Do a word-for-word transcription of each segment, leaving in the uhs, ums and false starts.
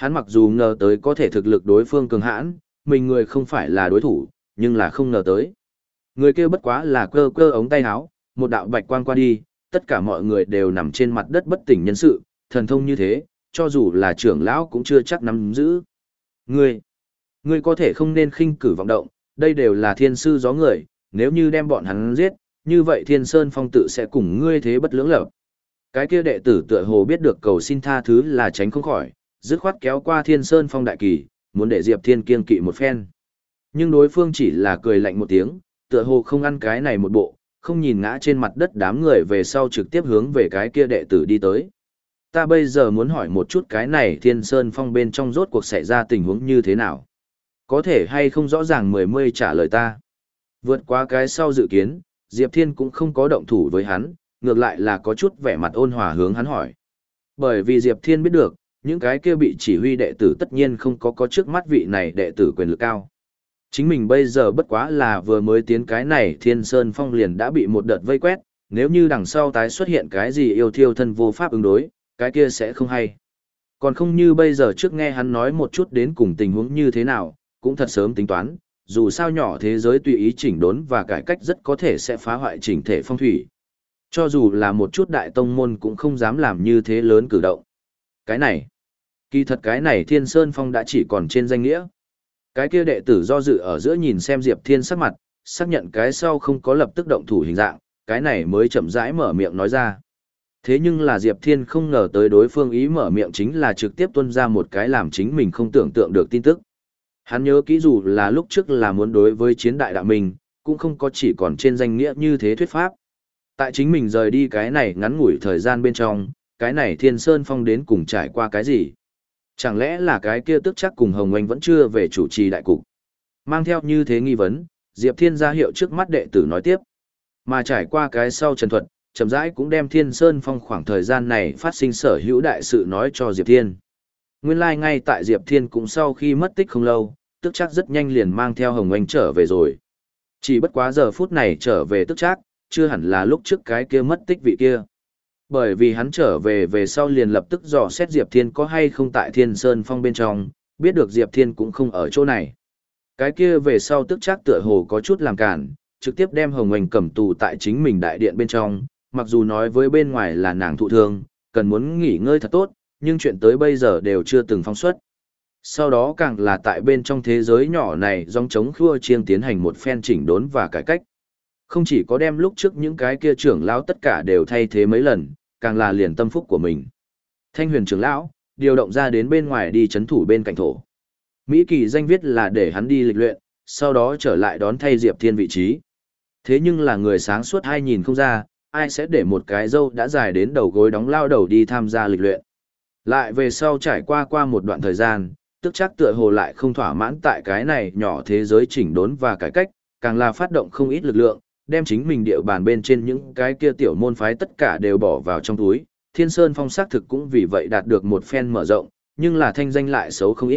Hắn mặc dù ngờ tới có thể thực lực đối phương cường hãn, mình người không phải là đối thủ, nhưng là không ngờ tới. Người kia bất quá là cơ cơ ống tay áo, một đạo bạch quang qua đi, tất cả mọi người đều nằm trên mặt đất bất tỉnh nhân sự, thần thông như thế, cho dù là trưởng lão cũng chưa chắc nắm giữ. Ngươi, ngươi có thể không nên khinh cử vọng động, đây đều là thiên sư gió người, nếu như đem bọn hắn giết, như vậy Thiên Sơn Phong tự sẽ cùng ngươi thế bất lưỡng lập. Cái kia đệ tử tựa hồ biết được cầu xin tha thứ là tránh không khỏi, dứt khoát kéo qua Thiên Sơn Phong đại kỳ, muốn để Diệp Thiên kiêng kỵ một phen. Nhưng đối phương chỉ là cười lạnh một tiếng, tựa hồ không ăn cái này một bộ, không nhìn ngã trên mặt đất đám người về sau trực tiếp hướng về cái kia đệ tử đi tới. Ta bây giờ muốn hỏi một chút cái này Thiên Sơn Phong bên trong rốt cuộc xảy ra tình huống như thế nào? Có thể hay không rõ ràng mười mươi trả lời ta. Vượt qua cái sau dự kiến, Diệp Thiên cũng không có động thủ với hắn, ngược lại là có chút vẻ mặt ôn hòa hướng hắn hỏi. Bởi vì Diệp Thiên biết được, những cái kia bị chỉ huy đệ tử tất nhiên không có có trước mắt vị này đệ tử quyền lực cao. Chính mình bây giờ bất quá là vừa mới tiến cái này Thiên Sơn Phong liền đã bị một đợt vây quét, nếu như đằng sau tái xuất hiện cái gì yêu thiêu thân vô pháp ứng đối, cái kia sẽ không hay. Còn không như bây giờ trước nghe hắn nói một chút đến cùng tình huống như thế nào, cũng thật sớm tính toán, dù sao nhỏ thế giới tùy ý chỉnh đốn và cải cách rất có thể sẽ phá hoại chỉnh thể phong thủy. Cho dù là một chút đại tông môn cũng không dám làm như thế lớn cử động. Cái này, kỳ thật cái này Thiên Sơn Phong đã chỉ còn trên danh nghĩa. Cái kia đệ tử do dự ở giữa nhìn xem Diệp Thiên sắc mặt, xác nhận cái sau không có lập tức động thủ hình dạng, cái này mới chậm rãi mở miệng nói ra. Thế nhưng là Diệp Thiên không ngờ tới đối phương ý mở miệng chính là trực tiếp tuôn ra một cái làm chính mình không tưởng tượng được tin tức. Hắn nhớ kỹ dù là lúc trước là muốn đối với chiến đại đạo mình, cũng không có chỉ còn trên danh nghĩa như thế thuyết pháp. Tại chính mình rời đi cái này ngắn ngủi thời gian bên trong, cái này Thiên Sơn Phong đến cùng trải qua cái gì? Chẳng lẽ là cái kia tức chắc cùng Hồng Anh vẫn chưa về chủ trì đại cục? Mang theo như thế nghi vấn, Diệp Thiên ra hiệu trước mắt đệ tử nói tiếp. Mà trải qua cái sau trần thuật, chậm rãi cũng đem Thiên Sơn Phong khoảng thời gian này phát sinh sở hữu đại sự nói cho Diệp Thiên. Nguyên lai like ngay tại Diệp Thiên cũng sau khi mất tích không lâu, tức chắc rất nhanh liền mang theo Hồng Anh trở về rồi. Chỉ bất quá giờ phút này trở về tức chắc, chưa hẳn là lúc trước cái kia mất tích vị kia. Bởi vì hắn trở về về sau liền lập tức dò xét Diệp Thiên có hay không tại Thiên Sơn Phong bên trong, biết được Diệp Thiên cũng không ở chỗ này. Cái kia về sau tức chắc tựa hồ có chút làm cản, trực tiếp đem Hồng Anh cầm tù tại chính mình đại điện bên trong, mặc dù nói với bên ngoài là nàng thụ thương, cần muốn nghỉ ngơi thật tốt, nhưng chuyện tới bây giờ đều chưa từng phóng xuất. Sau đó càng là tại bên trong thế giới nhỏ này dòng chống khua chiêng tiến hành một phen chỉnh đốn và cải cách. Không chỉ có đem lúc trước những cái kia trưởng lão tất cả đều thay thế mấy lần, càng là liền tâm phúc của mình. Thanh huyền trưởng lão, điều động ra đến bên ngoài đi chấn thủ bên cạnh thổ. Mỹ Kỳ danh viết là để hắn đi lịch luyện, sau đó trở lại đón thay Diệp Thiên vị trí. Thế nhưng là người sáng suốt hai nhìn không ra, ai sẽ để một cái dâu đã dài đến đầu gối đóng lao đầu đi tham gia lịch luyện. Lại về sau trải qua qua một đoạn thời gian, tức chắc tựa hồ lại không thỏa mãn tại cái này nhỏ thế giới chỉnh đốn và cải cách, càng là phát động không ít lực lượng, đem chính mình địa bàn bên trên những cái kia tiểu môn phái tất cả đều bỏ vào trong túi. Thiên Sơn Phong xác thực cũng vì vậy đạt được một phen mở rộng, nhưng là thanh danh lại xấu không ít.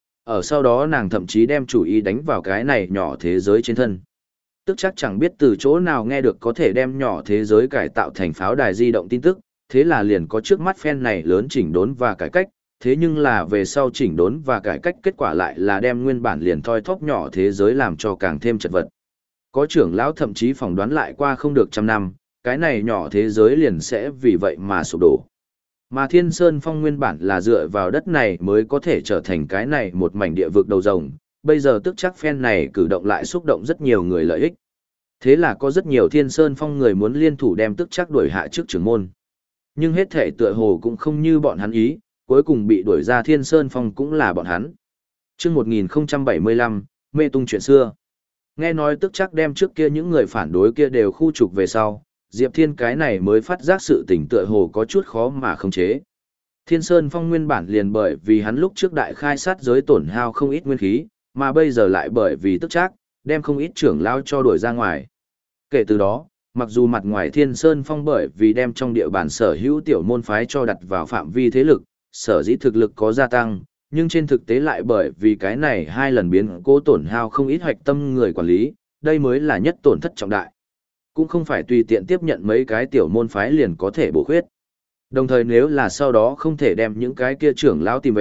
Ở sau đó nàng thậm chí đem chủ ý đánh vào cái này nhỏ thế giới trên thân. Tức chắc chẳng biết từ chỗ nào nghe được có thể đem nhỏ thế giới cải tạo thành pháo đài di động tin tức, thế là liền có trước mắt phen này lớn chỉnh đốn và cải cách, thế nhưng là về sau chỉnh đốn và cải cách kết quả lại là đem nguyên bản liền thoi thóp nhỏ thế giới làm cho càng thêm chật vật. Có trưởng lão thậm chí phỏng đoán lại qua không được trăm năm, cái này nhỏ thế giới liền sẽ vì vậy mà sụp đổ. Mà Thiên Sơn Phong nguyên bản là dựa vào đất này mới có thể trở thành cái này một mảnh địa vực đầu rồng, bây giờ tức chắc phen này cử động lại xúc động rất nhiều người lợi ích. Thế là có rất nhiều Thiên Sơn Phong người muốn liên thủ đem tức chắc đuổi hạ trước trưởng môn. Nhưng hết thể tựa hồ cũng không như bọn hắn ý, cuối cùng bị đuổi ra Thiên Sơn Phong cũng là bọn hắn. Chương một nghìn không trăm bảy mươi lăm, mê tung chuyện xưa. Nghe nói tức chắc đem trước kia những người phản đối kia đều khu trục về sau, Diệp Thiên cái này mới phát giác sự tình tựa hồ có chút khó mà khống chế. Thiên Sơn Phong nguyên bản liền bởi vì hắn lúc trước đại khai sát giới tổn hao không ít nguyên khí, mà bây giờ lại bởi vì tức chắc, đem không ít trưởng lao cho đuổi ra ngoài. Kể từ đó, mặc dù mặt ngoài Thiên Sơn Phong bởi vì đem trong địa bàn sở hữu tiểu môn phái cho đặt vào phạm vi thế lực, sở dĩ thực lực có gia tăng, nhưng trên thực tế lại bởi vì cái này hai lần biến cố tổn hao không ít hoạch tâm người quản lý, đây mới là nhất tổn thất trọng đại. Cũng không phải tùy tiện tiếp nhận mấy cái tiểu môn phái liền có thể bổ khuyết. Đồng thời nếu là sau đó không thể đem những cái kia trưởng lão tìm về,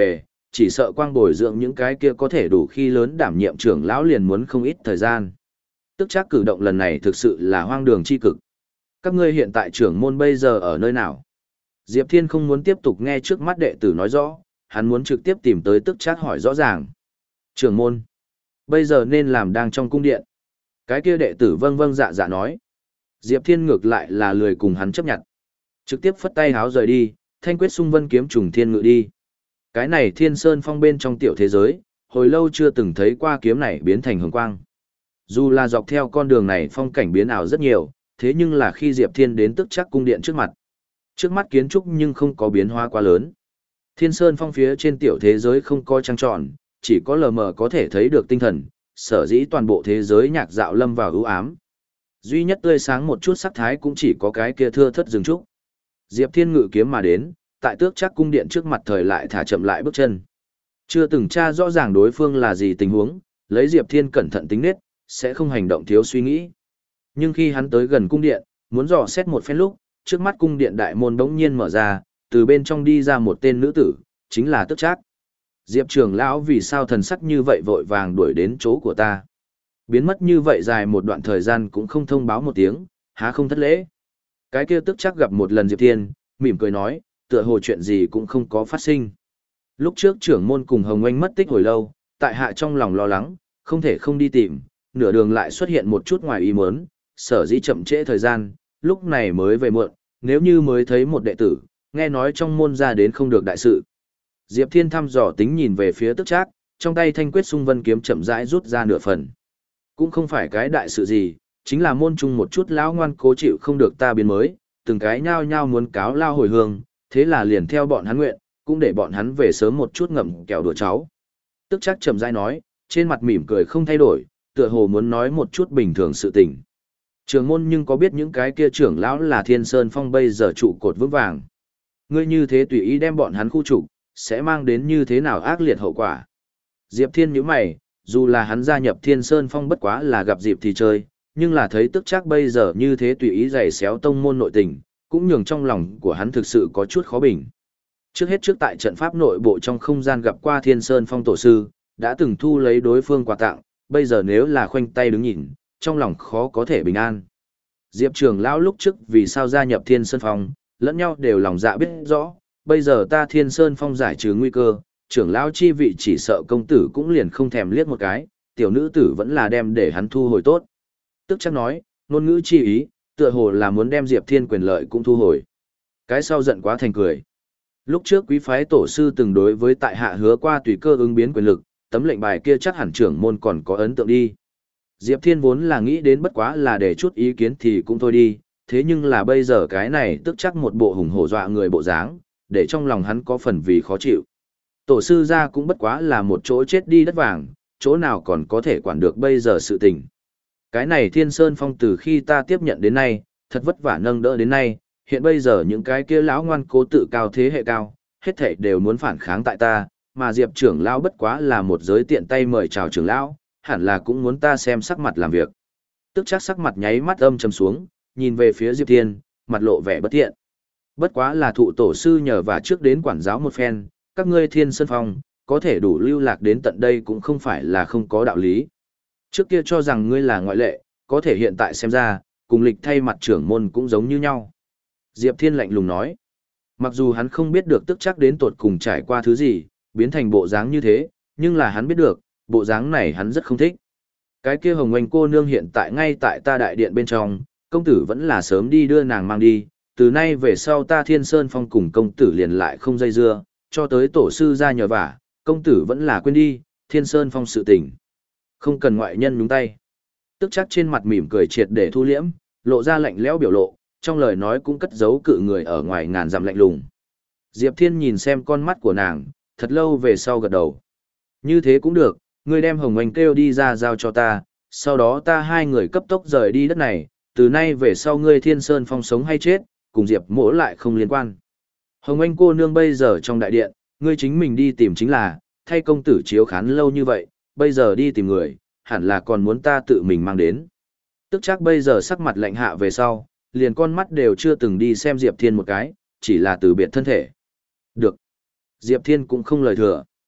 chỉ sợ quang bồi dưỡng những cái kia có thể đủ khi lớn đảm nhiệm trưởng lão liền muốn không ít thời gian. Tức chắc cử động lần này thực sự là hoang đường chi cực. Các ngươi hiện tại trưởng môn bây giờ ở nơi nào? Diệp Thiên không muốn tiếp tục nghe trước mắt đệ tử nói rõ, hắn muốn trực tiếp tìm tới tức chắc hỏi rõ ràng. Trưởng môn, bây giờ nên làm đang trong cung điện. Cái kia đệ tử vâng vâng dạ dạ nói. Diệp Thiên ngược lại là lười cùng hắn chấp nhận. Trực tiếp phất tay háo rời đi, thanh quyết sung vân kiếm trùng thiên ngự đi. Cái này thiên sơn phong bên trong tiểu thế giới, hồi lâu chưa từng thấy qua kiếm này biến thành hồng quang. Dù là dọc theo con đường này phong cảnh biến ảo rất nhiều, thế nhưng là khi Diệp Thiên đến tức chắc cung điện trước mặt. Trước mắt kiến trúc nhưng không có biến hóa quá lớn. Thiên sơn phong phía trên tiểu thế giới không có trăng tròn, chỉ có lờ mờ có thể thấy được tinh thần, sở dĩ toàn bộ thế giới nhạc dạo lâm vào ưu ám. Duy nhất tươi sáng một chút sắc thái cũng chỉ có cái kia thưa thất rừng trúc. Diệp Thiên ngự kiếm mà đến, tại tước chắc cung điện trước mặt thời lại thả chậm lại bước chân. Chưa từng tra rõ ràng đối phương là gì tình huống, lấy Diệp Thiên cẩn thận tính nết, sẽ không hành động thiếu suy nghĩ. Nhưng khi hắn tới gần cung điện, muốn dò xét một phen lúc, trước mắt cung điện đại môn bỗng nhiên mở ra, từ bên trong đi ra một tên nữ tử, chính là Tước Trác. Diệp trưởng lão vì sao thần sắc như vậy vội vàng đuổi đến chỗ của ta? Biến mất như vậy dài một đoạn thời gian cũng không thông báo một tiếng, há không thất lễ. Cái kia Tước Trác gặp một lần Diệp Thiên, mỉm cười nói, tựa hồ chuyện gì cũng không có phát sinh. Lúc trước trưởng môn cùng Hồng Anh mất tích hồi lâu, tại hạ trong lòng lo lắng, không thể không đi tìm, nửa đường lại xuất hiện một chút ngoài ý muốn, sở dĩ chậm trễ thời gian, lúc này mới về muộn, nếu như mới thấy một đệ tử, nghe nói trong môn ra đến không được đại sự. Diệp Thiên thăm dò tính nhìn về phía Tước Trác, trong tay thanh quyết sung vân kiếm chậm rãi rút ra nửa phần. Cũng không phải cái đại sự gì, chính là môn chung một chút lão ngoan cố chịu không được ta biến mới, từng cái nhao nhao muốn cáo lao hồi hương, thế là liền theo bọn hắn nguyện, cũng để bọn hắn về sớm một chút ngậm kẹo đùa cháu. Tước Trác chậm rãi nói, trên mặt mỉm cười không thay đổi, tựa hồ muốn nói một chút bình thường sự tình. Trường môn nhưng có biết những cái kia trưởng lão là Thiên Sơn Phong bây giờ trụ cột vững vàng. Ngươi như thế tùy ý đem bọn hắn khu trục, sẽ mang đến như thế nào ác liệt hậu quả. Diệp Thiên nhíu mày, dù là hắn gia nhập Thiên Sơn Phong bất quá là gặp dịp thì chơi, nhưng là thấy Tước Trác bây giờ như thế tùy ý giày xéo tông môn nội tình, cũng nhường trong lòng của hắn thực sự có chút khó bình. Trước hết trước tại trận pháp nội bộ trong không gian gặp qua Thiên Sơn Phong tổ sư, đã từng thu lấy đối phương quà tặng, bây giờ nếu là khoanh tay đứng nhìn, trong lòng khó có thể bình an. Diệp trưởng lão lúc trước vì sao gia nhập Thiên Sơn Phong, lẫn nhau đều lòng dạ biết rõ, bây giờ ta Thiên Sơn Phong giải trừ nguy cơ, trưởng lão chi vị chỉ sợ công tử cũng liền không thèm liếc một cái, tiểu nữ tử vẫn là đem để hắn thu hồi tốt. Tức chắc nói, ngôn ngữ chi ý, tựa hồ là muốn đem Diệp Thiên quyền lợi cũng thu hồi. Cái sau giận quá thành cười. Lúc trước quý phái tổ sư từng đối với tại hạ hứa qua tùy cơ ứng biến quyền lực, tấm lệnh bài kia chắc hẳn trưởng môn còn có ấn tượng đi. Diệp Thiên vốn là nghĩ đến bất quá là để chút ý kiến thì cũng thôi đi, thế nhưng là bây giờ cái này tức chắc một bộ hùng hổ dọa người bộ dáng, để trong lòng hắn có phần vì khó chịu. Tổ sư ra cũng bất quá là một chỗ chết đi đất vàng, chỗ nào còn có thể quản được bây giờ sự tình. Cái này Thiên Sơn Phong từ khi ta tiếp nhận đến nay, thật vất vả nâng đỡ đến nay, hiện bây giờ những cái kia lão ngoan cố tự cao thế hệ cao, hết thảy đều muốn phản kháng tại ta, mà Diệp trưởng lão bất quá là một giới tiện tay mời chào trưởng lão, hẳn là cũng muốn ta xem sắc mặt làm việc. Tức chắc sắc mặt nháy mắt âm trầm xuống, nhìn về phía Diệp Thiên, mặt lộ vẻ bất thiện. Bất quá là thụ tổ sư nhờ và trước đến quản giáo một phen, các ngươi Thiên Sơn Phong, có thể đủ lưu lạc đến tận đây cũng không phải là không có đạo lý. Trước kia cho rằng ngươi là ngoại lệ, có thể hiện tại xem ra, cùng lịch thay mặt trưởng môn cũng giống như nhau. Diệp Thiên lạnh lùng nói. Mặc dù hắn không biết được tức chắc đến tột cùng trải qua thứ gì, biến thành bộ dáng như thế, nhưng là hắn biết được, bộ dáng này hắn rất không thích. Cái kia Hồng Anh cô nương hiện tại ngay tại ta đại điện bên trong, công tử vẫn là sớm đi đưa nàng mang đi, từ nay về sau ta Thiên Sơn Phong cùng công tử liền lại không dây dưa, cho tới tổ sư ra nhờ vả, công tử vẫn là quên đi, Thiên Sơn Phong sự tình. Không cần ngoại nhân nhúng tay. Tức chắc trên mặt mỉm cười triệt để thu liễm, lộ ra lạnh lẽo biểu lộ, trong lời nói cũng cất giấu cự người ở ngoài ngàn dặm lạnh lùng. Diệp Thiên nhìn xem con mắt của nàng, thật lâu về sau gật đầu. Như thế cũng được, ngươi đem Hồng Anh kêu đi ra giao cho ta, sau đó ta hai người cấp tốc rời đi đất này, từ nay về sau ngươi Thiên Sơn Phong sống hay chết, cùng Diệp mỗ lại không liên quan. Hồng Anh cô nương bây giờ trong đại điện, ngươi chính mình đi tìm chính là, thay công tử chiếu khán lâu như vậy, bây giờ đi tìm người, hẳn là còn muốn ta tự mình mang đến. Tức chắc bây giờ sắc mặt lạnh hạ về sau, liền con mắt đều chưa từng đi xem Diệp Thiên một cái, chỉ là từ biệt thân thể. Được. Diệp Thiên cũng không lời thừa.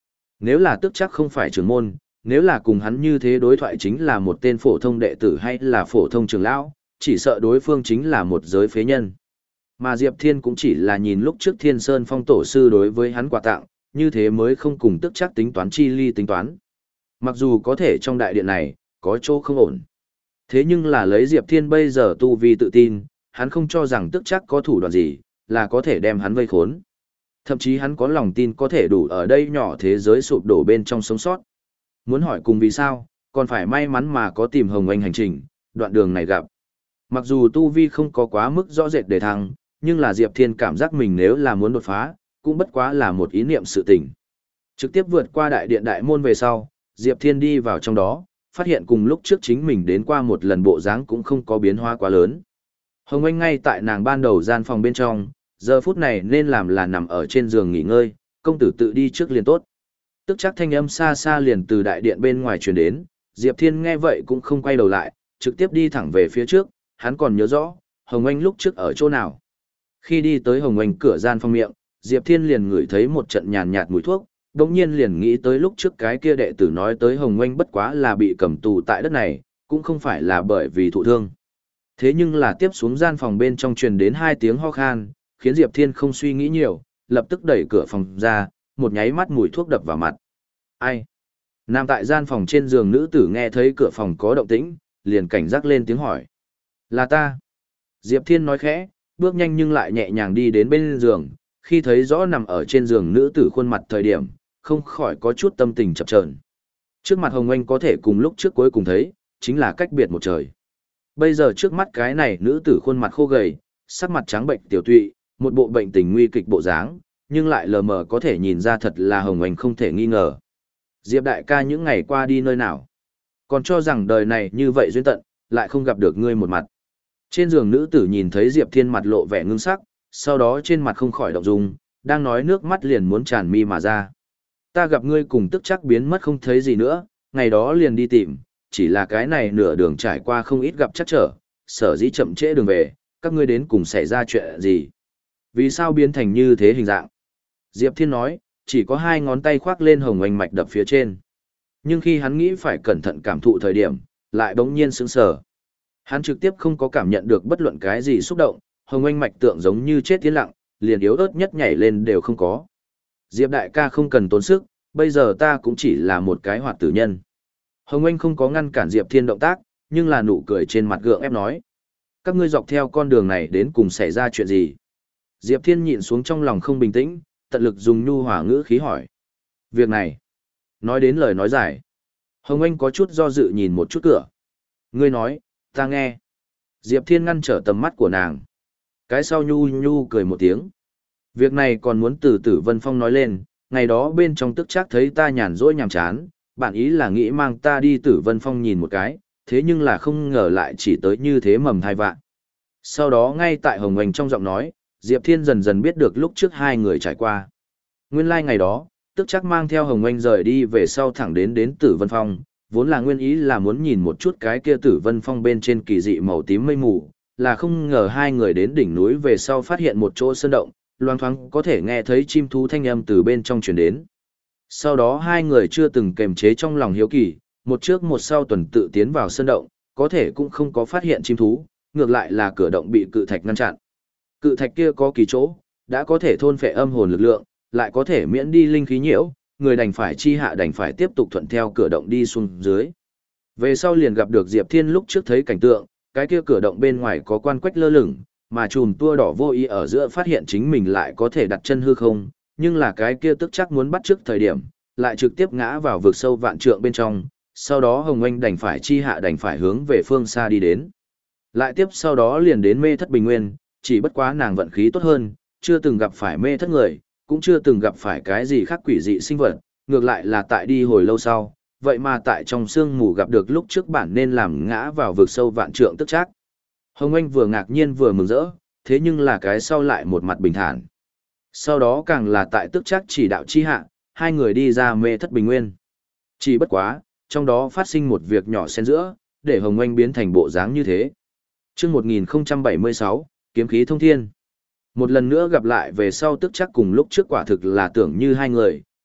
Nếu là tức chắc không phải trưởng môn, nếu là cùng hắn như thế đối thoại chính là một tên phổ thông đệ tử hay là phổ thông trưởng lão, chỉ sợ đối phương chính là một giới phế nhân. Mà Diệp Thiên cũng chỉ là nhìn lúc trước Thiên Sơn Phong tổ sư đối với hắn quà tặng, như thế mới không cùng tức chắc tính toán chi ly tính toán. Mặc dù có thể trong đại điện này, có chỗ không ổn. Thế nhưng là lấy Diệp Thiên bây giờ tu vi tự tin, hắn không cho rằng tức chắc có thủ đoạn gì, là có thể đem hắn vây khốn. Thậm chí hắn có lòng tin có thể đủ ở đây nhỏ thế giới sụp đổ bên trong sống sót. Muốn hỏi cùng vì sao, còn phải may mắn mà có tìm Hồng Anh hành trình, đoạn đường này gặp. Mặc dù tu vi không có quá mức rõ rệt để thăng, nhưng là Diệp Thiên cảm giác mình nếu là muốn đột phá, cũng bất quá là một ý niệm sự tình. Trực tiếp vượt qua đại điện đại môn về sau, Diệp Thiên đi vào trong đó, phát hiện cùng lúc trước chính mình đến qua một lần bộ dáng cũng không có biến hóa quá lớn. Hồng Anh ngay tại nàng ban đầu gian phòng bên trong, giờ phút này nên làm là nằm ở trên giường nghỉ ngơi, công tử tự đi trước liền tốt. Tức chắc thanh âm xa xa liền từ đại điện bên ngoài truyền đến, Diệp Thiên nghe vậy cũng không quay đầu lại, trực tiếp đi thẳng về phía trước, hắn còn nhớ rõ, Hồng Anh lúc trước ở chỗ nào. Khi đi tới Hồng Anh cửa gian phòng miệng, Diệp Thiên liền ngửi thấy một trận nhàn nhạt mùi thuốc, đồng nhiên liền nghĩ tới lúc trước cái kia đệ tử nói tới Hồng Anh bất quá là bị cầm tù tại đất này, cũng không phải là bởi vì thụ thương. Thế nhưng là tiếp xuống gian phòng bên trong truyền đến hai tiếng ho khan, khiến Diệp Thiên không suy nghĩ nhiều, lập tức đẩy cửa phòng ra, một nháy mắt mùi thuốc đập vào mặt. Ai? Nằm tại gian phòng trên giường nữ tử nghe thấy cửa phòng có động tĩnh, liền cảnh giác lên tiếng hỏi. Là ta. Diệp Thiên nói khẽ, bước nhanh nhưng lại nhẹ nhàng đi đến bên giường, khi thấy rõ nằm ở trên giường nữ tử khuôn mặt thời điểm, không khỏi có chút tâm tình chập chờn. Trước mặt Hồng Anh có thể cùng lúc trước cuối cùng thấy, chính là cách biệt một trời. Bây giờ trước mắt cái này nữ tử khuôn mặt khô gầy, sắc mặt trắng bệnh tiểu tụy, một bộ bệnh tình nguy kịch bộ dáng, nhưng lại lờ mờ có thể nhìn ra thật là Hồng Anh không thể nghi ngờ. Diệp đại ca những ngày qua đi nơi nào? Còn cho rằng đời này như vậy duyên tận, lại không gặp được ngươi một mặt. Trên giường nữ tử nhìn thấy Diệp Thiên mặt lộ vẻ ngưng sắc, sau đó trên mặt không khỏi động dung, đang nói nước mắt liền muốn tràn mi mà ra. Ta gặp ngươi cùng tức chắc biến mất không thấy gì nữa, ngày đó liền đi tìm, chỉ là cái này nửa đường trải qua không ít gặp chắc trở, sở dĩ chậm trễ đường về, các ngươi đến cùng xảy ra chuyện gì? Vì sao biến thành như thế hình dạng? Diệp Thiên nói, chỉ có hai ngón tay khoác lên Hồng Anh mạch đập phía trên. Nhưng khi hắn nghĩ phải cẩn thận cảm thụ thời điểm, lại bỗng nhiên sững sờ. Hắn trực tiếp không có cảm nhận được bất luận cái gì xúc động, Hồng Anh mạch tượng giống như chết tiến lặng, liền yếu ớt nhất nhảy lên đều không có. Diệp đại ca không cần tốn sức, bây giờ ta cũng chỉ là một cái hoạt tử nhân. Hồng Anh không có ngăn cản Diệp Thiên động tác, nhưng là nụ cười trên mặt gượng ép nói. Các ngươi dọc theo con đường này đến cùng xảy ra chuyện gì? Diệp Thiên nhịn xuống trong lòng không bình tĩnh, tận lực dùng nhu hòa ngữ khí hỏi. Việc này, nói đến lời nói dài. Hồng Anh có chút do dự nhìn một chút cửa. Ngươi nói, ta nghe. Diệp Thiên ngăn trở tầm mắt của nàng. Cái sau nhu nhu cười một tiếng. Việc này còn muốn từ Tử Vân Phong nói lên, ngày đó bên trong tức chắc thấy ta nhàn rỗi nhàm chán, bản ý là nghĩ mang ta đi Tử Vân Phong nhìn một cái, thế nhưng là không ngờ lại chỉ tới như thế mầm thai vạn. Sau đó ngay tại Hồng Anh trong giọng nói, Diệp Thiên dần dần biết được lúc trước hai người trải qua. Nguyên lai like ngày đó, tức chắc mang theo Hồng Anh rời đi về sau thẳng đến đến Tử Vân Phong, vốn là nguyên ý là muốn nhìn một chút cái kia Tử Vân Phong bên trên kỳ dị màu tím mây mù, là không ngờ hai người đến đỉnh núi về sau phát hiện một chỗ sơn động, loang thoáng có thể nghe thấy chim thú thanh âm từ bên trong truyền đến. Sau đó hai người chưa từng kềm chế trong lòng hiếu kỳ, một trước một sau tuần tự tiến vào sơn động, có thể cũng không có phát hiện chim thú, ngược lại là cửa động bị cự thạch ngăn chặn. Cự thạch kia có kỳ chỗ, đã có thể thôn phệ âm hồn lực lượng, lại có thể miễn đi linh khí nhiễu, người đành phải chi hạ đành phải tiếp tục thuận theo cửa động đi xuống dưới. Về sau liền gặp được Diệp Thiên lúc trước thấy cảnh tượng, cái kia cửa động bên ngoài có quan quách lơ lửng, mà chùm tua đỏ vô ý ở giữa phát hiện chính mình lại có thể đặt chân hư không, nhưng là cái kia tức chắc muốn bắt trước thời điểm, lại trực tiếp ngã vào vực sâu vạn trượng bên trong, sau đó Hồng Anh đành phải chi hạ đành phải hướng về phương xa đi đến. Lại tiếp sau đó liền đến mê thất bình nguyên, chỉ bất quá nàng vận khí tốt hơn, chưa từng gặp phải mê thất người, cũng chưa từng gặp phải cái gì khác quỷ dị sinh vật, ngược lại là tại đi hồi lâu sau, vậy mà tại trong sương mù gặp được lúc trước bản nên làm ngã vào vực sâu vạn trượng tức chắc. Hồng Anh vừa ngạc nhiên vừa mừng rỡ, thế nhưng là cái sau lại một mặt bình thản. Sau đó càng là tại tức chắc chỉ đạo chi hạ, hai người đi ra mê thất bình nguyên. Chỉ bất quá, trong đó phát sinh một việc nhỏ xen giữa, để Hồng Anh biến thành bộ dáng như thế. Trước một nghìn không trăm bảy mươi sáu, kiếm khí thông thiên. Một lần nữa gặp lại về sau tức chắc cùng lúc trước quả thực là tưởng như hai người,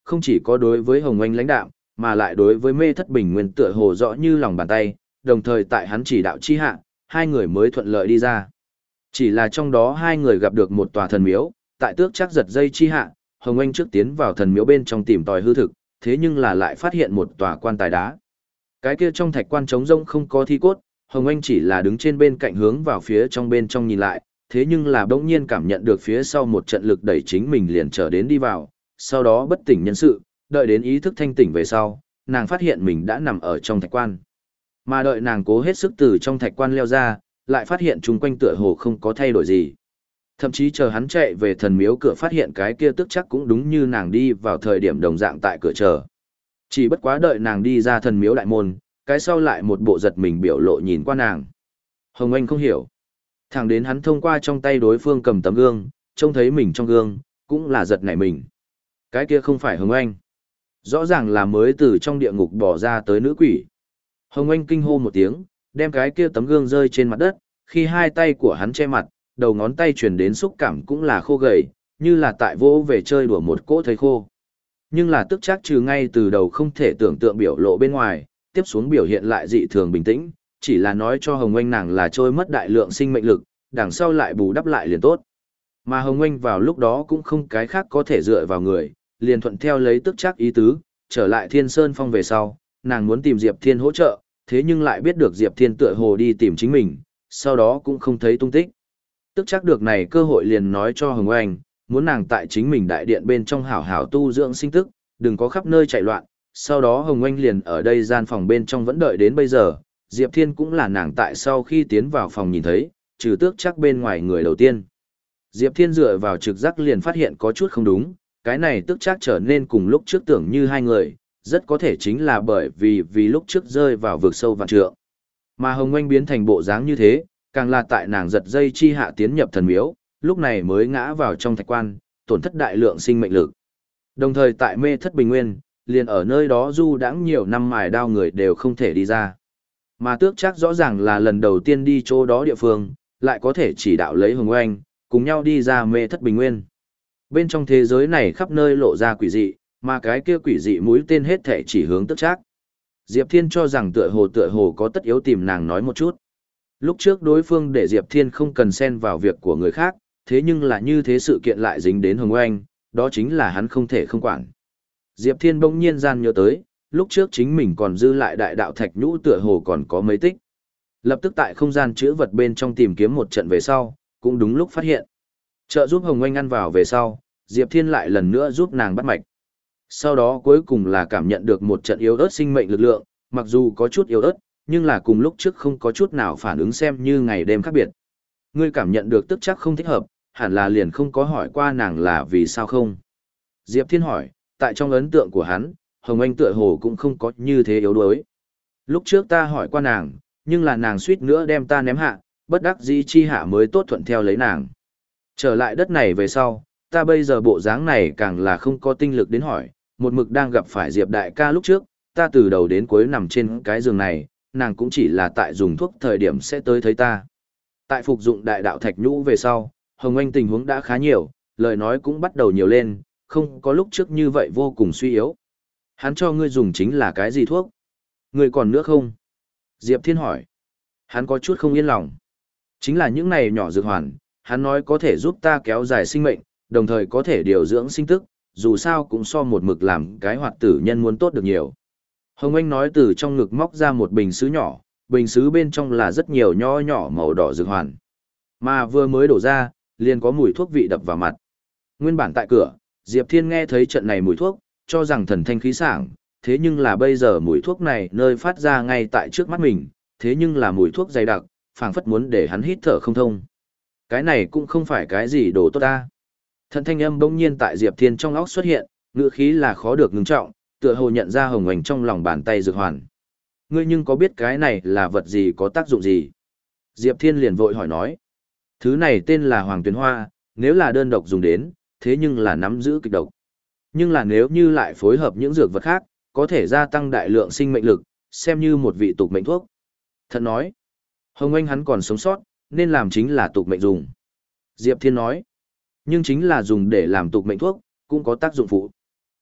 không chỉ có đối với Hồng Anh lãnh đạm, mà lại đối với Mê Thất Bình Nguyên tựa hồ rõ như lòng bàn tay, đồng thời tại hắn chỉ đạo chi hạ, hai người mới thuận lợi đi ra. Chỉ là trong đó hai người gặp được một tòa thần miếu, tại tước chắc giật dây chi hạ, Hồng Anh trước tiến vào thần miếu bên trong tìm tòi hư thực, thế nhưng là lại phát hiện một tòa quan tài đá. Cái kia trong thạch quan trống rông không có thi cốt, Hồng Anh chỉ là đứng trên bên cạnh hướng vào phía trong bên trong nhìn lại, thế nhưng là bỗng nhiên cảm nhận được phía sau một trận lực đẩy chính mình liền trở đến đi vào, sau đó bất tỉnh nhân sự, đợi đến ý thức thanh tỉnh về sau, nàng phát hiện mình đã nằm ở trong thạch quan. Mà đợi nàng cố hết sức từ trong thạch quan leo ra, lại phát hiện chung quanh tựa hồ không có thay đổi gì. Thậm chí chờ hắn chạy về thần miếu cửa phát hiện cái kia tức chắc cũng đúng như nàng đi vào thời điểm đồng dạng tại cửa chờ. Chỉ bất quá đợi nàng đi ra thần miếu đại môn, cái sau lại một bộ giật mình biểu lộ nhìn qua nàng. Hồng Anh không hiểu. Thẳng đến hắn thông qua trong tay đối phương cầm tấm gương, trông thấy mình trong gương, cũng là giật nảy mình. Cái kia không phải Hồng Anh. Rõ ràng là mới từ trong địa ngục bỏ ra tới nữ quỷ. Hồng Anh kinh hô một tiếng, đem cái kia tấm gương rơi trên mặt đất, khi hai tay của hắn che mặt, đầu ngón tay truyền đến xúc cảm cũng là khô gầy, như là tại vô về chơi đùa một cỗ thấy khô. Nhưng là tức chắc trừ ngay từ đầu không thể tưởng tượng biểu lộ bên ngoài, tiếp xuống biểu hiện lại dị thường bình tĩnh, chỉ là nói cho Hồng Anh nàng là trôi mất đại lượng sinh mệnh lực, đằng sau lại bù đắp lại liền tốt. Mà Hồng Anh vào lúc đó cũng không cái khác có thể dựa vào người, liền thuận theo lấy tức chắc ý tứ, trở lại Thiên Sơn Phong về sau, nàng muốn tìm Diệp Thiên hỗ trợ, thế nhưng lại biết được Diệp Thiên tựa hồ đi tìm chính mình, sau đó cũng không thấy tung tích. Tức chắc được này cơ hội liền nói cho Hồng Anh, muốn nàng tại chính mình đại điện bên trong hảo hảo tu dưỡng sinh tức, đừng có khắp nơi chạy loạn. Sau đó Hồng Anh liền ở đây gian phòng bên trong vẫn đợi đến bây giờ, Diệp Thiên cũng là nàng tại sau khi tiến vào phòng nhìn thấy, trừ tước chắc bên ngoài người đầu tiên. Diệp Thiên dựa vào trực giác liền phát hiện có chút không đúng, cái này tước chắc trở nên cùng lúc trước tưởng như hai người, rất có thể chính là bởi vì vì lúc trước rơi vào vực sâu vạn trượng. Mà Hồng Anh biến thành bộ dáng như thế, càng là tại nàng giật dây chi hạ tiến nhập thần miếu, lúc này mới ngã vào trong thạch quan, tổn thất đại lượng sinh mệnh lực. Đồng thời tại Mê Thất Bình Nguyên, liền ở nơi đó du đãng nhiều năm mài đao người đều không thể đi ra. Mà tước chắc rõ ràng là lần đầu tiên đi chỗ đó địa phương, lại có thể chỉ đạo lấy Hồng Anh, cùng nhau đi ra Mê Thất Bình Nguyên. Bên trong thế giới này khắp nơi lộ ra quỷ dị, mà cái kia quỷ dị mũi tên hết thể chỉ hướng tước chắc. Diệp Thiên cho rằng tựa hồ tựa hồ có tất yếu tìm nàng nói một chút. Lúc trước đối phương để Diệp Thiên không cần xen vào việc của người khác, thế nhưng là như thế sự kiện lại dính đến Hồng Anh, đó chính là hắn không thể không quản. Diệp Thiên bỗng nhiên gian nhớ tới, lúc trước chính mình còn dư lại đại đạo thạch nhũ tựa hồ còn có mấy tích. Lập tức tại không gian chữ vật bên trong tìm kiếm một trận về sau, cũng đúng lúc phát hiện. Trợ giúp Hồng Anh ăn vào về sau, Diệp Thiên lại lần nữa giúp nàng bắt mạch. Sau đó cuối cùng là cảm nhận được một trận yếu ớt sinh mệnh lực lượng, mặc dù có chút yếu ớt, nhưng là cùng lúc trước không có chút nào phản ứng xem như ngày đêm khác biệt. Ngươi cảm nhận được tức chắc không thích hợp, hẳn là liền không có hỏi qua nàng là vì sao không. Diệp Thiên hỏi, tại trong ấn tượng của hắn, Hồng Anh tựa hồ cũng không có như thế yếu đuối. Lúc trước ta hỏi qua nàng, nhưng là nàng suýt nữa đem ta ném hạ, bất đắc dĩ chi hạ mới tốt thuận theo lấy nàng. Trở lại đất này về sau, ta bây giờ bộ dáng này càng là không có tinh lực đến hỏi, một mực đang gặp phải Diệp đại ca lúc trước, ta từ đầu đến cuối nằm trên cái giường này, nàng cũng chỉ là tại dùng thuốc thời điểm sẽ tới thấy ta. Tại phục dụng đại đạo thạch nhũ về sau, Hồng Anh tình huống đã khá nhiều, lời nói cũng bắt đầu nhiều lên, không có lúc trước như vậy vô cùng suy yếu. Hắn cho ngươi dùng chính là cái gì thuốc? Ngươi còn nữa không? Diệp Thiên hỏi. Hắn có chút không yên lòng. Chính là những này nhỏ dược hoàn, hắn nói có thể giúp ta kéo dài sinh mệnh, đồng thời có thể điều dưỡng sinh tức, dù sao cũng so một mực làm cái hoạt tử nhân muốn tốt được nhiều. Hồng Anh nói từ trong ngực móc ra một bình sứ nhỏ, bình sứ bên trong là rất nhiều nho nhỏ màu đỏ dược hoàn. Mà vừa mới đổ ra, liền có mùi thuốc vị đập vào mặt. Nguyên bản tại cửa, Diệp Thiên nghe thấy trận này mùi thuốc, cho rằng thần thanh khí sảng, thế nhưng là bây giờ mùi thuốc này nơi phát ra ngay tại trước mắt mình, thế nhưng là mùi thuốc dày đặc, phảng phất muốn để hắn hít thở không thông. Cái này cũng không phải cái gì đồ tốt ta. Thần thanh âm bỗng nhiên tại Diệp Thiên trong óc xuất hiện, ngữ khí là khó được ngưng trọng, tựa hồ nhận ra Hồng Anh trong lòng bàn tay dược hoàn. Ngươi nhưng có biết cái này là vật gì có tác dụng gì? Diệp Thiên liền vội hỏi nói. Thứ này tên là Hoàng Tuyền Hoa, nếu là đơn độc dùng đến, thế nhưng là nắm giữ kịch độc. Nhưng là nếu như lại phối hợp những dược vật khác, có thể gia tăng đại lượng sinh mệnh lực, xem như một vị tục mệnh thuốc. Thật nói, Hồng Anh hắn còn sống sót, nên làm chính là tục mệnh dùng. Diệp Thiên nói, nhưng chính là dùng để làm tục mệnh thuốc, cũng có tác dụng phụ.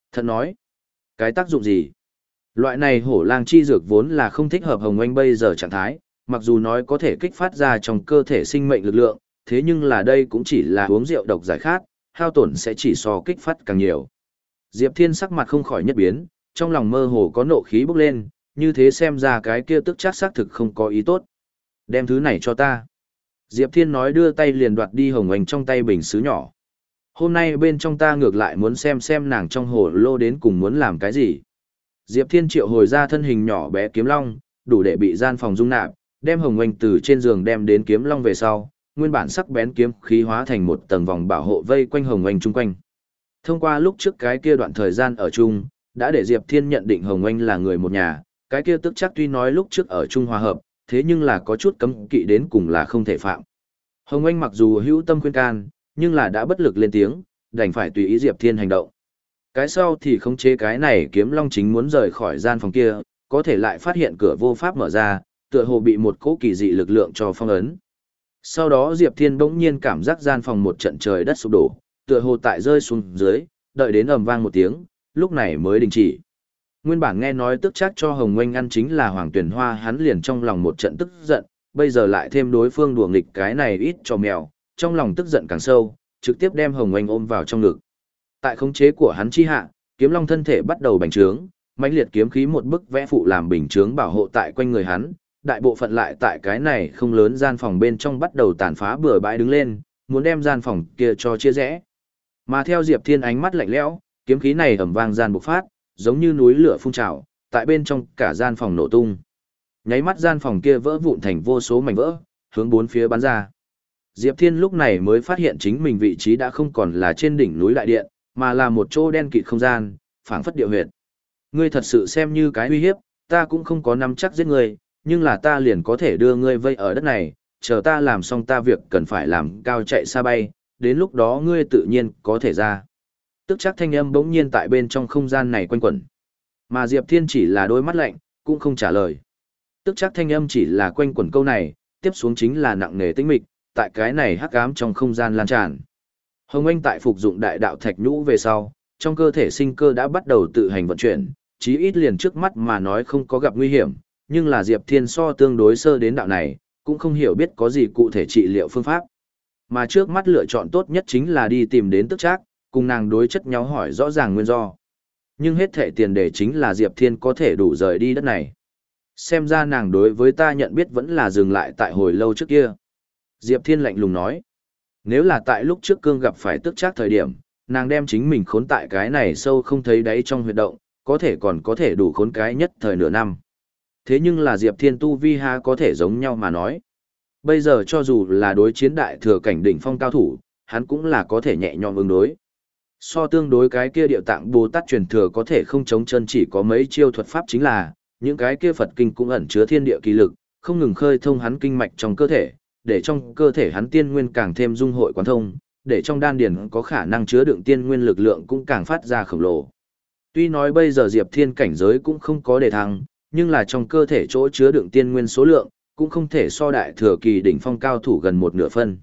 Thật nói, cái tác dụng gì? Loại này hổ lang chi dược vốn là không thích hợp Hồng Anh bây giờ trạng thái, mặc dù nói có thể kích phát ra trong cơ thể sinh mệnh lực lượng, thế nhưng là đây cũng chỉ là uống rượu độc giải khát, hao tổn sẽ chỉ so kích phát càng nhiều. Diệp Thiên sắc mặt không khỏi nhất biến, trong lòng mơ hồ có nộ khí bốc lên, như thế xem ra cái kia tức chắc xác thực không có ý tốt. Đem thứ này cho ta. Diệp Thiên nói đưa tay liền đoạt đi Hồng Anh trong tay bình sứ nhỏ. Hôm nay bên trong ta ngược lại muốn xem xem nàng trong hồ lô đến cùng muốn làm cái gì. Diệp Thiên triệu hồi ra thân hình nhỏ bé kiếm long, đủ để bị gian phòng dung nạp, đem Hồng Anh từ trên giường đem đến kiếm long về sau, nguyên bản sắc bén kiếm khí hóa thành một tầng vòng bảo hộ vây quanh Hồng Anh chung quanh. Thông qua lúc trước cái kia đoạn thời gian ở chung, đã để Diệp Thiên nhận định Hồng Anh là người một nhà, cái kia tức chắc tuy nói lúc trước ở chung hòa hợp, thế nhưng là có chút cấm kỵ đến cùng là không thể phạm. Hồng Anh mặc dù hữu tâm khuyên can, nhưng là đã bất lực lên tiếng, đành phải tùy ý Diệp Thiên hành động. Cái sau thì khống chế cái này kiếm long chính muốn rời khỏi gian phòng kia, có thể lại phát hiện cửa vô pháp mở ra, tựa hồ bị một cỗ kỳ dị lực lượng cho phong ấn. Sau đó Diệp Thiên bỗng nhiên cảm giác gian phòng một trận trời đất sụp đổ, tựa hồ tại rơi xuống dưới, đợi đến ầm vang một tiếng, lúc này mới đình chỉ. Nguyên bản nghe nói tức chắc cho Hồng Oanh ăn chính là Hoàng Tuyển Hoa, hắn liền trong lòng một trận tức giận, bây giờ lại thêm đối phương đùa nghịch cái này ít cho mèo, trong lòng tức giận càng sâu, trực tiếp đem Hồng Oanh ôm vào trong ngực. Tại khống chế của hắn chi hạ, kiếm long thân thể bắt đầu bành trướng, mãnh liệt kiếm khí một bức vẽ phụ làm bình chướng bảo hộ tại quanh người hắn, đại bộ phận lại tại cái này không lớn gian phòng bên trong bắt đầu tàn phá bừa bãi đứng lên, muốn đem gian phòng kia cho chia rẽ. Mà theo Diệp Thiên ánh mắt lạnh lẽo, kiếm khí này ầm vang gian bộc phát, giống như núi lửa phun trào, tại bên trong cả gian phòng nổ tung. Nháy mắt gian phòng kia vỡ vụn thành vô số mảnh vỡ, hướng bốn phía bắn ra. Diệp Thiên lúc này mới phát hiện chính mình vị trí đã không còn là trên đỉnh núi đại điện, mà là một chỗ đen kịt không gian, phảng phất địa huyệt. Ngươi thật sự xem như cái uy hiếp, ta cũng không có nắm chắc giết ngươi, nhưng là ta liền có thể đưa ngươi vây ở đất này, chờ ta làm xong ta việc cần phải làm cao chạy xa bay, đến lúc đó ngươi tự nhiên có thể ra. Tức chắc thanh âm bỗng nhiên tại bên trong không gian này quanh quẩn. Mà Diệp Thiên chỉ là đôi mắt lạnh, cũng không trả lời. Tức chắc thanh âm chỉ là quanh quẩn câu này, tiếp xuống chính là nặng nề tĩnh mịch, tại cái này hắc ám trong không gian lan tràn. Hồng Anh tại phục dụng đại đạo thạch nhũ về sau, trong cơ thể sinh cơ đã bắt đầu tự hành vận chuyển, chí ít liền trước mắt mà nói không có gặp nguy hiểm, nhưng là Diệp Thiên so tương đối sơ đến đạo này, cũng không hiểu biết có gì cụ thể trị liệu phương pháp. Mà trước mắt lựa chọn tốt nhất chính là đi tìm đến tức trác, cùng nàng đối chất nhau hỏi rõ ràng nguyên do. Nhưng hết thể tiền đề chính là Diệp Thiên có thể đủ rời đi đất này. Xem ra nàng đối với ta nhận biết vẫn là dừng lại tại hồi lâu trước kia. Diệp Thiên lạnh lùng nói. Nếu là tại lúc trước cương gặp phải tức trác thời điểm, nàng đem chính mình khốn tại cái này sâu không thấy đáy trong huyệt động, có thể còn có thể đủ khốn cái nhất thời nửa năm. Thế nhưng là Diệp Thiên tu vi ha có thể giống nhau mà nói. Bây giờ cho dù là đối chiến đại thừa cảnh đỉnh phong cao thủ, hắn cũng là có thể nhẹ nhõm ứng đối. So tương đối cái kia điệu tạng Bồ Tát truyền thừa có thể không chống chân chỉ có mấy chiêu thuật pháp chính là, những cái kia Phật kinh cũng ẩn chứa thiên địa kỳ lực, không ngừng khơi thông hắn kinh mạch trong cơ thể, để trong cơ thể hắn tiên nguyên càng thêm dung hội quán thông, để trong đan điền có khả năng chứa đựng tiên nguyên lực lượng cũng càng phát ra khổng lồ. Tuy nói bây giờ Diệp Thiên cảnh giới cũng không có đề thăng, nhưng là trong cơ thể chỗ chứa đựng tiên nguyên số lượng, cũng không thể so đại thừa kỳ đỉnh phong cao thủ gần một nửa phân.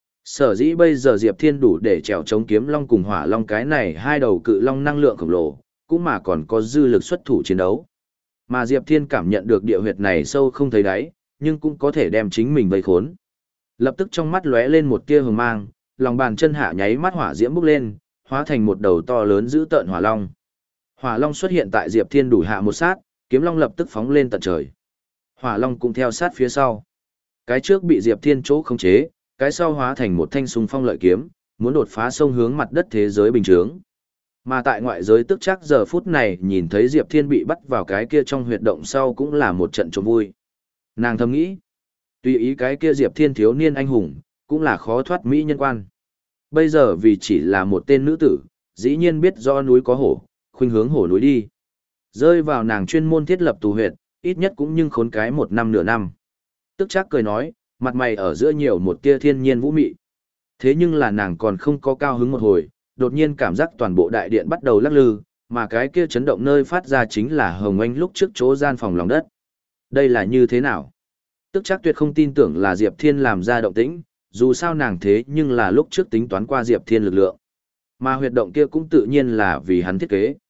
Sở dĩ bây giờ Diệp Thiên đủ để trèo chống kiếm long cùng hỏa long cái này hai đầu cự long năng lượng khổng lồ, cũng mà còn có dư lực xuất thủ chiến đấu. Mà Diệp Thiên cảm nhận được địa huyệt này sâu không thấy đáy, nhưng cũng có thể đem chính mình vây khốn. Lập tức trong mắt lóe lên một tia hừng mang, lòng bàn chân hạ nháy mắt hỏa diễm bốc lên, hóa thành một đầu to lớn dữ tợn hỏa long. Hỏa long xuất hiện tại Diệp Thiên đủ hạ một sát, kiếm long lập tức phóng lên tận trời. Hỏa long cũng theo sát phía sau. Cái trước bị Diệp Thiên chỗ khống chế, cái sau hóa thành một thanh xung phong lợi kiếm, muốn đột phá sông hướng mặt đất thế giới bình thường. Mà tại ngoại giới tức chắc giờ phút này nhìn thấy Diệp Thiên bị bắt vào cái kia trong huyệt động sau cũng là một trận trộm vui. Nàng thầm nghĩ, tùy ý cái kia Diệp Thiên thiếu niên anh hùng, cũng là khó thoát mỹ nhân quan. Bây giờ vì chỉ là một tên nữ tử, dĩ nhiên biết do núi có hổ, khuynh hướng hổ núi đi. Rơi vào nàng chuyên môn thiết lập tù huyệt, ít nhất cũng nhưng khốn cái một năm nửa năm. Tức chắc cười nói, mặt mày ở giữa nhiều một tia thiên nhiên vũ mị. Thế nhưng là nàng còn không có cao hứng một hồi, đột nhiên cảm giác toàn bộ đại điện bắt đầu lắc lư, mà cái kia chấn động nơi phát ra chính là Hồng Anh lúc trước chỗ gian phòng lòng đất. Đây là như thế nào? Tức chắc tuyệt không tin tưởng là Diệp Thiên làm ra động tĩnh, dù sao nàng thế nhưng là lúc trước tính toán qua Diệp Thiên lực lượng. Mà huyệt động kia cũng tự nhiên là vì hắn thiết kế.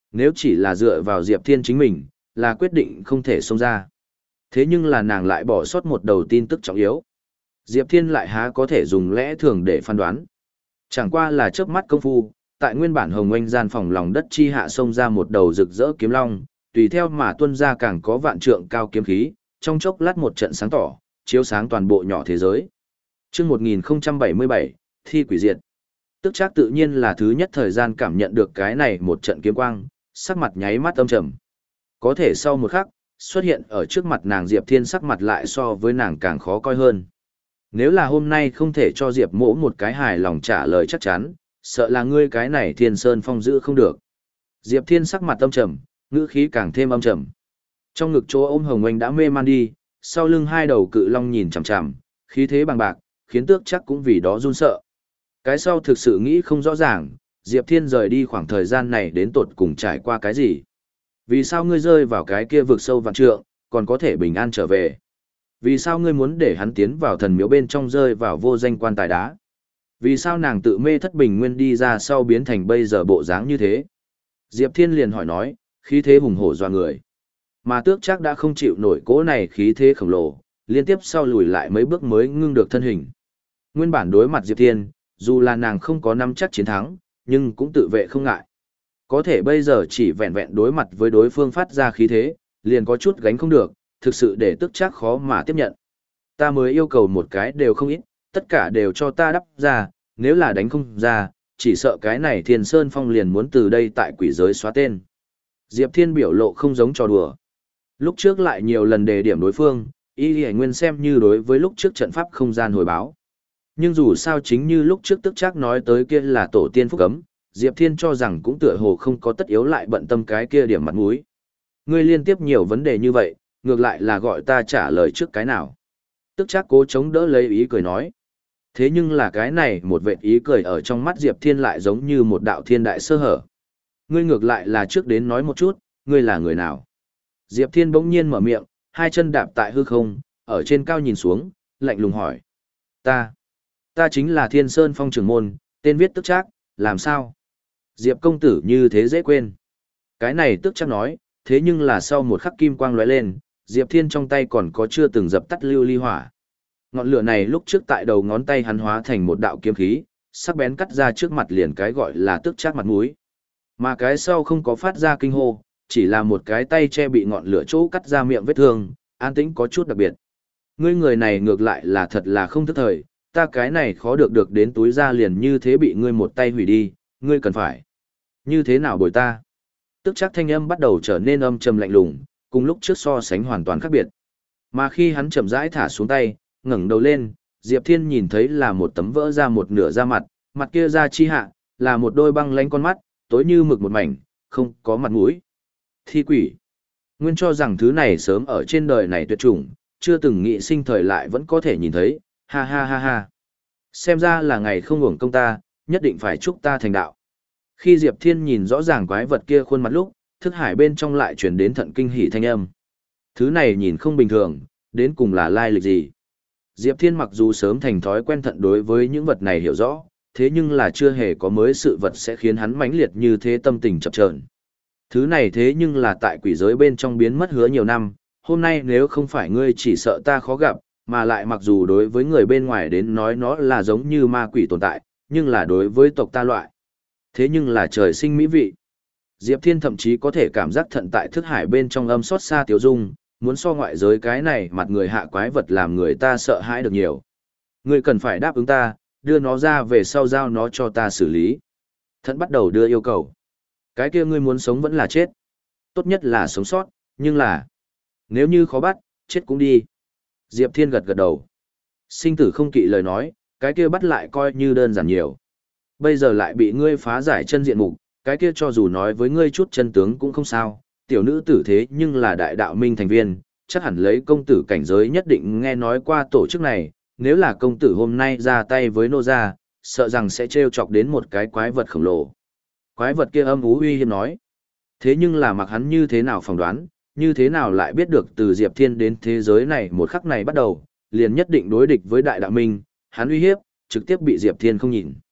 Nếu chỉ là dựa vào Diệp Thiên chính mình, là quyết định không thể xông ra. Thế nhưng là nàng lại bỏ sót một đầu tin tức trọng yếu. Diệp Thiên lại há có thể dùng lẽ thường để phán đoán. Chẳng qua là chớp mắt công phu, tại nguyên bản hồng oanh gian phòng lòng đất chi hạ xông ra một đầu rực rỡ kiếm long, tùy theo mà tuân ra càng có vạn trượng cao kiếm khí, trong chốc lát một trận sáng tỏ, chiếu sáng toàn bộ nhỏ thế giới. Chương một nghìn không trăm bảy mươi bảy, Thi Quỷ Diệt. Tức chắc tự nhiên là thứ nhất thời gian cảm nhận được cái này một trận kiếm quang, sắc mặt nháy mắt âm trầm. Có thể sau một khắc, xuất hiện ở trước mặt nàng Diệp Thiên sắc mặt lại so với nàng càng khó coi hơn. Nếu là hôm nay không thể cho Diệp Mỗ một cái hài lòng trả lời chắc chắn, sợ là ngươi cái này Thiên Sơn Phong giữ không được. Diệp Thiên sắc mặt âm trầm, ngữ khí càng thêm âm trầm. Trong ngực chỗ ôm Hồng Oanh đã mê man đi, sau lưng hai đầu cự long nhìn chằm chằm, khí thế bằng bạc, khiến tước chắc cũng vì đó run sợ. Cái sau thực sự nghĩ không rõ ràng, Diệp Thiên rời đi khoảng thời gian này đến tột cùng trải qua cái gì. Vì sao ngươi rơi vào cái kia vực sâu vạn trượng, còn có thể bình an trở về? Vì sao ngươi muốn để hắn tiến vào thần miếu bên trong rơi vào vô danh quan tài đá? Vì sao nàng tự mê thất bình nguyên đi ra sau biến thành bây giờ bộ dáng như thế? Diệp Thiên liền hỏi nói, khí thế hùng hổ doa người. Mà tước chắc đã không chịu nổi cỗ này khí thế khổng lồ, liên tiếp sau lùi lại mấy bước mới ngưng được thân hình. Nguyên bản đối mặt Diệp Thiên, dù là nàng không có nắm chắc chiến thắng, nhưng cũng tự vệ không ngại. Có thể bây giờ chỉ vẹn vẹn đối mặt với đối phương phát ra khí thế, liền có chút gánh không được, thực sự để tức chắc khó mà tiếp nhận. Ta mới yêu cầu một cái đều không ít, tất cả đều cho ta đắp ra, nếu là đánh không ra, chỉ sợ cái này Thiên Sơn Phong liền muốn từ đây tại quỷ giới xóa tên. Diệp Thiên biểu lộ không giống trò đùa. Lúc trước lại nhiều lần đề điểm đối phương, y hải nguyên xem như đối với lúc trước trận pháp không gian hồi báo. Nhưng dù sao chính như lúc trước tức chắc nói tới kia là tổ tiên phúc cấm, Diệp Thiên cho rằng cũng tựa hồ không có tất yếu lại bận tâm cái kia điểm mặt mũi. Ngươi liên tiếp nhiều vấn đề như vậy, ngược lại là gọi ta trả lời trước cái nào. Tức chắc cố chống đỡ lấy ý cười nói. Thế nhưng là cái này một vệt ý cười ở trong mắt Diệp Thiên lại giống như một đạo thiên đại sơ hở. Ngươi ngược lại là trước đến nói một chút, ngươi là người nào? Diệp Thiên bỗng nhiên mở miệng, hai chân đạp tại hư không, ở trên cao nhìn xuống, lạnh lùng hỏi. Ta, ta chính là Thiên Sơn Phong trưởng môn, tên viết tức chắc, làm sao? Diệp công tử như thế dễ quên. Cái này tức chắc nói, thế nhưng là sau một khắc kim quang lóe lên, Diệp Thiên trong tay còn có chưa từng dập tắt lưu ly hỏa. Ngọn lửa này lúc trước tại đầu ngón tay hắn hóa thành một đạo kiếm khí, sắc bén cắt ra trước mặt liền cái gọi là tức chắc mặt mũi. Mà cái sau không có phát ra kinh hô, chỉ là một cái tay che bị ngọn lửa chỗ cắt ra miệng vết thương, an tĩnh có chút đặc biệt. Ngươi người này ngược lại là thật là không thức thời, ta cái này khó được được đến túi ra liền như thế bị ngươi một tay hủy đi, ngươi cần phải. Như thế nào bồi ta? Tức chắc thanh âm bắt đầu trở nên âm trầm lạnh lùng, cùng lúc trước so sánh hoàn toàn khác biệt. Mà khi hắn chậm rãi thả xuống tay, ngẩng đầu lên, Diệp Thiên nhìn thấy là một tấm vỡ ra một nửa da mặt, mặt kia da chi hạ, là một đôi băng lánh con mắt, tối như mực một mảnh, không có mặt mũi. Thi quỷ. Nguyên cho rằng thứ này sớm ở trên đời này tuyệt chủng, chưa từng nghĩ sinh thời lại vẫn có thể nhìn thấy, ha ha ha ha. Xem ra là ngày không hưởng công ta, nhất định phải chúc ta thành đạo. Khi Diệp Thiên nhìn rõ ràng quái vật kia khuôn mặt lúc, thức hải bên trong lại chuyển đến thận kinh hỉ thanh âm. Thứ này nhìn không bình thường, đến cùng là lai lịch gì. Diệp Thiên mặc dù sớm thành thói quen thận đối với những vật này hiểu rõ, thế nhưng là chưa hề có mới sự vật sẽ khiến hắn mãnh liệt như thế tâm tình chập chờn. Thứ này thế nhưng là tại quỷ giới bên trong biến mất hứa nhiều năm, hôm nay nếu không phải ngươi chỉ sợ ta khó gặp, mà lại mặc dù đối với người bên ngoài đến nói nó là giống như ma quỷ tồn tại, nhưng là đối với tộc ta loại. Thế nhưng là trời sinh mỹ vị. Diệp Thiên thậm chí có thể cảm giác thận tại thức hải bên trong âm xót xa Tiếu Dung, muốn so ngoại giới cái này mặt người hạ quái vật làm người ta sợ hãi được nhiều. Ngươi cần phải đáp ứng ta, đưa nó ra về sau giao nó cho ta xử lý. Thận bắt đầu đưa yêu cầu. Cái kia ngươi muốn sống vẫn là chết. Tốt nhất là sống sót, nhưng là... Nếu như khó bắt, chết cũng đi. Diệp Thiên gật gật đầu. Sinh tử không kỵ lời nói, cái kia bắt lại coi như đơn giản nhiều. Bây giờ lại bị ngươi phá giải chân diện mục, cái kia cho dù nói với ngươi chút chân tướng cũng không sao, tiểu nữ tử thế nhưng là đại đạo minh thành viên, chắc hẳn lấy công tử cảnh giới nhất định nghe nói qua tổ chức này, nếu là công tử hôm nay ra tay với nô gia, sợ rằng sẽ trêu chọc đến một cái quái vật khổng lồ. Quái vật kia âm ú uy hiếp nói. Thế nhưng là mặc hắn như thế nào phỏng đoán, như thế nào lại biết được từ Diệp Thiên đến thế giới này một khắc này bắt đầu, liền nhất định đối địch với đại đạo minh, hắn uy hiếp, trực tiếp bị Diệp Thiên không nhìn.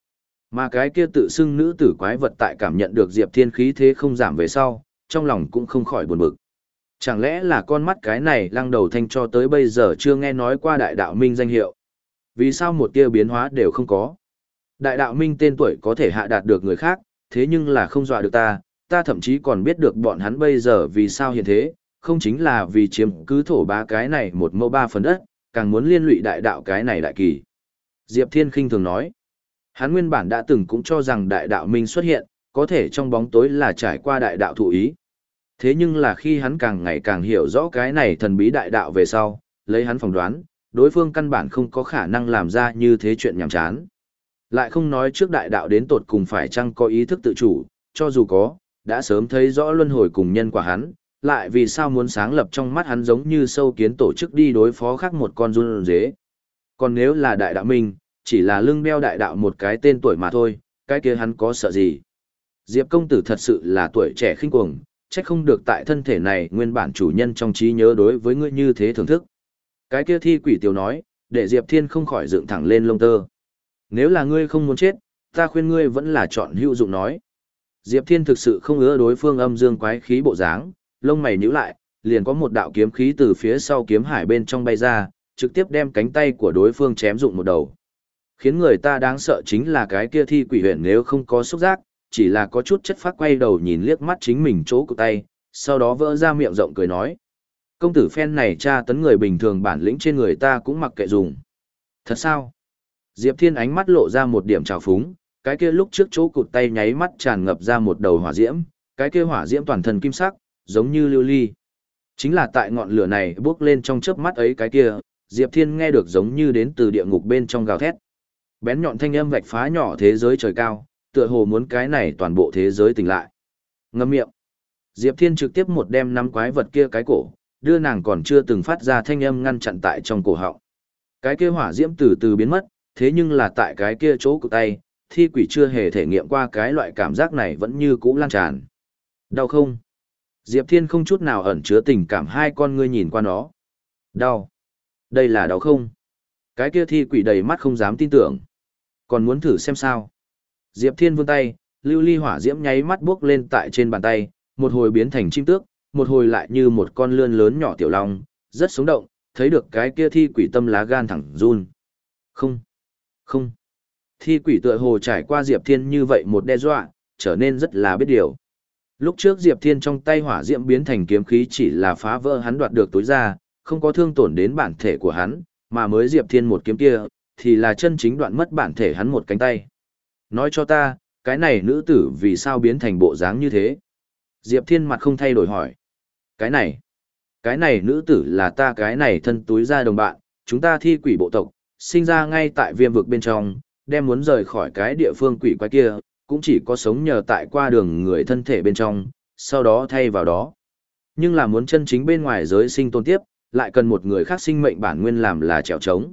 Mà cái kia tự xưng nữ tử quái vật tại cảm nhận được Diệp Thiên khí thế không giảm về sau, trong lòng cũng không khỏi buồn bực. Chẳng lẽ là con mắt cái này lăng đầu thanh cho tới bây giờ chưa nghe nói qua đại đạo minh danh hiệu? Vì sao một tia biến hóa đều không có? Đại đạo minh tên tuổi có thể hạ đạt được người khác, thế nhưng là không dọa được ta, ta thậm chí còn biết được bọn hắn bây giờ vì sao hiện thế, không chính là vì chiếm cứ thổ bá cái này một mẫu ba phần đất, càng muốn liên lụy đại đạo cái này đại kỳ. Diệp Thiên khinh thường nói, hắn nguyên bản đã từng cũng cho rằng đại đạo minh xuất hiện, có thể trong bóng tối là trải qua đại đạo thụ ý. Thế nhưng là khi hắn càng ngày càng hiểu rõ cái này thần bí đại đạo về sau, lấy hắn phỏng đoán, đối phương căn bản không có khả năng làm ra như thế chuyện nhảm chán. Lại không nói trước đại đạo đến tột cùng phải chăng có ý thức tự chủ, cho dù có, đã sớm thấy rõ luân hồi cùng nhân quả hắn, lại vì sao muốn sáng lập trong mắt hắn giống như sâu kiến tổ chức đi đối phó khác một con run dế. Còn nếu là đại đạo minh, chỉ là lưng đeo đại đạo một cái tên tuổi mà thôi, cái kia hắn có sợ gì. Diệp công tử thật sự là tuổi trẻ khinh cuồng, trách không được tại thân thể này nguyên bản chủ nhân trong trí nhớ đối với ngươi như thế thưởng thức. Cái kia thi quỷ tiểu nói, để Diệp Thiên không khỏi dựng thẳng lên lông tơ. Nếu là ngươi không muốn chết, ta khuyên ngươi vẫn là chọn hữu dụng nói. Diệp Thiên thực sự không ưa đối phương âm dương quái khí bộ dáng, lông mày nhíu lại, liền có một đạo kiếm khí từ phía sau kiếm hải bên trong bay ra, trực tiếp đem cánh tay của đối phương chém rụng một đầu. Khiến người ta đáng sợ chính là cái kia thi quỷ huyền nếu không có xúc giác, chỉ là có chút chất phát quay đầu nhìn liếc mắt chính mình chỗ của tay, sau đó vỡ ra miệng rộng cười nói. Công tử phen này tra tấn người bình thường bản lĩnh trên người ta cũng mặc kệ dùng. Thật sao? Diệp Thiên ánh mắt lộ ra một điểm trào phúng, cái kia lúc trước chỗ cụt tay nháy mắt tràn ngập ra một đầu hỏa diễm, cái kia hỏa diễm toàn thân kim sắc, giống như lưu ly. Chính là tại ngọn lửa này bước lên trong chớp mắt ấy cái kia, Diệp Thiên nghe được giống như đến từ địa ngục bên trong gào thét. Bén nhọn thanh âm vạch phá nhỏ thế giới trời cao, tựa hồ muốn cái này toàn bộ thế giới tỉnh lại. Ngậm miệng. Diệp Thiên trực tiếp một đem nắm quái vật kia cái cổ, đưa nàng còn chưa từng phát ra thanh âm ngăn chặn tại trong cổ họng. Cái kia hỏa diễm từ từ biến mất, thế nhưng là tại cái kia chỗ của tay, thi quỷ chưa hề thể nghiệm qua cái loại cảm giác này vẫn như cũ lan tràn. Đau không? Diệp Thiên không chút nào ẩn chứa tình cảm, hai con ngươi nhìn qua nó. Đau. Đây là đau không? Cái kia thi quỷ đầy mắt không dám tin tưởng. Còn muốn thử xem sao? Diệp Thiên vươn tay, lưu ly hỏa diễm nháy mắt bước lên tại trên bàn tay, một hồi biến thành chim tước, một hồi lại như một con lươn lớn nhỏ tiểu long, rất sống động, thấy được cái kia thi quỷ tâm lá gan thẳng run. Không, không. Thi quỷ tựa hồ trải qua Diệp Thiên như vậy một đe dọa, trở nên rất là biết điều. Lúc trước Diệp Thiên trong tay hỏa diễm biến thành kiếm khí chỉ là phá vỡ hắn đoạt được tối ra, không có thương tổn đến bản thể của hắn, mà mới Diệp Thiên một kiếm kia, thì là chân chính đoạn mất bản thể hắn một cánh tay. Nói cho ta, cái này nữ tử vì sao biến thành bộ dáng như thế? Diệp Thiên mặt không thay đổi hỏi. Cái này, cái này nữ tử là ta cái này thân túi ra đồng bạn, chúng ta thi quỷ bộ tộc, sinh ra ngay tại viêm vực bên trong, đem muốn rời khỏi cái địa phương quỷ quái kia, cũng chỉ có sống nhờ tại qua đường người thân thể bên trong, sau đó thay vào đó. Nhưng là muốn chân chính bên ngoài giới sinh tồn tiếp, lại cần một người khác sinh mệnh bản nguyên làm là trèo trống.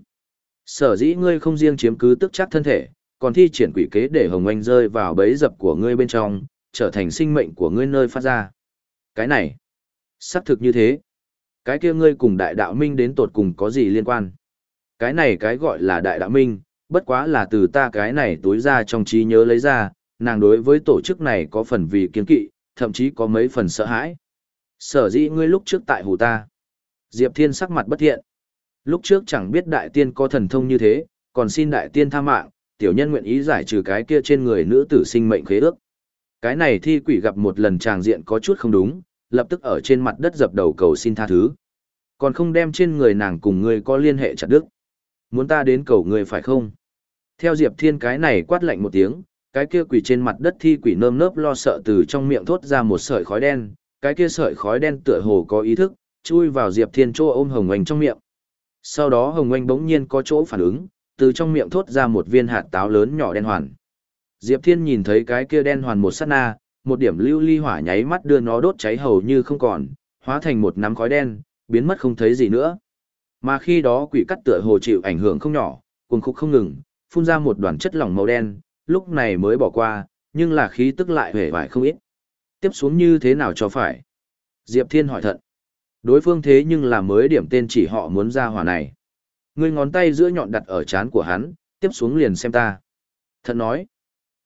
Sở dĩ ngươi không riêng chiếm cứ tức chắc thân thể, còn thi triển quỷ kế để Hồng Anh rơi vào bẫy dập của ngươi bên trong, trở thành sinh mệnh của ngươi nơi phát ra. Cái này, xác thực như thế. Cái kia ngươi cùng đại đạo minh đến tột cùng có gì liên quan? Cái này cái gọi là đại đạo minh, bất quá là từ ta cái này tối ra trong trí nhớ lấy ra, nàng đối với tổ chức này có phần vì kiên kỵ, thậm chí có mấy phần sợ hãi. Sở dĩ ngươi lúc trước tại hù ta. Diệp Thiên sắc mặt bất thiện. Lúc trước chẳng biết đại tiên có thần thông như thế, còn xin đại tiên tha mạng, tiểu nhân nguyện ý giải trừ cái kia trên người nữ tử sinh mệnh khế ước. Cái này thi quỷ gặp một lần tràng diện có chút không đúng, lập tức ở trên mặt đất dập đầu cầu xin tha thứ. Còn không đem trên người nàng cùng ngươi có liên hệ chặt đứt. Muốn ta đến cầu ngươi phải không? Theo Diệp Thiên cái này quát lạnh một tiếng, cái kia quỷ trên mặt đất thi quỷ nơm nớp lo sợ từ trong miệng thốt ra một sợi khói đen, cái kia sợi khói đen tựa hồ có ý thức, chui vào Diệp Thiên chỗ ôm Hồng Oanh trong miệng. Sau đó Hồng Oanh bỗng nhiên có chỗ phản ứng, từ trong miệng thốt ra một viên hạt táo lớn nhỏ đen hoàn. Diệp Thiên nhìn thấy cái kia đen hoàn một sát na, một điểm lưu ly hỏa nháy mắt đưa nó đốt cháy hầu như không còn, hóa thành một nắm khói đen, biến mất không thấy gì nữa. Mà khi đó quỷ cắt tựa hồ chịu ảnh hưởng không nhỏ, cuồng khúc không ngừng, phun ra một đoàn chất lỏng màu đen, lúc này mới bỏ qua, nhưng là khí tức lại hề vải không ít. Tiếp xuống như thế nào cho phải? Diệp Thiên hỏi thận. Đối phương thế nhưng là mới điểm tên chỉ họ muốn ra hỏa này. Ngươi ngón tay giữa nhọn đặt ở trán của hắn, tiếp xuống liền xem ta. Thận nói.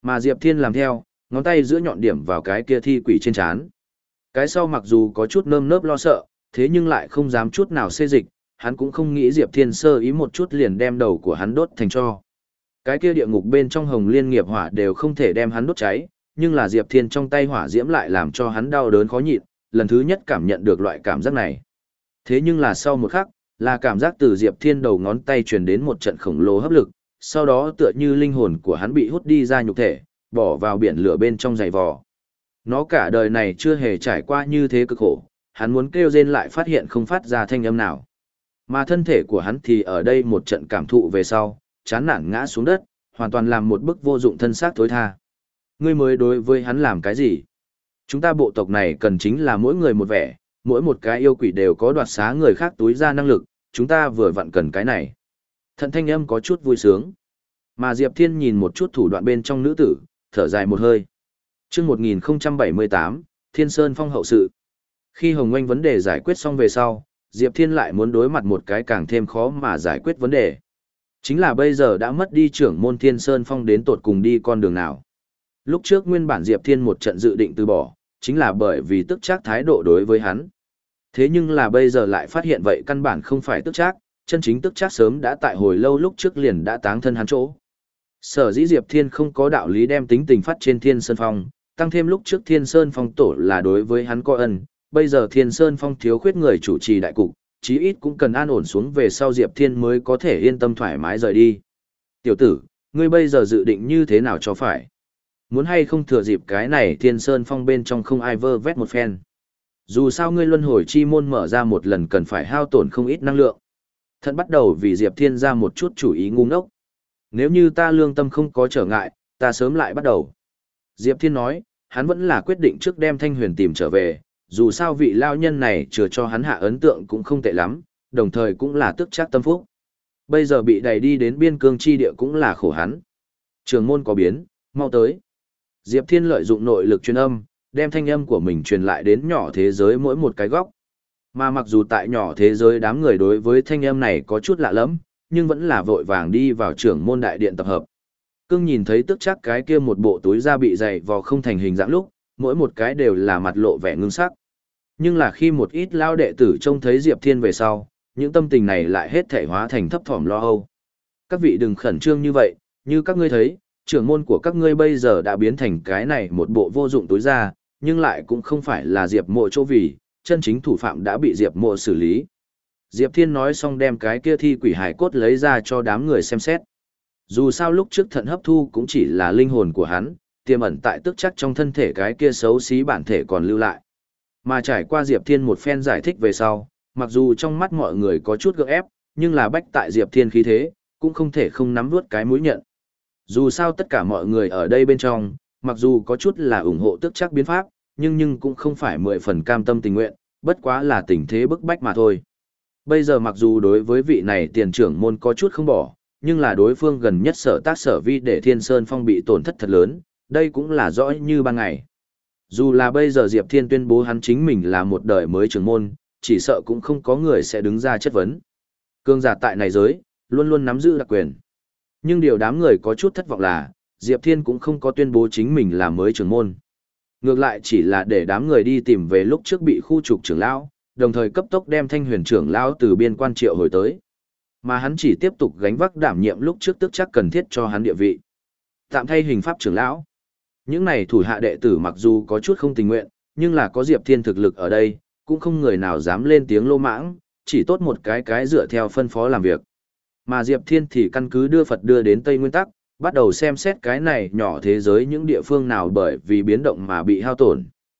Mà Diệp Thiên làm theo, ngón tay giữa nhọn điểm vào cái kia thi quỷ trên trán. Cái sau mặc dù có chút nơm nớp lo sợ, thế nhưng lại không dám chút nào xê dịch, hắn cũng không nghĩ Diệp Thiên sơ ý một chút liền đem đầu của hắn đốt thành tro. Cái kia địa ngục bên trong hồng liên nghiệp hỏa đều không thể đem hắn đốt cháy, nhưng là Diệp Thiên trong tay hỏa diễm lại làm cho hắn đau đớn khó nhịn, lần thứ nhất cảm nhận được loại cảm giác này. Thế nhưng là sau một khắc, là cảm giác từ Diệp Thiên đầu ngón tay truyền đến một trận khổng lồ hấp lực, sau đó tựa như linh hồn của hắn bị hút đi ra nhục thể, bỏ vào biển lửa bên trong giày vò. Nó cả đời này chưa hề trải qua như thế cực khổ, hắn muốn kêu rên lại phát hiện không phát ra thanh âm nào. Mà thân thể của hắn thì ở đây một trận cảm thụ về sau, chán nản ngã xuống đất, hoàn toàn làm một bức vô dụng thân xác thối tha. Ngươi mới đối với hắn làm cái gì? Chúng ta bộ tộc này cần chính là mỗi người một vẻ, mỗi một cái yêu quỷ đều có đoạt xá người khác túi ra năng lực, chúng ta vừa vặn cần cái này. Thận thanh âm có chút vui sướng. Mà Diệp Thiên nhìn một chút thủ đoạn bên trong nữ tử, thở dài một hơi. Chương một nghìn không trăm bảy mươi tám, Thiên Sơn Phong hậu sự. Khi Hồng Oanh vấn đề giải quyết xong về sau, Diệp Thiên lại muốn đối mặt một cái càng thêm khó mà giải quyết vấn đề. Chính là bây giờ đã mất đi trưởng môn Thiên Sơn Phong đến tột cùng đi con đường nào. Lúc trước nguyên bản Diệp Thiên một trận dự định từ bỏ, chính là bởi vì tức trác thái độ đối với hắn. Thế nhưng là bây giờ lại phát hiện vậy căn bản không phải tức trác, chân chính tức trác sớm đã tại hồi lâu lúc trước liền đã táng thân hắn chỗ. Sở dĩ Diệp Thiên không có đạo lý đem tính tình phát trên Thiên Sơn Phong, tăng thêm lúc trước Thiên Sơn Phong tổ là đối với hắn có ân, bây giờ Thiên Sơn Phong thiếu khuyết người chủ trì đại cục, chí ít cũng cần an ổn xuống về sau Diệp Thiên mới có thể yên tâm thoải mái rời đi. Tiểu tử, ngươi bây giờ dự định như thế nào cho phải? Muốn hay không thừa dịp cái này Thiên Sơn Phong bên trong không ai vơ vét một phen. Dù sao ngươi luân hồi chi môn mở ra một lần cần phải hao tổn không ít năng lượng. Thận bắt đầu vì Diệp Thiên ra một chút chủ ý ngu ngốc. Nếu như ta lương tâm không có trở ngại, ta sớm lại bắt đầu. Diệp Thiên nói, hắn vẫn là quyết định trước đem Thanh Huyền tìm trở về, dù sao vị lao nhân này chừa cho hắn hạ ấn tượng cũng không tệ lắm, đồng thời cũng là tức chắc tâm phúc. Bây giờ bị đẩy đi đến biên cương chi địa cũng là khổ hắn. Trường môn có biến, mau tới. Diệp Thiên lợi dụng nội lực truyền âm, đem thanh âm của mình truyền lại đến nhỏ thế giới mỗi một cái góc. Mà mặc dù tại nhỏ thế giới đám người đối với thanh âm này có chút lạ lẫm, nhưng vẫn là vội vàng đi vào trưởng môn đại điện tập hợp. Cưng nhìn thấy tức chắc cái kia một bộ túi da bị dày vò không thành hình dạng lúc, mỗi một cái đều là mặt lộ vẻ ngưng sắc. Nhưng là khi một ít lao đệ tử trông thấy Diệp Thiên về sau, những tâm tình này lại hết thể hóa thành thấp thỏm lo âu. Các vị đừng khẩn trương như vậy, như các ngươi thấy, trưởng môn của các ngươi bây giờ đã biến thành cái này một bộ vô dụng túi da, nhưng lại cũng không phải là Diệp Mộ chỗ vì, chân chính thủ phạm đã bị Diệp Mộ xử lý. Diệp Thiên nói xong đem cái kia thi quỷ hải cốt lấy ra cho đám người xem xét. Dù sao lúc trước thận hấp thu cũng chỉ là linh hồn của hắn, tiềm ẩn tại tức chắc trong thân thể cái kia xấu xí bản thể còn lưu lại. Mà trải qua Diệp Thiên một phen giải thích về sau, mặc dù trong mắt mọi người có chút gượng ép, nhưng là bách tại Diệp Thiên khí thế, cũng không thể không nắm vuốt cái mũi nhận. Dù sao tất cả mọi người ở đây bên trong, mặc dù có chút là ủng hộ tức chắc biến pháp, nhưng nhưng cũng không phải mười phần cam tâm tình nguyện, bất quá là tình thế bức bách mà thôi. Bây giờ mặc dù đối với vị này tiền trưởng môn có chút không bỏ, nhưng là đối phương gần nhất sở tác sở vi để Thiên Sơn Phong bị tổn thất thật lớn, đây cũng là rõ như ban ngày. Dù là bây giờ Diệp Thiên tuyên bố hắn chính mình là một đời mới trưởng môn, chỉ sợ cũng không có người sẽ đứng ra chất vấn. Cương giả tại này giới, luôn luôn nắm giữ đặc quyền. Nhưng điều đám người có chút thất vọng là, Diệp Thiên cũng không có tuyên bố chính mình là mới trưởng môn. Ngược lại chỉ là để đám người đi tìm về lúc trước bị khu trục trưởng lão, đồng thời cấp tốc đem Thanh Huyền trưởng lão từ biên quan triệu hồi tới. Mà hắn chỉ tiếp tục gánh vác đảm nhiệm lúc trước tức chắc cần thiết cho hắn địa vị. Tạm thay hình pháp trưởng lão. Những này thủ hạ đệ tử mặc dù có chút không tình nguyện, nhưng là có Diệp Thiên thực lực ở đây, cũng không người nào dám lên tiếng lô mãng, chỉ tốt một cái cái dựa theo phân phó làm việc. Mà Diệp Thiên thì căn cứ đưa Phật đưa đến Tây Nguyên Tắc, bắt đầu xem xét cái này nhỏ thế giới những địa phương nào bởi vì biến động mà bị hao tổn.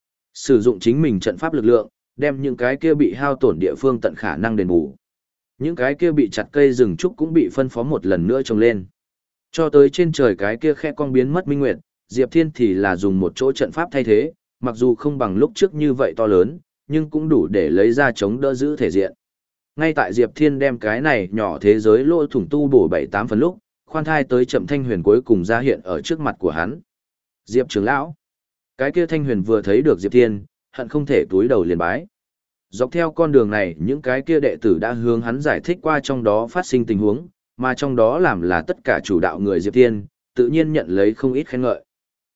Sử dụng chính mình trận pháp lực lượng, đem những cái kia bị hao tổn địa phương tận khả năng đền bù. Những cái kia bị chặt cây rừng trúc cũng bị phân phó một lần nữa trồng lên. Cho tới trên trời cái kia khe cong biến mất minh nguyệt, Diệp Thiên thì là dùng một chỗ trận pháp thay thế, mặc dù không bằng lúc trước như vậy to lớn, nhưng cũng đủ để lấy ra chống đỡ giữ thể diện. Ngay tại Diệp Thiên đem cái này nhỏ thế giới lỗ thủng tu bổ bảy tám phần lúc, khoan thai tới chậm Thanh Huyền cuối cùng ra hiện ở trước mặt của hắn. Diệp trưởng lão. Cái kia Thanh Huyền vừa thấy được Diệp Thiên, hận không thể túi đầu liền bái. Dọc theo con đường này, những cái kia đệ tử đã hướng hắn giải thích qua trong đó phát sinh tình huống, mà trong đó làm là tất cả chủ đạo người Diệp Thiên, tự nhiên nhận lấy không ít khen ngợi.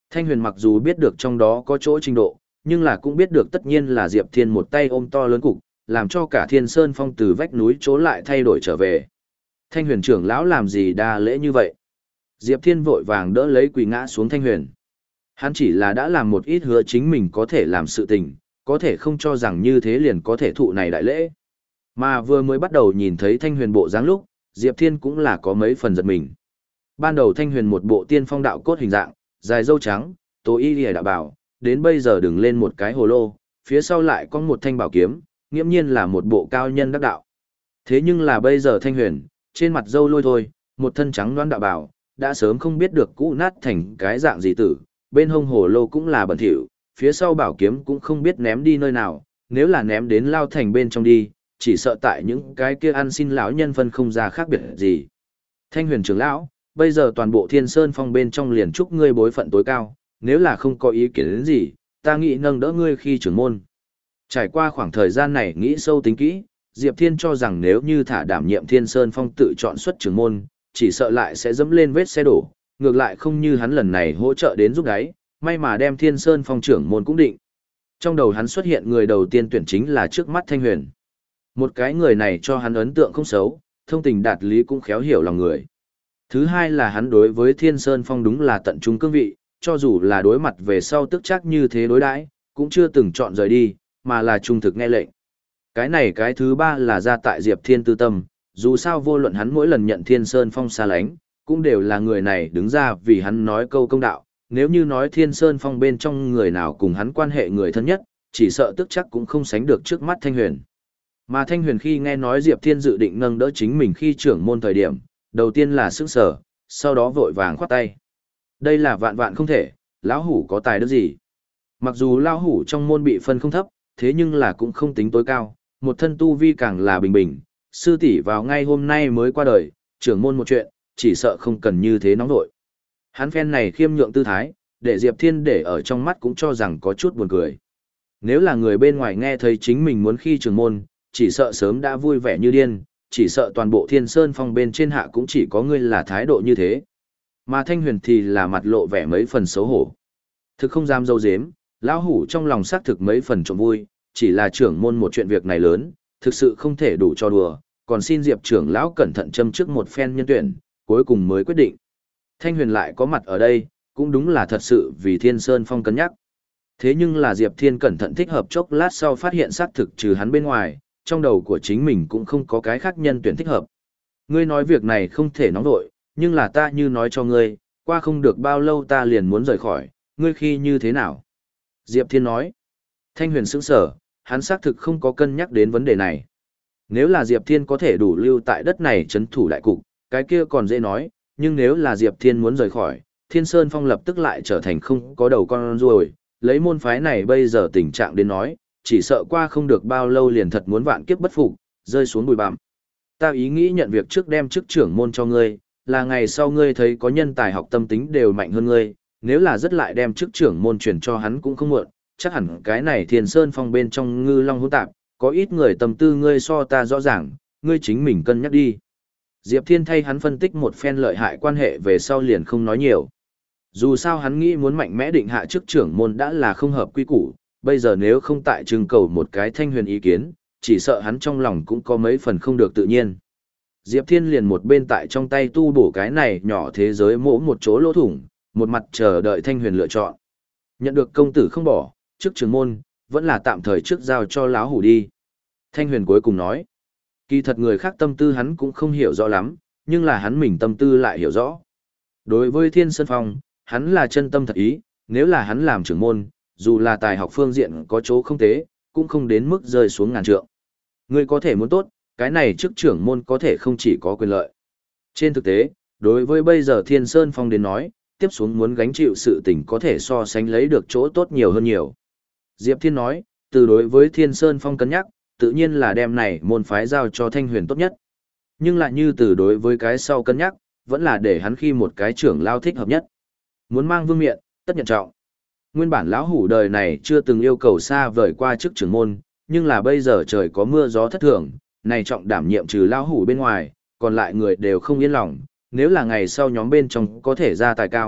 Thanh Huyền mặc dù biết được trong đó có chỗ trình độ, nhưng là cũng biết được tất nhiên là Diệp Thiên một tay ôm to lớn cục, làm cho cả Thiên Sơn Phong từ vách núi chỗ lại thay đổi trở về. Thanh Huyền trưởng lão làm gì đa lễ như vậy? Diệp Thiên vội vàng đỡ lấy quỳ ngã xuống Thanh Huyền. Hắn chỉ là đã làm một ít hứa chính mình có thể làm sự tình, có thể không cho rằng như thế liền có thể thụ này đại lễ. Mà vừa mới bắt đầu nhìn thấy Thanh Huyền bộ dáng lúc, Diệp Thiên cũng là có mấy phần giật mình. Ban đầu Thanh Huyền một bộ tiên phong đạo cốt hình dạng, dài râu trắng, tố y lìa đạo bảo, đến bây giờ đứng lên một cái hồ lô, phía sau lại có một thanh bảo kiếm, nghiễm nhiên là một bộ cao nhân đắc đạo. Thế nhưng là bây giờ Thanh Huyền, trên mặt râu lôi thôi, một thân trắng đoán đạo bảo, đã sớm không biết được cũ nát thành cái dạng gì tử, bên hông hồ lô cũng là bẩn thỉu, phía sau bảo kiếm cũng không biết ném đi nơi nào, nếu là ném đến lao thành bên trong đi, chỉ sợ tại những cái kia ăn xin lão nhân phân không ra khác biệt gì. Thanh Huyền trưởng lão, bây giờ toàn bộ Thiên Sơn Phong bên trong liền chúc ngươi bối phận tối cao, nếu là không có ý kiến đến gì, ta nghĩ nâng đỡ ngươi khi trưởng môn. Trải qua khoảng thời gian này nghĩ sâu tính kỹ, Diệp Thiên cho rằng nếu như thả đảm nhiệm Thiên Sơn Phong tự chọn xuất trưởng môn, chỉ sợ lại sẽ dẫm lên vết xe đổ, ngược lại không như hắn lần này hỗ trợ đến giúp đáy, may mà đem Thiên Sơn Phong trưởng môn cũng định. Trong đầu hắn xuất hiện người đầu tiên tuyển chính là trước mắt Thanh Huyền. Một cái người này cho hắn ấn tượng không xấu, thông tình đạt lý cũng khéo hiểu lòng người. Thứ hai là hắn đối với Thiên Sơn Phong đúng là tận trung cương vị, cho dù là đối mặt về sau tức chắc như thế đối đãi, cũng chưa từng chọn rời đi, mà là trung thực nghe lệnh. Cái này cái thứ ba là ra tại Diệp Thiên tư tâm, dù sao vô luận hắn mỗi lần nhận Thiên Sơn Phong xa lánh, cũng đều là người này đứng ra vì hắn nói câu công đạo, nếu như nói Thiên Sơn Phong bên trong người nào cùng hắn quan hệ người thân nhất, chỉ sợ tức chắc cũng không sánh được trước mắt Thanh Huyền. Mà Thanh Huyền khi nghe nói Diệp Thiên dự định nâng đỡ chính mình khi trưởng môn thời điểm, đầu tiên là sững sờ, sau đó vội vàng khoát tay. Đây là vạn vạn không thể, lão hủ có tài đức gì? Mặc dù lão hủ trong môn bị phân không thấp, thế nhưng là cũng không tính tối cao, một thân tu vi càng là bình bình, sư tỷ vào ngay hôm nay mới qua đời, trưởng môn một chuyện, chỉ sợ không cần như thế nóng nội. Hắn phen này khiêm nhượng tư thái, để Diệp Thiên để ở trong mắt cũng cho rằng có chút buồn cười. Nếu là người bên ngoài nghe thấy chính mình muốn khi trưởng môn, chỉ sợ sớm đã vui vẻ như điên, chỉ sợ toàn bộ Thiên Sơn Phong bên trên hạ cũng chỉ có ngươi là thái độ như thế. Mà Thanh Huyền thì là mặt lộ vẻ mấy phần xấu hổ. Thực không dám dâu dếm, lão hủ trong lòng xác thực mấy phần trộm vui, chỉ là trưởng môn một chuyện việc này lớn, thực sự không thể đủ cho đùa, còn xin Diệp trưởng lão cẩn thận châm trước một phen nhân tuyển, cuối cùng mới quyết định. Thanh Huyền lại có mặt ở đây, cũng đúng là thật sự vì Thiên Sơn Phong cân nhắc. Thế nhưng là Diệp Thiên cẩn thận thích hợp chốc lát sau phát hiện xác thực trừ hắn bên ngoài, trong đầu của chính mình cũng không có cái khác nhân tuyển thích hợp. Ngươi nói việc này không thể nóng vội, nhưng là ta như nói cho ngươi, qua không được bao lâu ta liền muốn rời khỏi, ngươi khi như thế nào? Diệp Thiên nói. Thanh Huyền sững sờ, hắn xác thực không có cân nhắc đến vấn đề này. Nếu là Diệp Thiên có thể đủ lưu tại đất này trấn thủ đại cục, cái kia còn dễ nói, nhưng nếu là Diệp Thiên muốn rời khỏi, Thiên Sơn Phong lập tức lại trở thành không có đầu con ruồi, lấy môn phái này bây giờ tình trạng đến nói, chỉ sợ qua không được bao lâu liền thật muốn vạn kiếp bất phục, rơi xuống bụi bặm. Ta ý nghĩ nhận việc trước đem chức trưởng môn cho ngươi, là ngày sau ngươi thấy có nhân tài học tâm tính đều mạnh hơn ngươi, nếu là rất lại đem chức trưởng môn truyền cho hắn cũng không muộn, chắc hẳn cái này Thiên Sơn Phong bên trong ngư long hỗn tạp, có ít người tâm tư ngươi so ta rõ ràng, ngươi chính mình cân nhắc đi. Diệp Thiên thay hắn phân tích một phen lợi hại quan hệ về sau liền không nói nhiều. Dù sao hắn nghĩ muốn mạnh mẽ định hạ chức trưởng môn đã là không hợp quy củ, bây giờ nếu không tại trưng cầu một cái Thanh Huyền ý kiến, chỉ sợ hắn trong lòng cũng có mấy phần không được tự nhiên. Diệp Thiên liền một bên tại trong tay tu bổ cái này nhỏ thế giới mỗ một chỗ lỗ thủng, một mặt chờ đợi Thanh Huyền lựa chọn. Nhận được công tử không bỏ, chức trưởng môn, vẫn là tạm thời trước giao cho lão hủ đi. Thanh Huyền cuối cùng nói, kỳ thật người khác tâm tư hắn cũng không hiểu rõ lắm, nhưng là hắn mình tâm tư lại hiểu rõ. Đối với Thiên Sơn Phong, hắn là chân tâm thật ý, nếu là hắn làm trưởng môn, dù là tài học phương diện có chỗ không tế, cũng không đến mức rơi xuống ngàn trượng. Ngươi có thể muốn tốt, cái này chức trưởng môn có thể không chỉ có quyền lợi. Trên thực tế, đối với bây giờ Thiên Sơn Phong đến nói, tiếp xuống muốn gánh chịu sự tình có thể so sánh lấy được chỗ tốt nhiều hơn nhiều. Diệp Thiên nói, từ đối với Thiên Sơn Phong cân nhắc, tự nhiên là đem này môn phái giao cho Thanh Huyền tốt nhất. Nhưng lại như từ đối với cái sau cân nhắc, vẫn là để hắn khi một cái trưởng lao thích hợp nhất. Muốn mang vương miện, tất nhận trọng. Nguyên bản lão hủ đời này chưa từng yêu cầu xa vời qua chức trưởng môn, nhưng là bây giờ trời có mưa gió thất thường, này trọng đảm nhiệm trừ lão hủ bên ngoài, còn lại người đều không yên lòng, nếu là ngày sau nhóm bên trong có thể ra tài cao,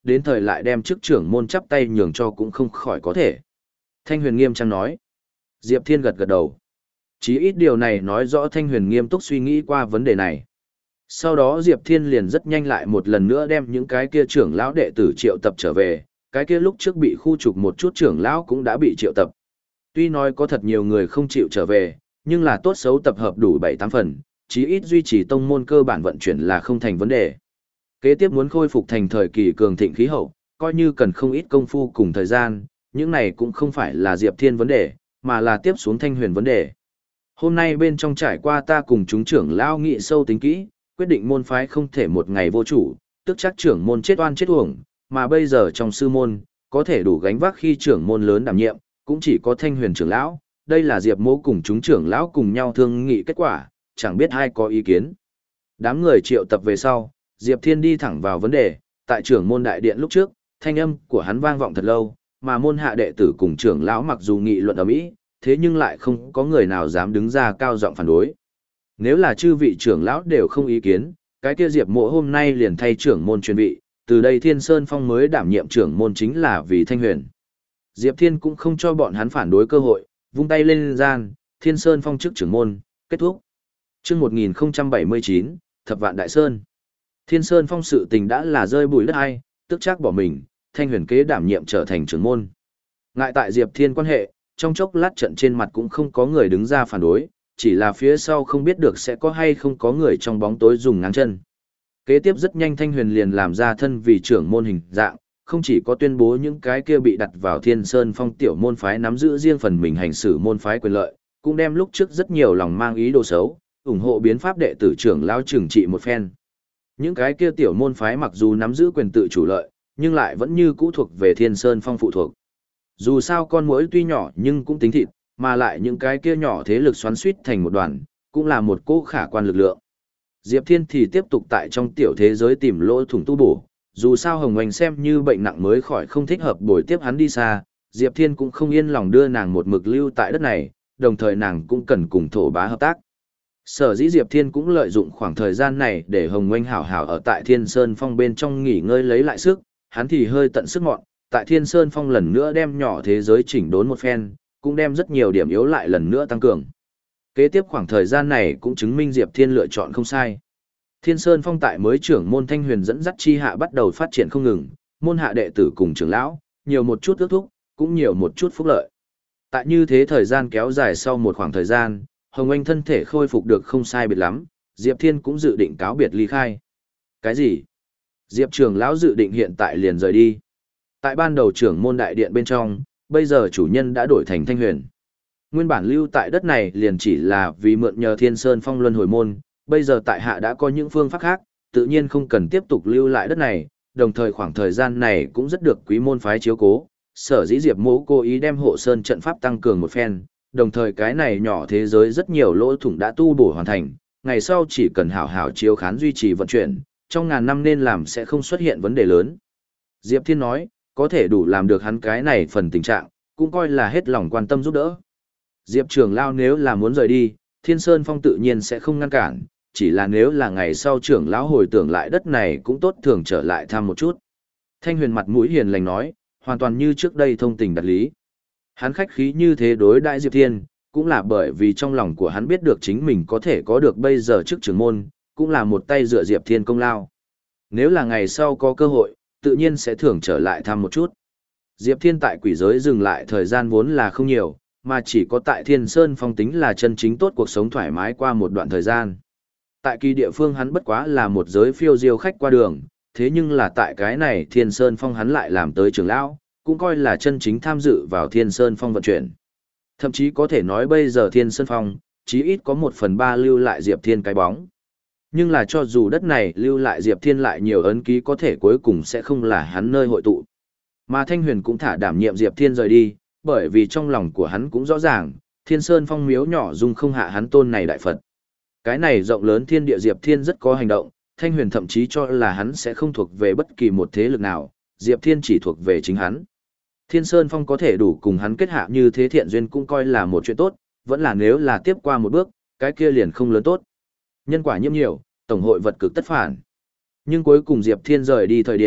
đến thời lại đem chức trưởng môn chắp tay nhường cho cũng không khỏi có thể. Thanh Huyền nghiêm trang nói. Diệp Thiên gật gật đầu. Chí ít điều này nói rõ Thanh Huyền nghiêm túc suy nghĩ qua vấn đề này. Sau đó Diệp Thiên liền rất nhanh lại một lần nữa đem những cái kia trưởng lão đệ tử triệu tập trở về, cái kia lúc trước bị khu trục một chút trưởng lão cũng đã bị triệu tập. Tuy nói có thật nhiều người không chịu trở về, nhưng là tốt xấu tập hợp đủ bảy tám phần, chí ít duy trì tông môn cơ bản vận chuyển là không thành vấn đề. Kế tiếp muốn khôi phục thành thời kỳ cường thịnh khí hậu, coi như cần không ít công phu cùng thời gian, những này cũng không phải là Diệp Thiên vấn đề, mà là tiếp xuống Thanh Huyền vấn đề. Hôm nay bên trong trải qua ta cùng chúng trưởng lão nghị sâu tính kỹ, quyết định môn phái không thể một ngày vô chủ, tức chắc trưởng môn chết oan chết uổng, mà bây giờ trong sư môn, có thể đủ gánh vác khi trưởng môn lớn đảm nhiệm, cũng chỉ có Thanh Huyền trưởng lão, đây là Diệp Mỗ cùng chúng trưởng lão cùng nhau thương nghị kết quả, chẳng biết ai có ý kiến. Đám người triệu tập về sau, Diệp Thiên đi thẳng vào vấn đề, tại trưởng môn đại điện lúc trước, thanh âm của hắn vang vọng thật lâu, mà môn hạ đệ tử cùng trưởng lão mặc dù nghị luận ầm ĩ, thế nhưng lại không có người nào dám đứng ra cao giọng phản đối. Nếu là chư vị trưởng lão đều không ý kiến, cái kia Diệp Mộ hôm nay liền thay trưởng môn truyền vị, từ đây Thiên Sơn Phong mới đảm nhiệm trưởng môn chính là vì Thanh Huyền. Diệp Thiên cũng không cho bọn hắn phản đối cơ hội, vung tay lên gian, Thiên Sơn Phong chức trưởng môn, kết thúc. Chương một nghìn không trăm bảy mươi chín, Thập Vạn Đại Sơn. Thiên Sơn Phong sự tình đã là rơi bụi đất ai, tức chắc bỏ mình, Thanh Huyền kế đảm nhiệm trở thành trưởng môn. Ngại tại Diệp Thiên quan hệ, trong chốc lát trận trên mặt cũng không có người đứng ra phản đối, chỉ là phía sau không biết được sẽ có hay không có người trong bóng tối dùng ngáng chân. Kế tiếp rất nhanh Thanh Huyền liền làm ra thân vì trưởng môn hình dạng, không chỉ có tuyên bố những cái kia bị đặt vào Thiên Sơn Phong tiểu môn phái nắm giữ riêng phần mình hành xử môn phái quyền lợi, cũng đem lúc trước rất nhiều lòng mang ý đồ xấu, ủng hộ biến pháp đệ tử trưởng lao trừng trị một phen. Những cái kia tiểu môn phái mặc dù nắm giữ quyền tự chủ lợi, nhưng lại vẫn như cũ thuộc về Thiên Sơn Phong phụ thuộc. Dù sao con muỗi tuy nhỏ nhưng cũng tính thịt, mà lại những cái kia nhỏ thế lực xoắn suýt thành một đoàn, cũng là một cỗ khả quan lực lượng. Diệp Thiên thì tiếp tục tại trong tiểu thế giới tìm lỗ thủng tu bổ, dù sao Hồng Oanh xem như bệnh nặng mới khỏi không thích hợp bồi tiếp hắn đi xa, Diệp Thiên cũng không yên lòng đưa nàng một mực lưu tại đất này, đồng thời nàng cũng cần cùng thổ bá hợp tác. Sở dĩ Diệp Thiên cũng lợi dụng khoảng thời gian này để Hồng Oanh hảo hảo ở tại Thiên Sơn Phong bên trong nghỉ ngơi lấy lại sức, hắn thì hơi tận sức mọn, tại Thiên Sơn Phong lần nữa đem nhỏ thế giới chỉnh đốn một phen, cũng đem rất nhiều điểm yếu lại lần nữa tăng cường. Kế tiếp khoảng thời gian này cũng chứng minh Diệp Thiên lựa chọn không sai. Thiên Sơn Phong tại mới trưởng môn Thanh Huyền dẫn dắt chi hạ bắt đầu phát triển không ngừng, môn hạ đệ tử cùng trưởng lão, nhiều một chút ước thúc, cũng nhiều một chút phúc lợi. Tại như thế thời gian kéo dài sau một khoảng thời gian, Hồng Anh thân thể khôi phục được không sai biệt lắm, Diệp Thiên cũng dự định cáo biệt ly khai. Cái gì? Diệp trưởng lão dự định hiện tại liền rời đi. Tại ban đầu trưởng môn đại điện bên trong, bây giờ chủ nhân đã đổi thành Thanh Huyền. Nguyên bản lưu tại đất này liền chỉ là vì mượn nhờ Thiên Sơn Phong luân hồi môn, bây giờ tại hạ đã có những phương pháp khác, tự nhiên không cần tiếp tục lưu lại đất này, đồng thời khoảng thời gian này cũng rất được quý môn phái chiếu cố. Sở dĩ Diệp Mỗ cố ý đem hộ sơn trận pháp tăng cường một phen, đồng thời cái này nhỏ thế giới rất nhiều lỗ thủng đã tu bổ hoàn thành, ngày sau chỉ cần hảo hảo chiếu khán duy trì vận chuyển, trong ngàn năm nên làm sẽ không xuất hiện vấn đề lớn. Diệp Thiên nói, có thể đủ làm được hắn cái này phần tình trạng, cũng coi là hết lòng quan tâm giúp đỡ. Diệp trưởng lão nếu là muốn rời đi, Thiên Sơn Phong tự nhiên sẽ không ngăn cản, chỉ là nếu là ngày sau trưởng lão hồi tưởng lại đất này cũng tốt thường trở lại thăm một chút. Thanh Huyền mặt mũi hiền lành nói, hoàn toàn như trước đây thông tình đạt lý. Hắn khách khí như thế đối đại Diệp Thiên, cũng là bởi vì trong lòng của hắn biết được chính mình có thể có được bây giờ chức trưởng môn, cũng là một tay dựa Diệp Thiên công lao. Nếu là ngày sau có cơ hội, tự nhiên sẽ thưởng trở lại thăm một chút. Diệp Thiên tại quỷ giới dừng lại thời gian vốn là không nhiều, mà chỉ có tại Thiên Sơn Phong tính là chân chính tốt cuộc sống thoải mái qua một đoạn thời gian. Tại kỳ địa phương hắn bất quá là một giới phiêu diêu khách qua đường, thế nhưng là tại cái này Thiên Sơn Phong hắn lại làm tới trưởng lão, cũng coi là chân chính tham dự vào Thiên Sơn Phong vận chuyển. Thậm chí có thể nói bây giờ Thiên Sơn Phong, chí ít có một phần ba lưu lại Diệp Thiên cái bóng. Nhưng là cho dù đất này lưu lại Diệp Thiên lại nhiều ấn ký có thể cuối cùng sẽ không là hắn nơi hội tụ. Mà Thanh Huyền cũng thả đảm nhiệm Diệp Thiên rời đi, bởi vì trong lòng của hắn cũng rõ ràng, Thiên Sơn Phong miếu nhỏ dung không hạ hắn tôn này đại Phật. Cái này rộng lớn thiên địa Diệp Thiên rất có hành động, Thanh Huyền thậm chí cho là hắn sẽ không thuộc về bất kỳ một thế lực nào, Diệp Thiên chỉ thuộc về chính hắn. Thiên Sơn Phong có thể đủ cùng hắn kết hạ như thế thiện duyên cũng coi là một chuyện tốt, vẫn là nếu là tiếp qua một bước, cái kia liền không lớn tốt. Nhân quả nhiễm nhiều, tổng hội vật cực tất phản. Nhưng cuối cùng Diệp Thiên rời đi thời điểm,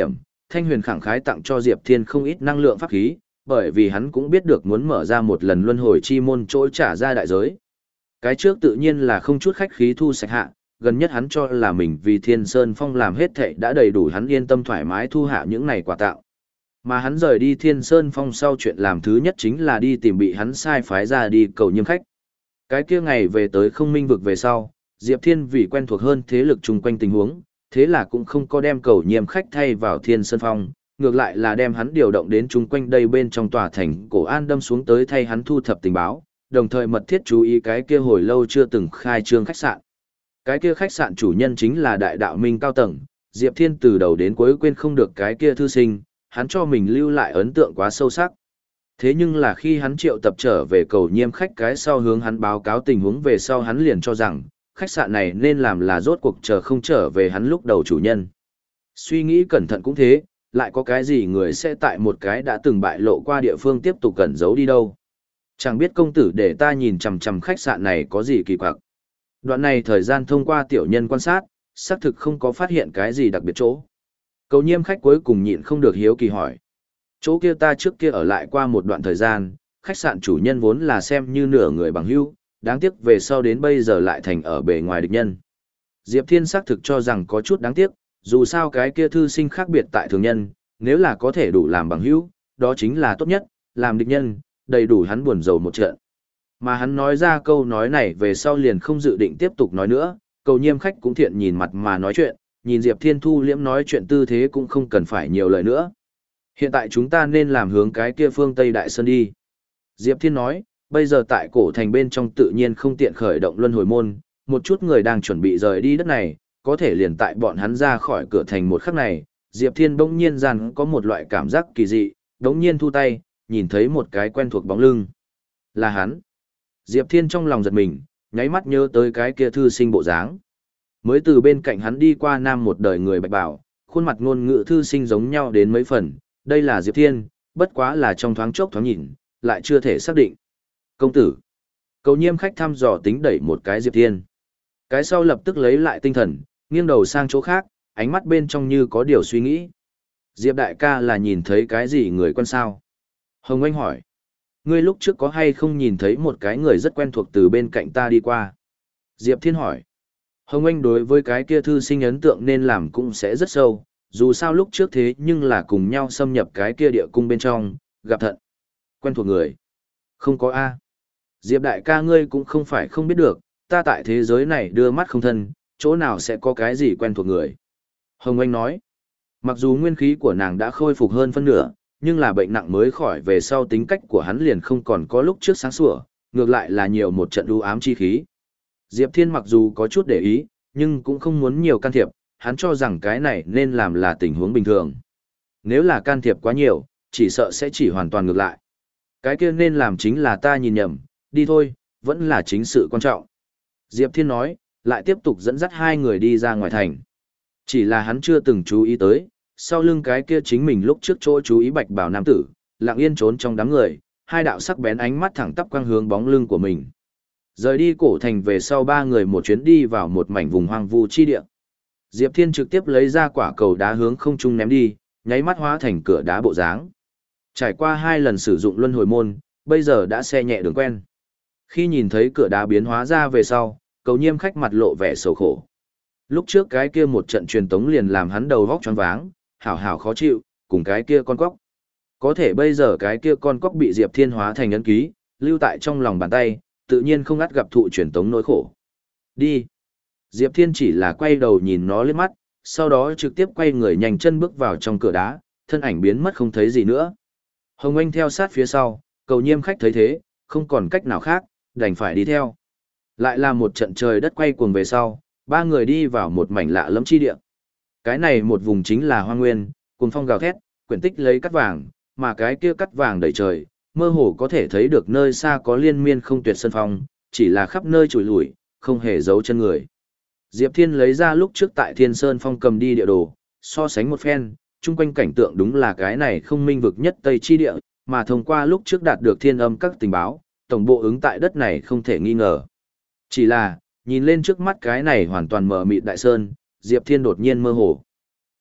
Thanh Huyền khẳng khái tặng cho Diệp Thiên không ít năng lượng pháp khí, bởi vì hắn cũng biết được muốn mở ra một lần luân hồi chi môn chỗ trả ra đại giới. Cái trước tự nhiên là không chút khách khí thu sạch hạ, gần nhất hắn cho là mình vì Thiên Sơn Phong làm hết thảy đã đầy đủ hắn yên tâm thoải mái thu hạ những này quà tặng. Mà hắn rời đi Thiên Sơn Phong sau chuyện làm thứ nhất chính là đi tìm bị hắn sai phái ra đi cầu nhiêm khách. Cái kia ngày về tới không minh vực về sau, Diệp Thiên vì quen thuộc hơn thế lực chung quanh tình huống, thế là cũng không có đem cầu nhiêm khách thay vào Thiên Sơn Phong, ngược lại là đem hắn điều động đến chung quanh đây bên trong tòa thành cổ an đâm xuống tới thay hắn thu thập tình báo, đồng thời mật thiết chú ý cái kia hồi lâu chưa từng khai trương khách sạn. Cái kia khách sạn chủ nhân chính là đại đạo minh cao tầng, Diệp Thiên từ đầu đến cuối quên không được cái kia thư sinh, hắn cho mình lưu lại ấn tượng quá sâu sắc. Thế nhưng là khi hắn triệu tập trở về cầu nhiêm khách cái sau hướng hắn báo cáo tình huống về sau hắn liền cho rằng, khách sạn này nên làm là rốt cuộc chờ không trở về hắn lúc đầu chủ nhân. Suy nghĩ cẩn thận cũng thế, lại có cái gì người sẽ tại một cái đã từng bại lộ qua địa phương tiếp tục cẩn giấu đi đâu. Chẳng biết công tử để ta nhìn chằm chằm khách sạn này có gì kỳ quặc. Đoạn này thời gian thông qua tiểu nhân quan sát, xác thực không có phát hiện cái gì đặc biệt chỗ. Cầu nhiêm khách cuối cùng nhịn không được hiếu kỳ hỏi. Chỗ kia ta trước kia ở lại qua một đoạn thời gian, khách sạn chủ nhân vốn là xem như nửa người bằng hữu, đáng tiếc về sau đến bây giờ lại thành ở bề ngoài địch nhân. Diệp Thiên xác thực cho rằng có chút đáng tiếc, dù sao cái kia thư sinh khác biệt tại thường nhân, nếu là có thể đủ làm bằng hữu, đó chính là tốt nhất, làm địch nhân, đầy đủ hắn buồn rầu một trận. Mà hắn nói ra câu nói này về sau liền không dự định tiếp tục nói nữa, cầu nhiêm khách cũng thiện nhìn mặt mà nói chuyện, nhìn Diệp Thiên thu liễm nói chuyện tư thế cũng không cần phải nhiều lời nữa. Hiện tại chúng ta nên làm hướng cái kia phương Tây Đại Sơn đi. Diệp Thiên nói, bây giờ tại cổ thành bên trong tự nhiên không tiện khởi động luân hồi môn, một chút người đang chuẩn bị rời đi đất này, có thể liền tại bọn hắn ra khỏi cửa thành một khắc này, Diệp Thiên bỗng nhiên rằng có một loại cảm giác kỳ dị, bỗng nhiên thu tay, nhìn thấy một cái quen thuộc bóng lưng. Là hắn. Diệp Thiên trong lòng giật mình, nháy mắt nhớ tới cái kia thư sinh bộ dáng. Mới từ bên cạnh hắn đi qua nam một đời người bạch bảo, khuôn mặt ngôn ngữ thư sinh giống nhau đến mấy phần, đây là Diệp Thiên, bất quá là trong thoáng chốc thoáng nhìn, lại chưa thể xác định. Công tử. Cầu nhiêm khách thăm dò tính đẩy một cái Diệp Thiên. Cái sau lập tức lấy lại tinh thần, nghiêng đầu sang chỗ khác, ánh mắt bên trong như có điều suy nghĩ. Diệp đại ca là nhìn thấy cái gì người quen sao? Hồng Anh hỏi. Ngươi lúc trước có hay không nhìn thấy một cái người rất quen thuộc từ bên cạnh ta đi qua? Diệp Thiên hỏi. Hồng Anh đối với cái kia thư sinh ấn tượng nên làm cũng sẽ rất sâu, dù sao lúc trước thế nhưng là cùng nhau xâm nhập cái kia địa cung bên trong, gặp thận. Quen thuộc người. Không có A. Diệp đại ca ngươi cũng không phải không biết được, ta tại thế giới này đưa mắt không thân, chỗ nào sẽ có cái gì quen thuộc người. Hồng Anh nói, mặc dù nguyên khí của nàng đã khôi phục hơn phân nửa, nhưng là bệnh nặng mới khỏi về sau tính cách của hắn liền không còn có lúc trước sáng sủa, ngược lại là nhiều một trận u ám chi khí. Diệp Thiên mặc dù có chút để ý, nhưng cũng không muốn nhiều can thiệp, hắn cho rằng cái này nên làm là tình huống bình thường. Nếu là can thiệp quá nhiều, chỉ sợ sẽ chỉ hoàn toàn ngược lại. Cái kia nên làm chính là ta nhìn nhầm, đi thôi, vẫn là chính sự quan trọng. Diệp Thiên nói, lại tiếp tục dẫn dắt hai người đi ra ngoài thành. Chỉ là hắn chưa từng chú ý tới, sau lưng cái kia chính mình lúc trước chỗ chú ý bạch bào nam tử, lặng yên trốn trong đám người, hai đạo sắc bén ánh mắt thẳng tắp quang hướng bóng lưng của mình. Rời đi cổ thành về sau ba người một chuyến đi vào một mảnh vùng hoang vu chi địa. Diệp Thiên trực tiếp lấy ra quả cầu đá hướng không trung ném đi, nháy mắt hóa thành cửa đá bộ dáng. Trải qua hai lần sử dụng luân hồi môn, bây giờ đã xe nhẹ đường quen. Khi nhìn thấy cửa đá biến hóa ra về sau, cầu nhiêm khách mặt lộ vẻ sầu khổ. Lúc trước cái kia một trận truyền tống liền làm hắn đầu vóc choáng váng, hảo hảo khó chịu, cùng cái kia con cóc. Có thể bây giờ cái kia con cóc bị Diệp Thiên hóa thành ấn ký, lưu tại trong lòng bàn tay, tự nhiên không ngắt gặp thụ truyền tống nỗi khổ. Đi. Diệp Thiên chỉ là quay đầu nhìn nó liếc mắt, sau đó trực tiếp quay người nhanh chân bước vào trong cửa đá, thân ảnh biến mất không thấy gì nữa. Hồng Anh theo sát phía sau, cầu nhiêm khách thấy thế, không còn cách nào khác, đành phải đi theo. Lại là một trận trời đất quay cuồng về sau, ba người đi vào một mảnh lạ lẫm chi địa. Cái này một vùng chính là hoang nguyên, cuồng phong gào thét, quyển tích lấy cắt vàng, mà cái kia cắt vàng đầy trời, mơ hồ có thể thấy được nơi xa có liên miên không tuyệt sân phong, chỉ là khắp nơi trùi lủi, không hề giấu chân người. Diệp Thiên lấy ra lúc trước tại Thiên Sơn Phong cầm đi địa đồ, so sánh một phen, chung quanh cảnh tượng đúng là cái này không minh vực nhất Tây chi địa, mà thông qua lúc trước đạt được thiên âm các tình báo, tổng bộ ứng tại đất này không thể nghi ngờ. Chỉ là, nhìn lên trước mắt cái này hoàn toàn mờ mịt đại sơn, Diệp Thiên đột nhiên mơ hồ.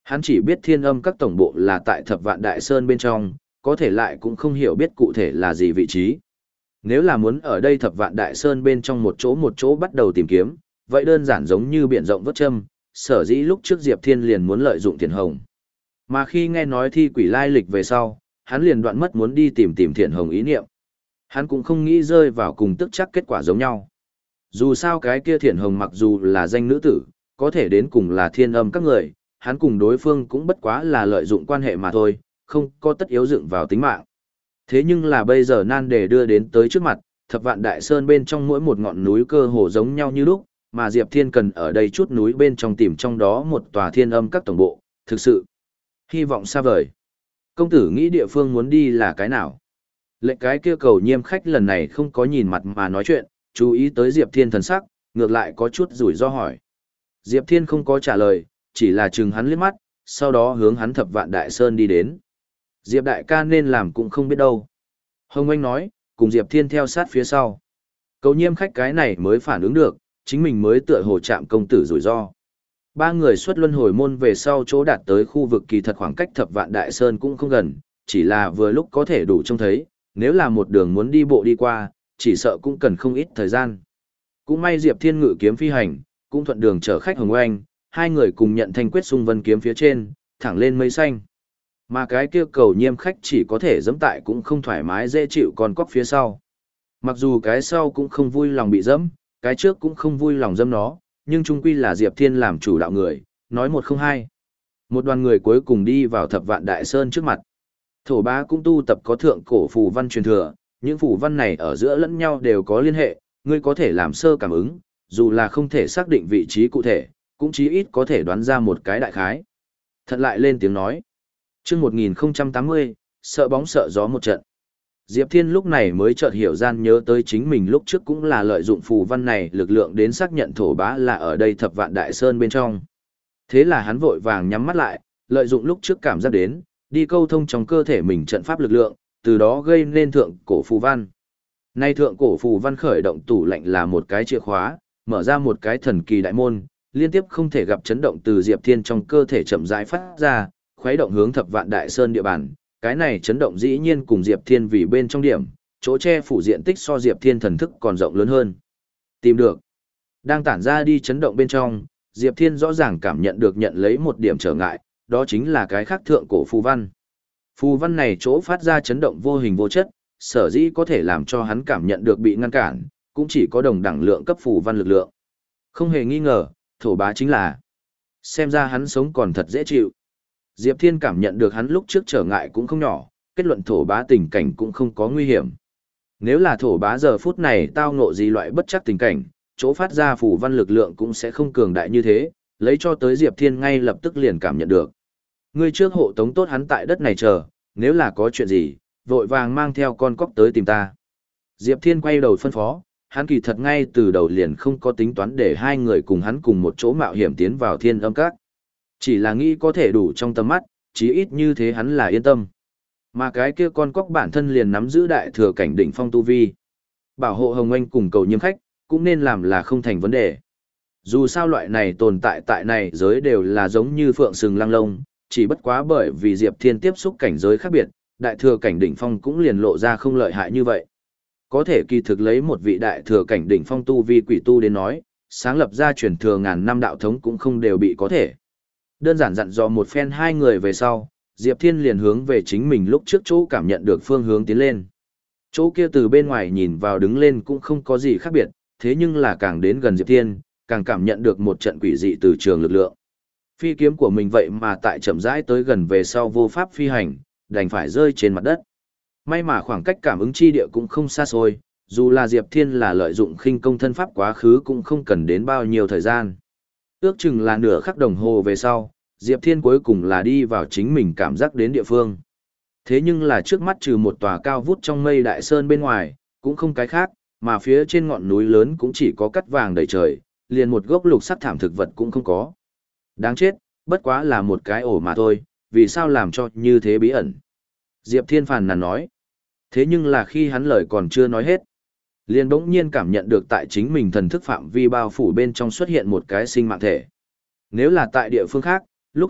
Hắn chỉ biết thiên âm các tổng bộ là tại Thập Vạn Đại Sơn bên trong, có thể lại cũng không hiểu biết cụ thể là gì vị trí. Nếu là muốn ở đây Thập Vạn Đại Sơn bên trong một chỗ một chỗ bắt đầu tìm kiếm, vậy đơn giản giống như biển rộng vớt châm, sở dĩ lúc trước Diệp Thiên liền muốn lợi dụng Thiện Hồng. Mà khi nghe nói thi quỷ lai lịch về sau, hắn liền đoạn mất muốn đi tìm tìm Thiện Hồng ý niệm. Hắn cũng không nghĩ rơi vào cùng tức chắc kết quả giống nhau. Dù sao cái kia Thiện Hồng mặc dù là danh nữ tử, có thể đến cùng là thiên âm các người, hắn cùng đối phương cũng bất quá là lợi dụng quan hệ mà thôi, không có tất yếu dựng vào tính mạng. Thế nhưng là bây giờ nan đề đưa đến tới trước mặt, Thập Vạn Đại Sơn bên trong mỗi một ngọn núi cơ hồ giống nhau như lúc, mà Diệp Thiên cần ở đây chút núi bên trong tìm trong đó một tòa thiên âm các tổng bộ, thực sự hy vọng xa vời. Công tử nghĩ địa phương muốn đi là cái nào? Lệnh cái kia cầu nhiêm khách lần này không có nhìn mặt mà nói chuyện, chú ý tới Diệp Thiên thần sắc, ngược lại có chút rủi ro hỏi. Diệp Thiên không có trả lời, chỉ là chừng hắn liếc mắt, sau đó hướng hắn Thập Vạn Đại Sơn đi đến. Diệp đại ca nên làm cũng không biết đâu. Hồng Anh nói, cùng Diệp Thiên theo sát phía sau. Cầu nhiêm khách cái này mới phản ứng được, chính mình mới tựa hồ chạm công tử rủi ro. Ba người xuất luân hồi môn về sau chỗ đạt tới khu vực kỳ thật khoảng cách Thập Vạn Đại Sơn cũng không gần, chỉ là vừa lúc có thể đủ trông thấy, nếu là một đường muốn đi bộ đi qua, chỉ sợ cũng cần không ít thời gian. Cũng may Diệp Thiên ngự kiếm phi hành, cũng thuận đường chở khách Hồng Anh, hai người cùng nhận thanh quyết xung vân kiếm phía trên, thẳng lên mây xanh. Mà cái kia cầu nhiêm khách chỉ có thể dẫm tại cũng không thoải mái dễ chịu còn cóc phía sau. Mặc dù cái sau cũng không vui lòng bị dẫm, cái trước cũng không vui lòng dẫm nó, nhưng chung quy là Diệp Thiên làm chủ đạo người, nói một không hai. Một đoàn người cuối cùng đi vào Thập Vạn Đại Sơn trước mặt. Thổ bá cũng tu tập có thượng cổ phù văn truyền thừa, những phù văn này ở giữa lẫn nhau đều có liên hệ, ngươi có thể làm sơ cảm ứng, dù là không thể xác định vị trí cụ thể, cũng chí ít có thể đoán ra một cái đại khái. Thật lại lên tiếng nói. Chương một nghìn tám mươi, sợ bóng sợ gió một trận. Diệp Thiên lúc này mới chợt hiểu gian nhớ tới chính mình lúc trước cũng là lợi dụng phù văn này lực lượng đến xác nhận thổ bá là ở đây Thập Vạn Đại Sơn bên trong. Thế là hắn vội vàng nhắm mắt lại, lợi dụng lúc trước cảm giác đến, đi câu thông trong cơ thể mình trận pháp lực lượng, từ đó gây nên thượng cổ phù văn. Nay thượng cổ phù văn khởi động tủ lạnh là một cái chìa khóa, mở ra một cái thần kỳ đại môn, liên tiếp không thể gặp chấn động từ Diệp Thiên trong cơ thể chậm rãi phát ra, khuấy động hướng Thập Vạn Đại Sơn địa bàn. Cái này chấn động dĩ nhiên cùng Diệp Thiên vì bên trong điểm, chỗ che phủ diện tích so Diệp Thiên thần thức còn rộng lớn hơn. Tìm được. Đang tản ra đi chấn động bên trong, Diệp Thiên rõ ràng cảm nhận được nhận lấy một điểm trở ngại, đó chính là cái khác thượng cổ phù văn. Phù văn này chỗ phát ra chấn động vô hình vô chất, sở dĩ có thể làm cho hắn cảm nhận được bị ngăn cản, cũng chỉ có đồng đẳng lượng cấp phù văn lực lượng. Không hề nghi ngờ, thổ bá chính là. Xem ra hắn sống còn thật dễ chịu. Diệp Thiên cảm nhận được hắn lúc trước trở ngại cũng không nhỏ, kết luận thổ bá tình cảnh cũng không có nguy hiểm. Nếu là thổ bá giờ phút này tao ngộ gì loại bất chắc tình cảnh, chỗ phát ra phù văn lực lượng cũng sẽ không cường đại như thế, lấy cho tới Diệp Thiên ngay lập tức liền cảm nhận được. Ngươi trước hộ tống tốt hắn tại đất này chờ, nếu là có chuyện gì, vội vàng mang theo con cóc tới tìm ta. Diệp Thiên quay đầu phân phó, hắn kỳ thật ngay từ đầu liền không có tính toán để hai người cùng hắn cùng một chỗ mạo hiểm tiến vào thiên âm các. Chỉ là nghĩ có thể đủ trong tầm mắt, chí ít như thế hắn là yên tâm. Mà cái kia con cóc bản thân liền nắm giữ đại thừa cảnh đỉnh phong tu vi. Bảo hộ Hồng Anh cùng cầu nhiêm khách, cũng nên làm là không thành vấn đề. Dù sao loại này tồn tại tại này giới đều là giống như phượng sừng lăng lông, chỉ bất quá bởi vì Diệp Thiên tiếp xúc cảnh giới khác biệt, đại thừa cảnh đỉnh phong cũng liền lộ ra không lợi hại như vậy. Có thể kỳ thực lấy một vị đại thừa cảnh đỉnh phong tu vi quỷ tu đến nói, sáng lập ra truyền thừa ngàn năm đạo thống cũng không đều bị có thể. Đơn giản dặn dò một phen hai người về sau, Diệp Thiên liền hướng về chính mình lúc trước chỗ cảm nhận được phương hướng tiến lên. Chỗ kia từ bên ngoài nhìn vào đứng lên cũng không có gì khác biệt, thế nhưng là càng đến gần Diệp Thiên, càng cảm nhận được một trận quỷ dị từ trường lực lượng. Phi kiếm của mình vậy mà tại chậm rãi tới gần về sau vô pháp phi hành, đành phải rơi trên mặt đất. May mà khoảng cách cảm ứng chi địa cũng không xa xôi, dù là Diệp Thiên là lợi dụng khinh công thân pháp quá khứ cũng không cần đến bao nhiêu thời gian. Ước chừng là nửa khắc đồng hồ về sau, Diệp Thiên cuối cùng là đi vào chính mình cảm giác đến địa phương. Thế nhưng là trước mắt trừ một tòa cao vút trong mây đại sơn bên ngoài, cũng không cái khác, mà phía trên ngọn núi lớn cũng chỉ có cắt vàng đầy trời, liền một gốc lục sắc thảm thực vật cũng không có. Đáng chết, bất quá là một cái ổ mà thôi, vì sao làm cho như thế bí ẩn. Diệp Thiên phàn nàn nói. Thế nhưng là khi hắn lời còn chưa nói hết, liền bỗng nhiên cảm nhận được tại chính mình thần thức phạm vi bao phủ bên trong xuất hiện một cái sinh mạng thể. Nếu là tại địa phương khác, lúc khác,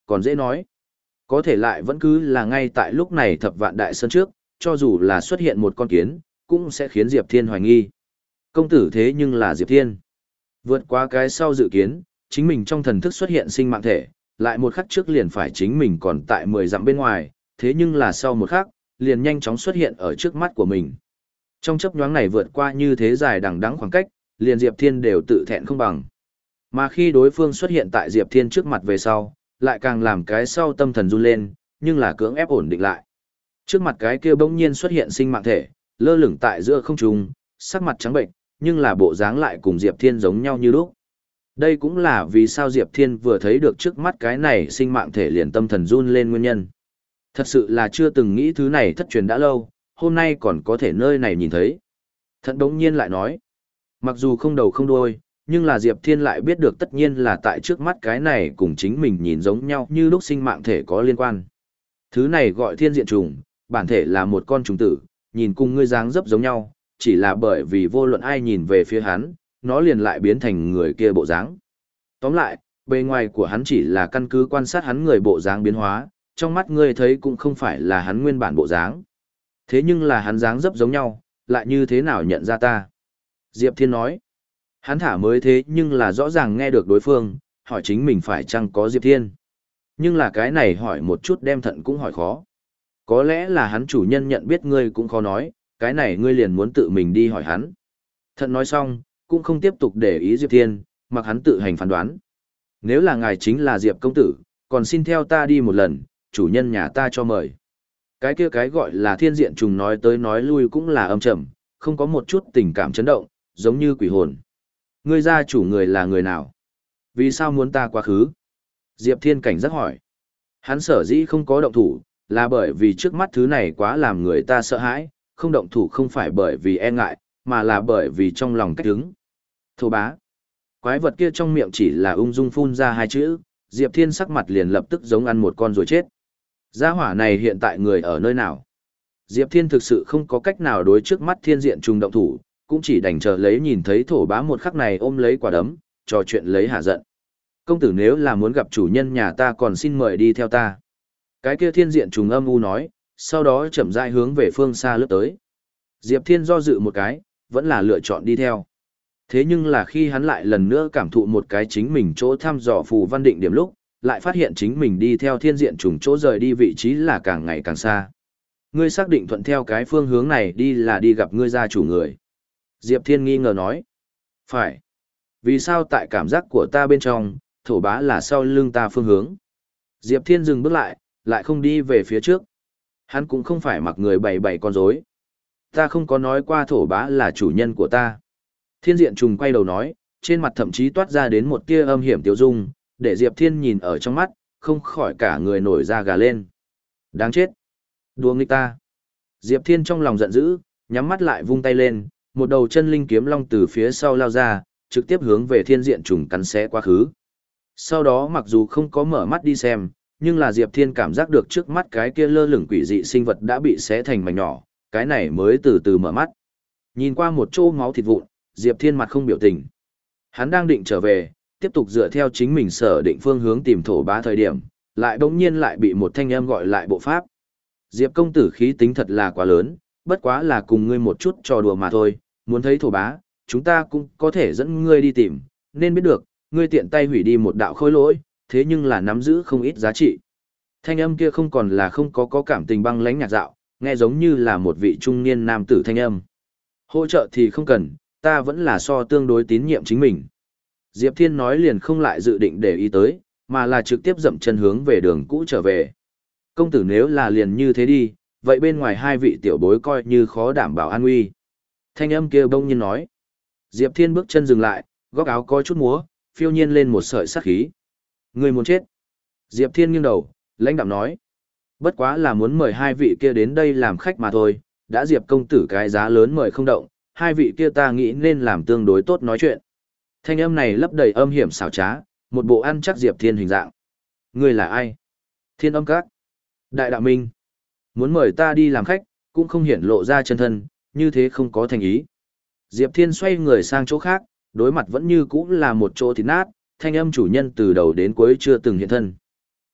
còn dễ nói. Có thể lại vẫn cứ là ngay tại lúc này thập vạn đại sơn trước, cho dù là xuất hiện một con kiến, cũng sẽ khiến Diệp Thiên hoài nghi. Công tử thế nhưng là Diệp Thiên. Vượt qua cái sau dự kiến, chính mình trong thần thức xuất hiện sinh mạng thể, lại một khắc trước liền phải chính mình còn tại mười dặm bên ngoài, thế nhưng là sau một khắc, liền nhanh chóng xuất hiện ở trước mắt của mình. Trong chớp nhoáng này vượt qua như thế dài đằng đẵng khoảng cách, liền Diệp Thiên đều tự thẹn không bằng. Mà khi đối phương xuất hiện tại Diệp Thiên trước mặt về sau, lại càng làm cái sau tâm thần run lên, nhưng là cưỡng ép ổn định lại. Trước mặt cái kia bỗng nhiên xuất hiện sinh mạng thể, lơ lửng tại giữa không trung, sắc mặt trắng bệnh, nhưng là bộ dáng lại cùng Diệp Thiên giống nhau như lúc. Đây cũng là vì sao Diệp Thiên vừa thấy được trước mắt cái này sinh mạng thể liền tâm thần run lên nguyên nhân. Thật sự là chưa từng nghĩ thứ này thất truyền đã lâu, hôm nay còn có thể nơi này nhìn thấy. Thận đống nhiên lại nói, mặc dù không đầu không đuôi, nhưng là Diệp Thiên lại biết được tất nhiên là tại trước mắt cái này cùng chính mình nhìn giống nhau như lúc sinh mạng thể có liên quan. Thứ này gọi thiên diện trùng, bản thể là một con trùng tử, nhìn cùng ngươi dáng dấp giống nhau, chỉ là bởi vì vô luận ai nhìn về phía hắn, nó liền lại biến thành người kia bộ dáng. Tóm lại, bề ngoài của hắn chỉ là căn cứ quan sát hắn người bộ dáng biến hóa, trong mắt ngươi thấy cũng không phải là hắn nguyên bản bộ dáng. Thế nhưng là hắn dáng dấp giống nhau, lại như thế nào nhận ra ta? Diệp Thiên nói, hắn thả mới thế nhưng là rõ ràng nghe được đối phương, hỏi chính mình phải chăng có Diệp Thiên. Nhưng là cái này hỏi một chút đem thận cũng hỏi khó. Có lẽ là hắn chủ nhân nhận biết ngươi cũng khó nói, cái này ngươi liền muốn tự mình đi hỏi hắn. Thận nói xong, cũng không tiếp tục để ý Diệp Thiên, mặc hắn tự hành phán đoán. Nếu là ngài chính là Diệp công tử, còn xin theo ta đi một lần, chủ nhân nhà ta cho mời. Cái kia cái gọi là thiên diện trùng nói tới nói lui cũng là âm trầm, không có một chút tình cảm chấn động, giống như quỷ hồn. Ngươi gia chủ người là người nào? Vì sao muốn ta quá khứ? Diệp Thiên cảnh giác hỏi. Hắn sở dĩ không có động thủ, là bởi vì trước mắt thứ này quá làm người ta sợ hãi, không động thủ không phải bởi vì e ngại, mà là bởi vì trong lòng cách hứng. Thổ bá. Quái vật kia trong miệng chỉ là ung dung phun ra hai chữ, Diệp Thiên sắc mặt liền lập tức giống ăn một con rồi chết. Gia hỏa này hiện tại người ở nơi nào? Diệp Thiên thực sự không có cách nào đối trước mắt thiên diện trùng động thủ, cũng chỉ đành chờ lấy nhìn thấy thổ bá một khắc này ôm lấy quả đấm, trò chuyện lấy hạ giận. Công tử nếu là muốn gặp chủ nhân nhà ta còn xin mời đi theo ta. Cái kia thiên diện trùng âm u nói, sau đó chậm rãi hướng về phương xa lướt tới. Diệp Thiên do dự một cái, vẫn là lựa chọn đi theo. Thế nhưng là khi hắn lại lần nữa cảm thụ một cái chính mình chỗ thăm dò phù văn định điểm lúc, lại phát hiện chính mình đi theo thiên diện trùng chỗ rời đi vị trí là càng ngày càng xa. Ngươi xác định thuận theo cái phương hướng này đi là đi gặp ngươi gia chủ người. Diệp Thiên nghi ngờ nói. Phải. Vì sao tại cảm giác của ta bên trong, thổ bá là sau lưng ta phương hướng. Diệp Thiên dừng bước lại, lại không đi về phía trước. Hắn cũng không phải mặc người bày bày con rối. Ta không có nói qua thổ bá là chủ nhân của ta. Thiên diện trùng quay đầu nói, trên mặt thậm chí toát ra đến một tia âm hiểm tiêu dung, để Diệp Thiên nhìn ở trong mắt, không khỏi cả người nổi da gà lên. Đáng chết. Đùa nghịch ta. Diệp Thiên trong lòng giận dữ, nhắm mắt lại vung tay lên, một đầu chân linh kiếm long từ phía sau lao ra, trực tiếp hướng về thiên diện trùng cắn xé quá khứ. Sau đó mặc dù không có mở mắt đi xem, nhưng là Diệp Thiên cảm giác được trước mắt cái kia lơ lửng quỷ dị sinh vật đã bị xé thành mảnh nhỏ, cái này mới từ từ mở mắt. Nhìn qua một chỗ máu thịt vụn, Diệp Thiên mặt không biểu tình. Hắn đang định trở về, tiếp tục dựa theo chính mình sở định phương hướng tìm thổ bá thời điểm, lại bỗng nhiên lại bị một thanh âm gọi lại bộ pháp. Diệp công tử khí tính thật là quá lớn, bất quá là cùng ngươi một chút trò đùa mà thôi, muốn thấy thổ bá, chúng ta cũng có thể dẫn ngươi đi tìm, nên biết được, ngươi tiện tay hủy đi một đạo khôi lỗi, thế nhưng là nắm giữ không ít giá trị. Thanh âm kia không còn là không có có cảm tình băng lãnh nhạt dạo, nghe giống như là một vị trung niên nam tử thanh âm. Hỗ trợ thì không cần, ta vẫn là so tương đối tín nhiệm chính mình. Diệp Thiên nói liền không lại dự định để ý tới, mà là trực tiếp dậm chân hướng về đường cũ trở về. Công tử nếu là liền như thế đi, vậy bên ngoài hai vị tiểu bối coi như khó đảm bảo an nguy. Thanh âm kia bỗng nhiên nói. Diệp Thiên bước chân dừng lại, góc áo có chút múa, phiêu nhiên lên một sợi sát khí. Người muốn chết. Diệp Thiên nghiêng đầu, lãnh đạm nói. Bất quá là muốn mời hai vị kia đến đây làm khách mà thôi, đã Diệp công tử cái giá lớn mời không động, hai vị kia ta nghĩ nên làm tương đối tốt nói chuyện. Thanh âm này lấp đầy âm hiểm xảo trá, một bộ ăn chắc Diệp Thiên hình dạng. Người là ai? Thiên âm các. Đại đạo minh. Muốn mời ta đi làm khách, cũng không hiển lộ ra chân thân, như thế không có thành ý. Diệp Thiên xoay người sang chỗ khác, đối mặt vẫn như cũ là một chỗ thịt nát, thanh âm chủ nhân từ đầu đến cuối chưa từng hiện thân.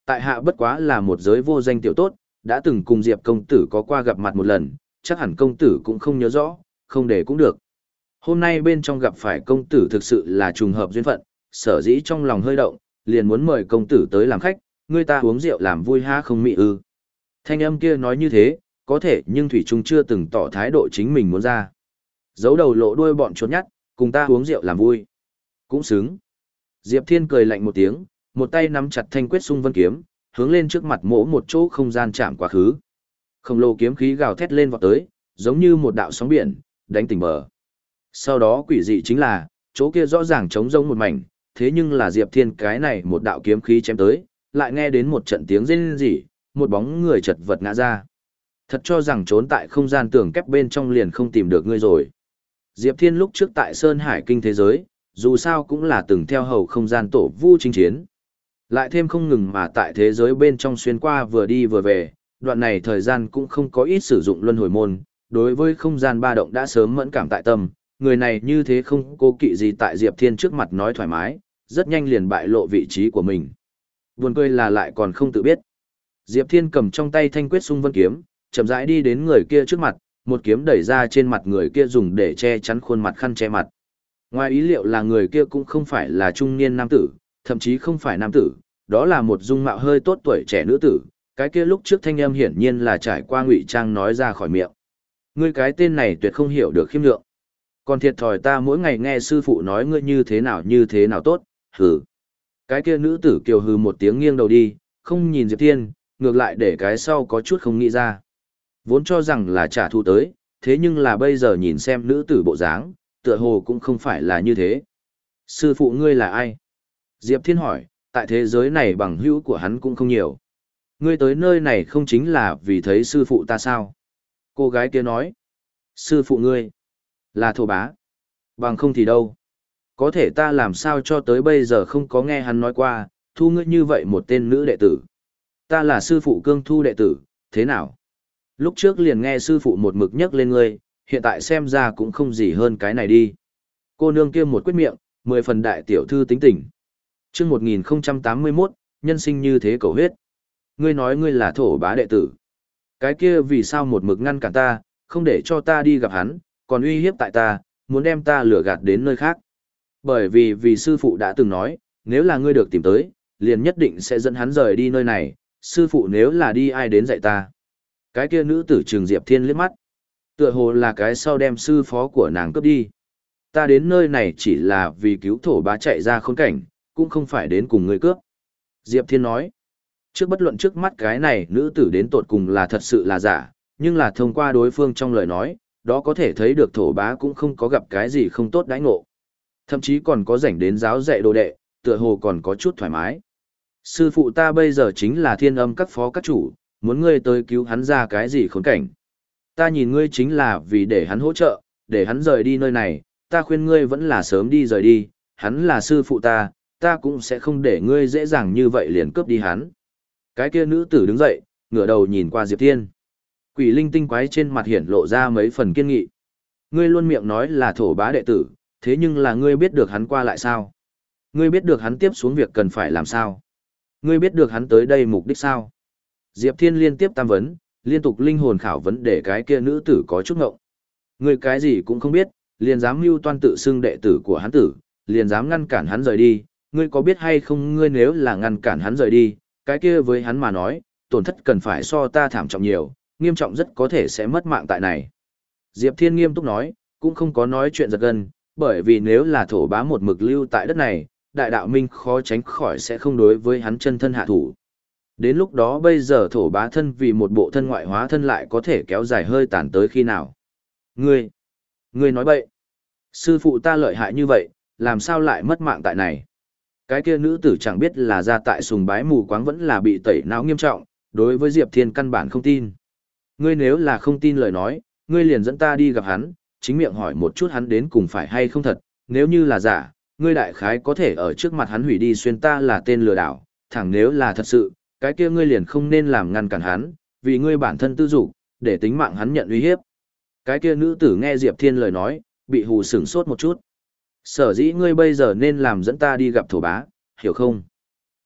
Tại hạ bất quá là một giới vô danh tiểu tốt, đã từng cùng Diệp công tử có qua gặp mặt một lần, chắc hẳn công tử cũng không nhớ rõ, không để cũng được. Hôm nay bên trong gặp phải công tử thực sự là trùng hợp duyên phận, sở dĩ trong lòng hơi động, liền muốn mời công tử tới làm khách, người ta uống rượu làm vui ha không mị ư. Thanh âm kia nói như thế, có thể nhưng Thủy Trung chưa từng tỏ thái độ chính mình muốn ra. Giấu đầu lộ đuôi bọn trốn nhắt, cùng ta uống rượu làm vui. Cũng xứng. Diệp Thiên cười lạnh một tiếng, một tay nắm chặt thanh quyết sung vân kiếm, hướng lên trước mặt mỗ một chỗ không gian chạm quá khứ. Khổng lồ kiếm khí gào thét lên vọt tới, giống như một đạo sóng biển, đánh tỉnh bờ. Sau đó quỷ dị chính là, chỗ kia rõ ràng trống rỗng một mảnh, thế nhưng là Diệp Thiên cái này một đạo kiếm khí chém tới, lại nghe đến một trận tiếng rên rỉ, một bóng người chật vật ngã ra. Thật cho rằng trốn tại không gian tường kép bên trong liền không tìm được ngươi rồi. Diệp Thiên lúc trước tại Sơn Hải Kinh thế giới, dù sao cũng là từng theo hầu không gian tổ vu chinh chiến. Lại thêm không ngừng mà tại thế giới bên trong xuyên qua vừa đi vừa về, đoạn này thời gian cũng không có ít sử dụng luân hồi môn, đối với không gian ba động đã sớm mẫn cảm tại tâm, người này như thế không cố kỵ gì tại Diệp Thiên trước mặt nói thoải mái, rất nhanh liền bại lộ vị trí của mình. Buồn cười là lại còn không tự biết. Diệp Thiên cầm trong tay thanh quyết sung vân kiếm, chậm rãi đi đến người kia trước mặt, một kiếm đẩy ra trên mặt người kia dùng để che chắn khuôn mặt khăn che mặt. Ngoài ý liệu là người kia cũng không phải là trung niên nam tử, thậm chí không phải nam tử, đó là một dung mạo hơi tốt tuổi trẻ nữ tử, cái kia lúc trước thanh âm hiển nhiên là trải qua ngụy trang nói ra khỏi miệng. Ngươi cái tên này tuyệt không hiểu được khiêm lượng. Còn thiệt thòi ta mỗi ngày nghe sư phụ nói ngươi như thế nào như thế nào tốt, hừ. Cái kia nữ tử kiều hừ một tiếng nghiêng đầu đi, không nhìn Diệp Thiên, ngược lại để cái sau có chút không nghĩ ra. Vốn cho rằng là trả thù tới, thế nhưng là bây giờ nhìn xem nữ tử bộ dáng, tựa hồ cũng không phải là như thế. Sư phụ ngươi là ai? Diệp Thiên hỏi, tại thế giới này bằng hữu của hắn cũng không nhiều. Ngươi tới nơi này không chính là vì thấy sư phụ ta sao? Cô gái kia nói, sư phụ ngươi là thổ bá. Bằng không thì đâu. Có thể ta làm sao cho tới bây giờ không có nghe hắn nói qua, thu ngươi như vậy một tên nữ đệ tử. Ta là sư phụ cương thu đệ tử, thế nào? Lúc trước liền nghe sư phụ một mực nhắc lên ngươi, hiện tại xem ra cũng không gì hơn cái này đi. Cô nương kia một quyết miệng, mười phần đại tiểu thư tính tình. Chương một nghìn tám mươi mốt, nhân sinh như thế cầu huyết. Ngươi nói ngươi là thổ bá đệ tử. Cái kia vì sao một mực ngăn cản ta, không để cho ta đi gặp hắn, còn uy hiếp tại ta, muốn đem ta lừa gạt đến nơi khác. Bởi vì vì sư phụ đã từng nói, nếu là ngươi được tìm tới, liền nhất định sẽ dẫn hắn rời đi nơi này, sư phụ nếu là đi ai đến dạy ta. Cái kia nữ tử Trường Diệp Thiên liếc mắt. Tựa hồ là cái sau đem sư phó của nàng cướp đi. Ta đến nơi này chỉ là vì cứu thổ bá chạy ra khốn cảnh, cũng không phải đến cùng ngươi cướp. Diệp Thiên nói. Trước bất luận trước mắt cái này nữ tử đến tột cùng là thật sự là giả, nhưng là thông qua đối phương trong lời nói, đó có thể thấy được thổ bá cũng không có gặp cái gì không tốt đãi ngộ. Thậm chí còn có rảnh đến giáo dạy đồ đệ, tựa hồ còn có chút thoải mái. Sư phụ ta bây giờ chính là thiên âm các phó các chủ, muốn ngươi tới cứu hắn ra cái gì khốn cảnh. Ta nhìn ngươi chính là vì để hắn hỗ trợ, để hắn rời đi nơi này, ta khuyên ngươi vẫn là sớm đi rời đi, hắn là sư phụ ta, ta cũng sẽ không để ngươi dễ dàng như vậy liền cướp đi hắn. Cái kia nữ tử đứng dậy, ngửa đầu nhìn qua Diệp Thiên. Quỷ linh tinh quái trên mặt hiển lộ ra mấy phần kiên nghị. Ngươi luôn miệng nói là thổ bá đệ tử, thế nhưng là ngươi biết được hắn qua lại sao? Ngươi biết được hắn tiếp xuống việc cần phải làm sao? Ngươi biết được hắn tới đây mục đích sao? Diệp Thiên liên tiếp tam vấn, liên tục linh hồn khảo vấn để cái kia nữ tử có chút ngộng. Ngươi cái gì cũng không biết, liền dám mưu toan tự xưng đệ tử của hắn tử, liền dám ngăn cản hắn rời đi, ngươi có biết hay không ngươi nếu là ngăn cản hắn rời đi, cái kia với hắn mà nói, tổn thất cần phải so ta thảm trọng nhiều, nghiêm trọng rất có thể sẽ mất mạng tại này. Diệp Thiên nghiêm túc nói, cũng không có nói chuyện giật gân, bởi vì nếu là thổ bá một mực lưu tại đất này, đại đạo minh khó tránh khỏi sẽ không đối với hắn chân thân hạ thủ. Đến lúc đó bây giờ thổ bá thân vì một bộ thân ngoại hóa thân lại có thể kéo dài hơi tàn tới khi nào. Ngươi, ngươi nói bậy. Sư phụ ta lợi hại như vậy, làm sao lại mất mạng tại này? Cái kia nữ tử chẳng biết là ra tại sùng bái mù quáng vẫn là bị tẩy não nghiêm trọng, đối với Diệp Thiên căn bản không tin. Ngươi nếu là không tin lời nói, ngươi liền dẫn ta đi gặp hắn, chính miệng hỏi một chút hắn đến cùng phải hay không thật, nếu như là giả, ngươi đại khái có thể ở trước mặt hắn hủy đi xuyên ta là tên lừa đảo, thẳng nếu là thật sự, cái kia ngươi liền không nên làm ngăn cản hắn, vì ngươi bản thân tư dục, để tính mạng hắn nhận uy hiếp. Cái kia nữ tử nghe Diệp Thiên lời nói, bị hù sửng sốt một chút. Sở dĩ ngươi bây giờ nên làm dẫn ta đi gặp thổ bá, hiểu không?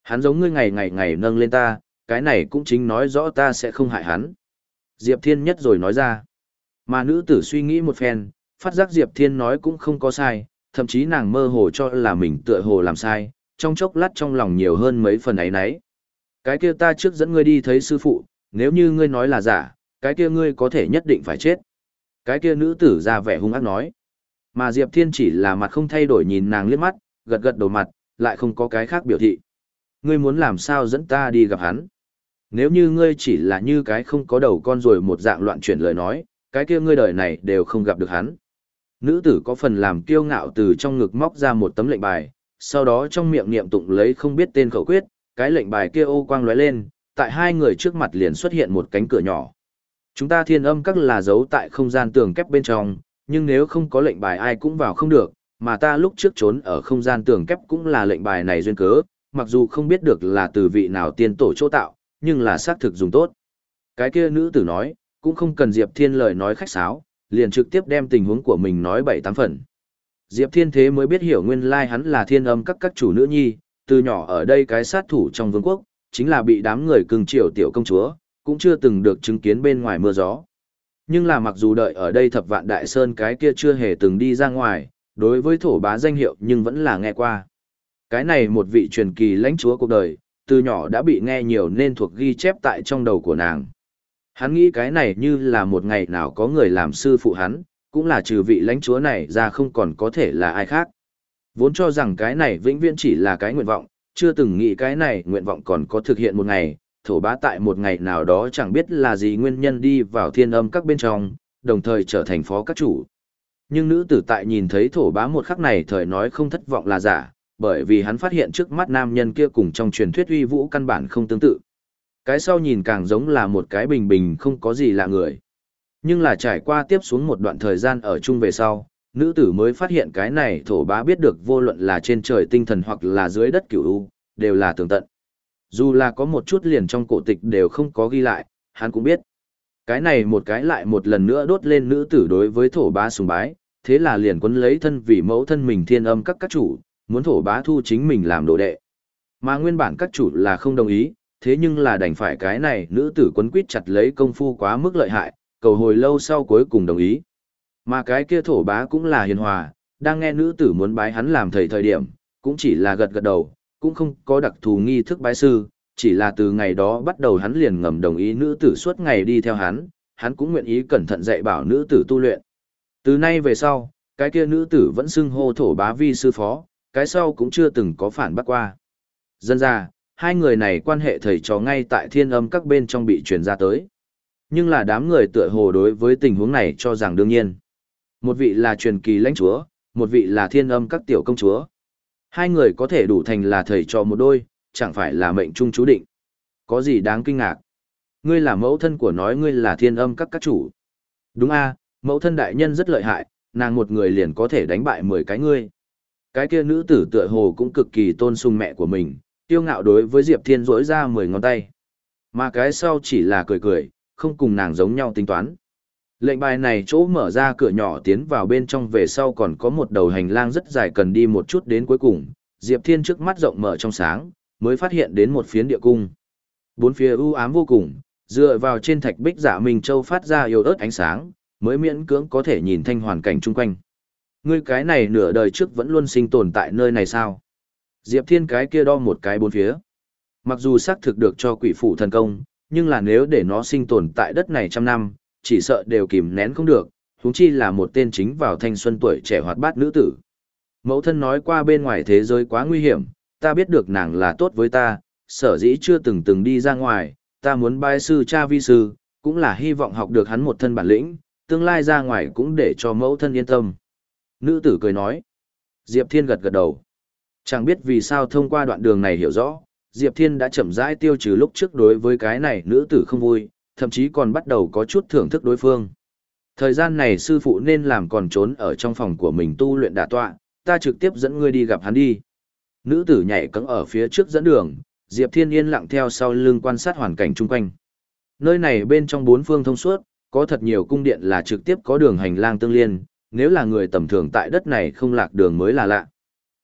Hắn giống ngươi ngày ngày ngày nâng lên ta, cái này cũng chính nói rõ ta sẽ không hại hắn. Diệp Thiên nhất rồi nói ra. Mà nữ tử suy nghĩ một phen, phát giác Diệp Thiên nói cũng không có sai, thậm chí nàng mơ hồ cho là mình tựa hồ làm sai, trong chốc lát trong lòng nhiều hơn mấy phần ấy nấy. Cái kia ta trước dẫn ngươi đi thấy sư phụ, nếu như ngươi nói là giả, cái kia ngươi có thể nhất định phải chết. Cái kia nữ tử ra vẻ hung ác nói. Mà Diệp Thiên chỉ là mặt không thay đổi nhìn nàng liếc mắt, gật gật đầu mặt, lại không có cái khác biểu thị. Ngươi muốn làm sao dẫn ta đi gặp hắn? Nếu như ngươi chỉ là như cái không có đầu con rồi một dạng loạn chuyển lời nói, cái kia ngươi đời này đều không gặp được hắn. Nữ tử có phần làm kiêu ngạo từ trong ngực móc ra một tấm lệnh bài, sau đó trong miệng niệm tụng lấy không biết tên khẩu quyết, cái lệnh bài kia ô quang lóe lên, tại hai người trước mặt liền xuất hiện một cánh cửa nhỏ. Chúng ta thiên âm các là giấu tại không gian tường kép bên trong, nhưng nếu không có lệnh bài ai cũng vào không được, mà ta lúc trước trốn ở không gian tường kép cũng là lệnh bài này duyên cớ, mặc dù không biết được là từ vị nào tiên tổ chỗ tạo, nhưng là xác thực dùng tốt. Cái kia nữ tử nói, cũng không cần Diệp Thiên lời nói khách sáo, liền trực tiếp đem tình huống của mình nói bảy tám phần. Diệp Thiên thế mới biết hiểu nguyên lai hắn là thiên âm các các chủ nữ nhi, từ nhỏ ở đây cái sát thủ trong vương quốc, chính là bị đám người cưng chiều tiểu công chúa, cũng chưa từng được chứng kiến bên ngoài mưa gió. Nhưng là mặc dù đợi ở đây thập vạn đại sơn cái kia chưa hề từng đi ra ngoài, đối với thổ bá danh hiệu nhưng vẫn là nghe qua. Cái này một vị truyền kỳ lãnh chúa cuộc đời, từ nhỏ đã bị nghe nhiều nên thuộc ghi chép tại trong đầu của nàng. Hắn nghĩ cái này như là một ngày nào có người làm sư phụ hắn, cũng là trừ vị lãnh chúa này ra không còn có thể là ai khác. Vốn cho rằng cái này vĩnh viễn chỉ là cái nguyện vọng, chưa từng nghĩ cái này nguyện vọng còn có thực hiện một ngày, thổ bá tại một ngày nào đó chẳng biết là gì nguyên nhân đi vào thiên âm các bên trong, đồng thời trở thành phó các chủ. Nhưng nữ tử tại nhìn thấy thổ bá một khắc này thời nói không thất vọng là giả, bởi vì hắn phát hiện trước mắt nam nhân kia cùng trong truyền thuyết uy vũ căn bản không tương tự. Cái sau nhìn càng giống là một cái bình bình không có gì lạ người. Nhưng là trải qua tiếp xuống một đoạn thời gian ở chung về sau, nữ tử mới phát hiện cái này thổ bá biết được vô luận là trên trời tinh thần hoặc là dưới đất cửu u, đều là tường tận. Dù là có một chút liền trong cổ tịch đều không có ghi lại, hắn cũng biết. Cái này một cái lại một lần nữa đốt lên nữ tử đối với thổ bá sùng bái, thế là liền quấn lấy thân vì mẫu thân mình thiên âm các các chủ, muốn thổ bá thu chính mình làm đồ đệ. Mà nguyên bản các chủ là không đồng ý, thế nhưng là đành phải cái này nữ tử quấn quýt chặt lấy công phu quá mức lợi hại, cầu hồi lâu sau cuối cùng đồng ý. Mà cái kia thổ bá cũng là hiền hòa, đang nghe nữ tử muốn bái hắn làm thầy thời điểm, cũng chỉ là gật gật đầu, cũng không có đặc thù nghi thức bái sư, chỉ là từ ngày đó bắt đầu hắn liền ngầm đồng ý nữ tử suốt ngày đi theo hắn, hắn cũng nguyện ý cẩn thận dạy bảo nữ tử tu luyện. Từ nay về sau, cái kia nữ tử vẫn xưng hô thổ bá vi sư phó, cái sau cũng chưa từng có phản bác qua. Dân ra, hai người này quan hệ thầy trò ngay tại thiên âm các bên trong bị truyền ra tới. Nhưng là đám người tựa hồ đối với tình huống này cho rằng đương nhiên. Một vị là truyền kỳ lãnh chúa, một vị là thiên âm các tiểu công chúa. Hai người có thể đủ thành là thầy trò một đôi, chẳng phải là mệnh trung chú định. Có gì đáng kinh ngạc? Ngươi là mẫu thân của nói ngươi là thiên âm các các chủ. Đúng a, mẫu thân đại nhân rất lợi hại, nàng một người liền có thể đánh bại mười cái ngươi. Cái kia nữ tử tựa hồ cũng cực kỳ tôn sùng mẹ của mình, tiêu ngạo đối với Diệp Thiên rỗi ra mười ngón tay. Mà cái sau chỉ là cười cười, không cùng nàng giống nhau tính toán. Lệnh bài này chỗ mở ra cửa nhỏ tiến vào bên trong về sau còn có một đầu hành lang rất dài cần đi một chút đến cuối cùng, Diệp Thiên trước mắt rộng mở trong sáng, mới phát hiện đến một phiến địa cung. Bốn phía u ám vô cùng, dựa vào trên thạch bích Dạ Minh Châu phát ra yếu ớt ánh sáng, mới miễn cưỡng có thể nhìn thanh hoàn cảnh chung quanh. Ngươi cái này nửa đời trước vẫn luôn sinh tồn tại nơi này sao? Diệp Thiên cái kia đo một cái bốn phía. Mặc dù xác thực được cho quỷ phủ thần công, nhưng là nếu để nó sinh tồn tại đất này trăm năm, chỉ sợ đều kìm nén không được, huống chi là một tên chính vào thanh xuân tuổi trẻ hoạt bát nữ tử. Mẫu thân nói qua bên ngoài thế giới quá nguy hiểm, ta biết được nàng là tốt với ta, sở dĩ chưa từng từng đi ra ngoài, ta muốn bái sư cha vi sư, cũng là hy vọng học được hắn một thân bản lĩnh, tương lai ra ngoài cũng để cho mẫu thân yên tâm. Nữ tử cười nói. Diệp Thiên gật gật đầu. Chẳng biết vì sao thông qua đoạn đường này hiểu rõ, Diệp Thiên đã chậm rãi tiêu trừ lúc trước đối với cái này nữ tử không vui, thậm chí còn bắt đầu có chút thưởng thức đối phương. Thời gian này sư phụ nên làm còn trốn ở trong phòng của mình tu luyện đả tọa, ta trực tiếp dẫn ngươi đi gặp hắn đi. Nữ tử nhảy cẫng ở phía trước dẫn đường, Diệp Thiên yên lặng theo sau lưng quan sát hoàn cảnh chung quanh. Nơi này bên trong bốn phương thông suốt, có thật nhiều cung điện là trực tiếp có đường hành lang tương liên, nếu là người tầm thường tại đất này không lạc đường mới là lạ.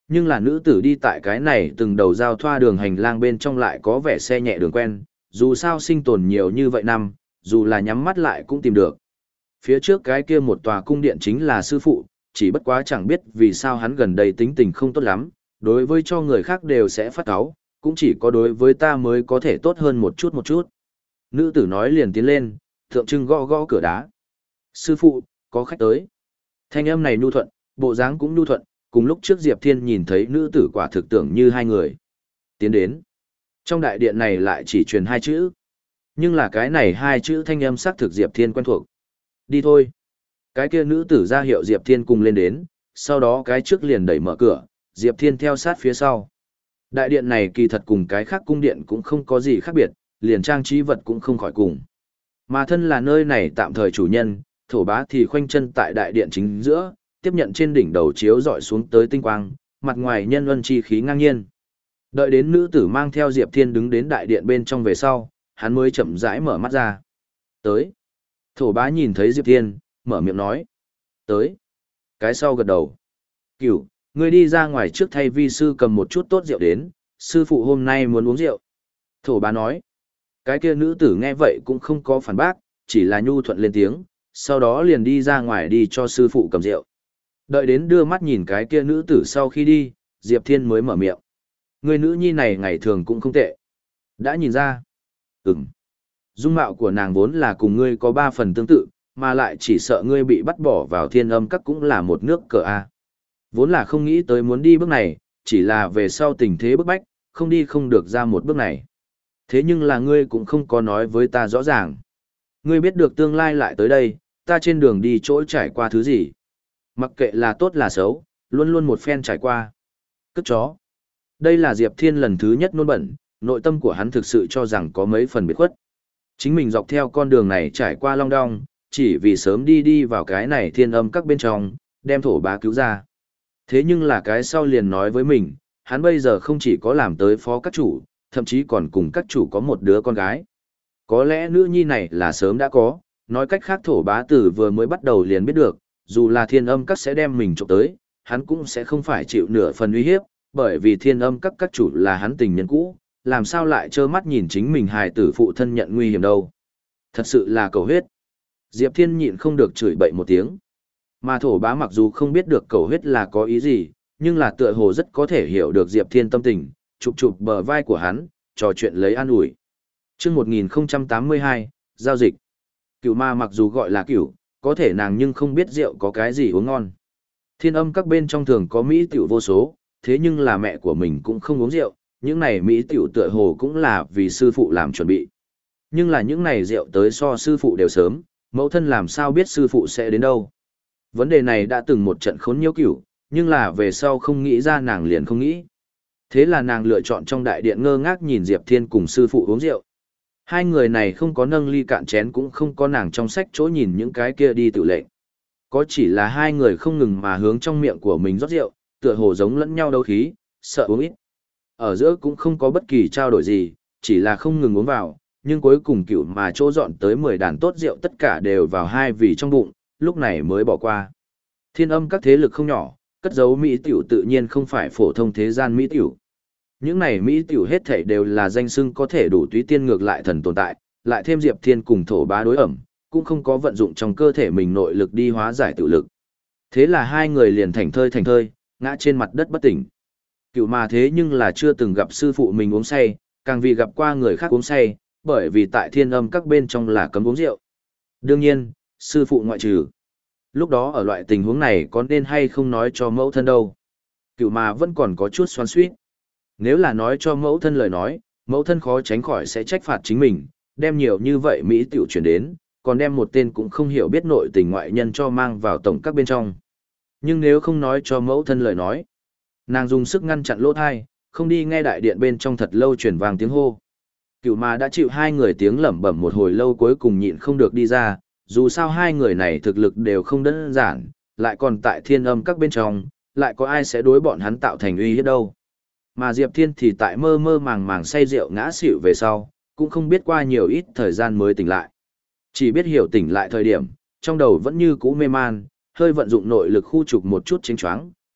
Nhưng là nữ tử đi tại cái này từng đầu giao thoa đường hành lang bên trong lại có vẻ xe nhẹ đường quen, dù sao sinh tồn nhiều như vậy năm, dù là nhắm mắt lại cũng tìm được. Phía trước cái kia một tòa cung điện chính là sư phụ, chỉ bất quá chẳng biết vì sao hắn gần đây tính tình không tốt lắm, đối với cho người khác đều sẽ phát cáu, cũng chỉ có đối với ta mới có thể tốt hơn một chút một chút. Nữ tử nói liền tiến lên, tượng trưng gõ gõ cửa đá. Sư phụ, có khách tới. Thanh âm này nhu thuận, bộ dáng cũng nhu thuận, cùng lúc trước Diệp Thiên nhìn thấy nữ tử quả thực tưởng như hai người. Tiến đến. Trong đại điện này lại chỉ truyền hai chữ. Nhưng là cái này hai chữ thanh âm xác thực Diệp Thiên quen thuộc. Đi thôi. Cái kia nữ tử ra hiệu Diệp Thiên cùng lên đến, sau đó cái trước liền đẩy mở cửa, Diệp Thiên theo sát phía sau. Đại điện này kỳ thật cùng cái khác cung điện cũng không có gì khác biệt, liền trang trí vật cũng không khỏi cùng. Mà thân là nơi này tạm thời chủ nhân, thổ bá thì khoanh chân tại đại điện chính giữa, tiếp nhận trên đỉnh đầu chiếu dọi xuống tới tinh quang, mặt ngoài nhân ân chi khí ngang nhiên. Đợi đến nữ tử mang theo Diệp Thiên đứng đến đại điện bên trong về sau, hắn mới chậm rãi mở mắt ra. Tới. Thổ bá nhìn thấy Diệp Thiên, mở miệng nói. Tới. Cái sau gật đầu. Cửu, ngươi đi ra ngoài trước thay vi sư cầm một chút tốt rượu đến, sư phụ hôm nay muốn uống rượu. Thổ bá nói. Cái kia nữ tử nghe vậy cũng không có phản bác, chỉ là nhu thuận lên tiếng, sau đó liền đi ra ngoài đi cho sư phụ cầm rượu. Đợi đến đưa mắt nhìn cái kia nữ tử sau khi đi, Diệp Thiên mới mở miệng. Người nữ nhi này ngày thường cũng không tệ. Đã nhìn ra. Ừm. Dung mạo của nàng vốn là cùng ngươi có ba phần tương tự, mà lại chỉ sợ ngươi bị bắt bỏ vào thiên âm các cũng là một nước cờ A. Vốn là không nghĩ tới muốn đi bước này, chỉ là về sau tình thế bức bách, không đi không được ra một bước này. Thế nhưng là ngươi cũng không có nói với ta rõ ràng. Ngươi biết được tương lai lại tới đây, ta trên đường đi chỗ trải qua thứ gì. Mặc kệ là tốt là xấu, luôn luôn một phen trải qua. Cất chó. Đây là Diệp Thiên lần thứ nhất nôn bẩn, nội tâm của hắn thực sự cho rằng có mấy phần biệt khuất. Chính mình dọc theo con đường này trải qua long đong, chỉ vì sớm đi đi vào cái này thiên âm các bên trong, đem thổ bá cứu ra. Thế nhưng là cái sau liền nói với mình, hắn bây giờ không chỉ có làm tới phó các chủ, thậm chí còn cùng các chủ có một đứa con gái. Có lẽ nữ nhi này là sớm đã có, nói cách khác thổ bá tử vừa mới bắt đầu liền biết được, dù là thiên âm các sẽ đem mình trộm tới, hắn cũng sẽ không phải chịu nửa phần uy hiếp, bởi vì thiên âm các các chủ là hắn tình nhân cũ, làm sao lại trơ mắt nhìn chính mình hài tử phụ thân nhận nguy hiểm đâu. Thật sự là cầu huyết. Diệp Thiên nhịn không được chửi bậy một tiếng. Mà thổ bá mặc dù không biết được cầu huyết là có ý gì, nhưng là tựa hồ rất có thể hiểu được Diệp Thiên tâm tình, chụp chụp bờ vai của hắn, trò chuyện lấy an ủi. Trước một nghìn không trăm tám mươi hai, giao dịch. Cửu ma mặc dù gọi là cửu, có thể nàng nhưng không biết rượu có cái gì uống ngon. Thiên âm các bên trong thường có mỹ tiểu vô số, thế nhưng là mẹ của mình cũng không uống rượu, những này mỹ tiểu tựa hồ cũng là vì sư phụ làm chuẩn bị. Nhưng là những này rượu tới so sư phụ đều sớm, mẫu thân làm sao biết sư phụ sẽ đến đâu. Vấn đề này đã từng một trận khốn nhiễu cửu, nhưng là về sau không nghĩ ra nàng liền không nghĩ. Thế là nàng lựa chọn trong đại điện ngơ ngác nhìn Diệp Thiên cùng sư phụ uống rượu. Hai người này không có nâng ly cạn chén cũng không có nàng trong sách chỗ nhìn những cái kia đi tự lệnh. Có chỉ là hai người không ngừng mà hướng trong miệng của mình rót rượu, tựa hồ giống lẫn nhau đấu khí, sợ uống ít. Ở giữa cũng không có bất kỳ trao đổi gì, chỉ là không ngừng uống vào, nhưng cuối cùng cựu mà chỗ dọn tới mười đàn tốt rượu tất cả đều vào hai vị trong bụng, lúc này mới bỏ qua. Thiên âm các thế lực không nhỏ, cất giấu mỹ tiểu tự nhiên không phải phổ thông thế gian mỹ tiểu. Những này mỹ tiểu hết thảy đều là danh xưng có thể đủ túy tiên ngược lại thần tồn tại, lại thêm Diệp Thiên cùng thổ bá đối ẩm, cũng không có vận dụng trong cơ thể mình nội lực đi hóa giải tự lực. Thế là hai người liền thành thơi thành thơi, ngã trên mặt đất bất tỉnh. Cựu mà thế nhưng là chưa từng gặp sư phụ mình uống say, càng vì gặp qua người khác uống say, bởi vì tại thiên âm các bên trong là cấm uống rượu. Đương nhiên, sư phụ ngoại trừ. Lúc đó ở loại tình huống này có nên hay không nói cho mẫu thân đâu. Cựu mà vẫn còn có chút xoắn xuýt. Nếu là nói cho mẫu thân lời nói, mẫu thân khó tránh khỏi sẽ trách phạt chính mình, đem nhiều như vậy Mỹ tiểu chuyển đến, còn đem một tên cũng không hiểu biết nội tình ngoại nhân cho mang vào tổng các bên trong. Nhưng nếu không nói cho mẫu thân lời nói, nàng dùng sức ngăn chặn lỗ thai, không đi nghe đại điện bên trong thật lâu chuyển vang tiếng hô. Cựu mà đã chịu hai người tiếng lẩm bẩm một hồi lâu cuối cùng nhịn không được đi ra, dù sao hai người này thực lực đều không đơn giản, lại còn tại thiên âm các bên trong, lại có ai sẽ đối bọn hắn tạo thành uy hiếp đâu. Mà Diệp Thiên thì tại mơ mơ màng màng say rượu ngã xỉu về sau, cũng không biết qua nhiều ít thời gian mới tỉnh lại. Chỉ biết hiểu tỉnh lại thời điểm, trong đầu vẫn như cũ mê man, hơi vận dụng nội lực khu trục một chút chính choáng,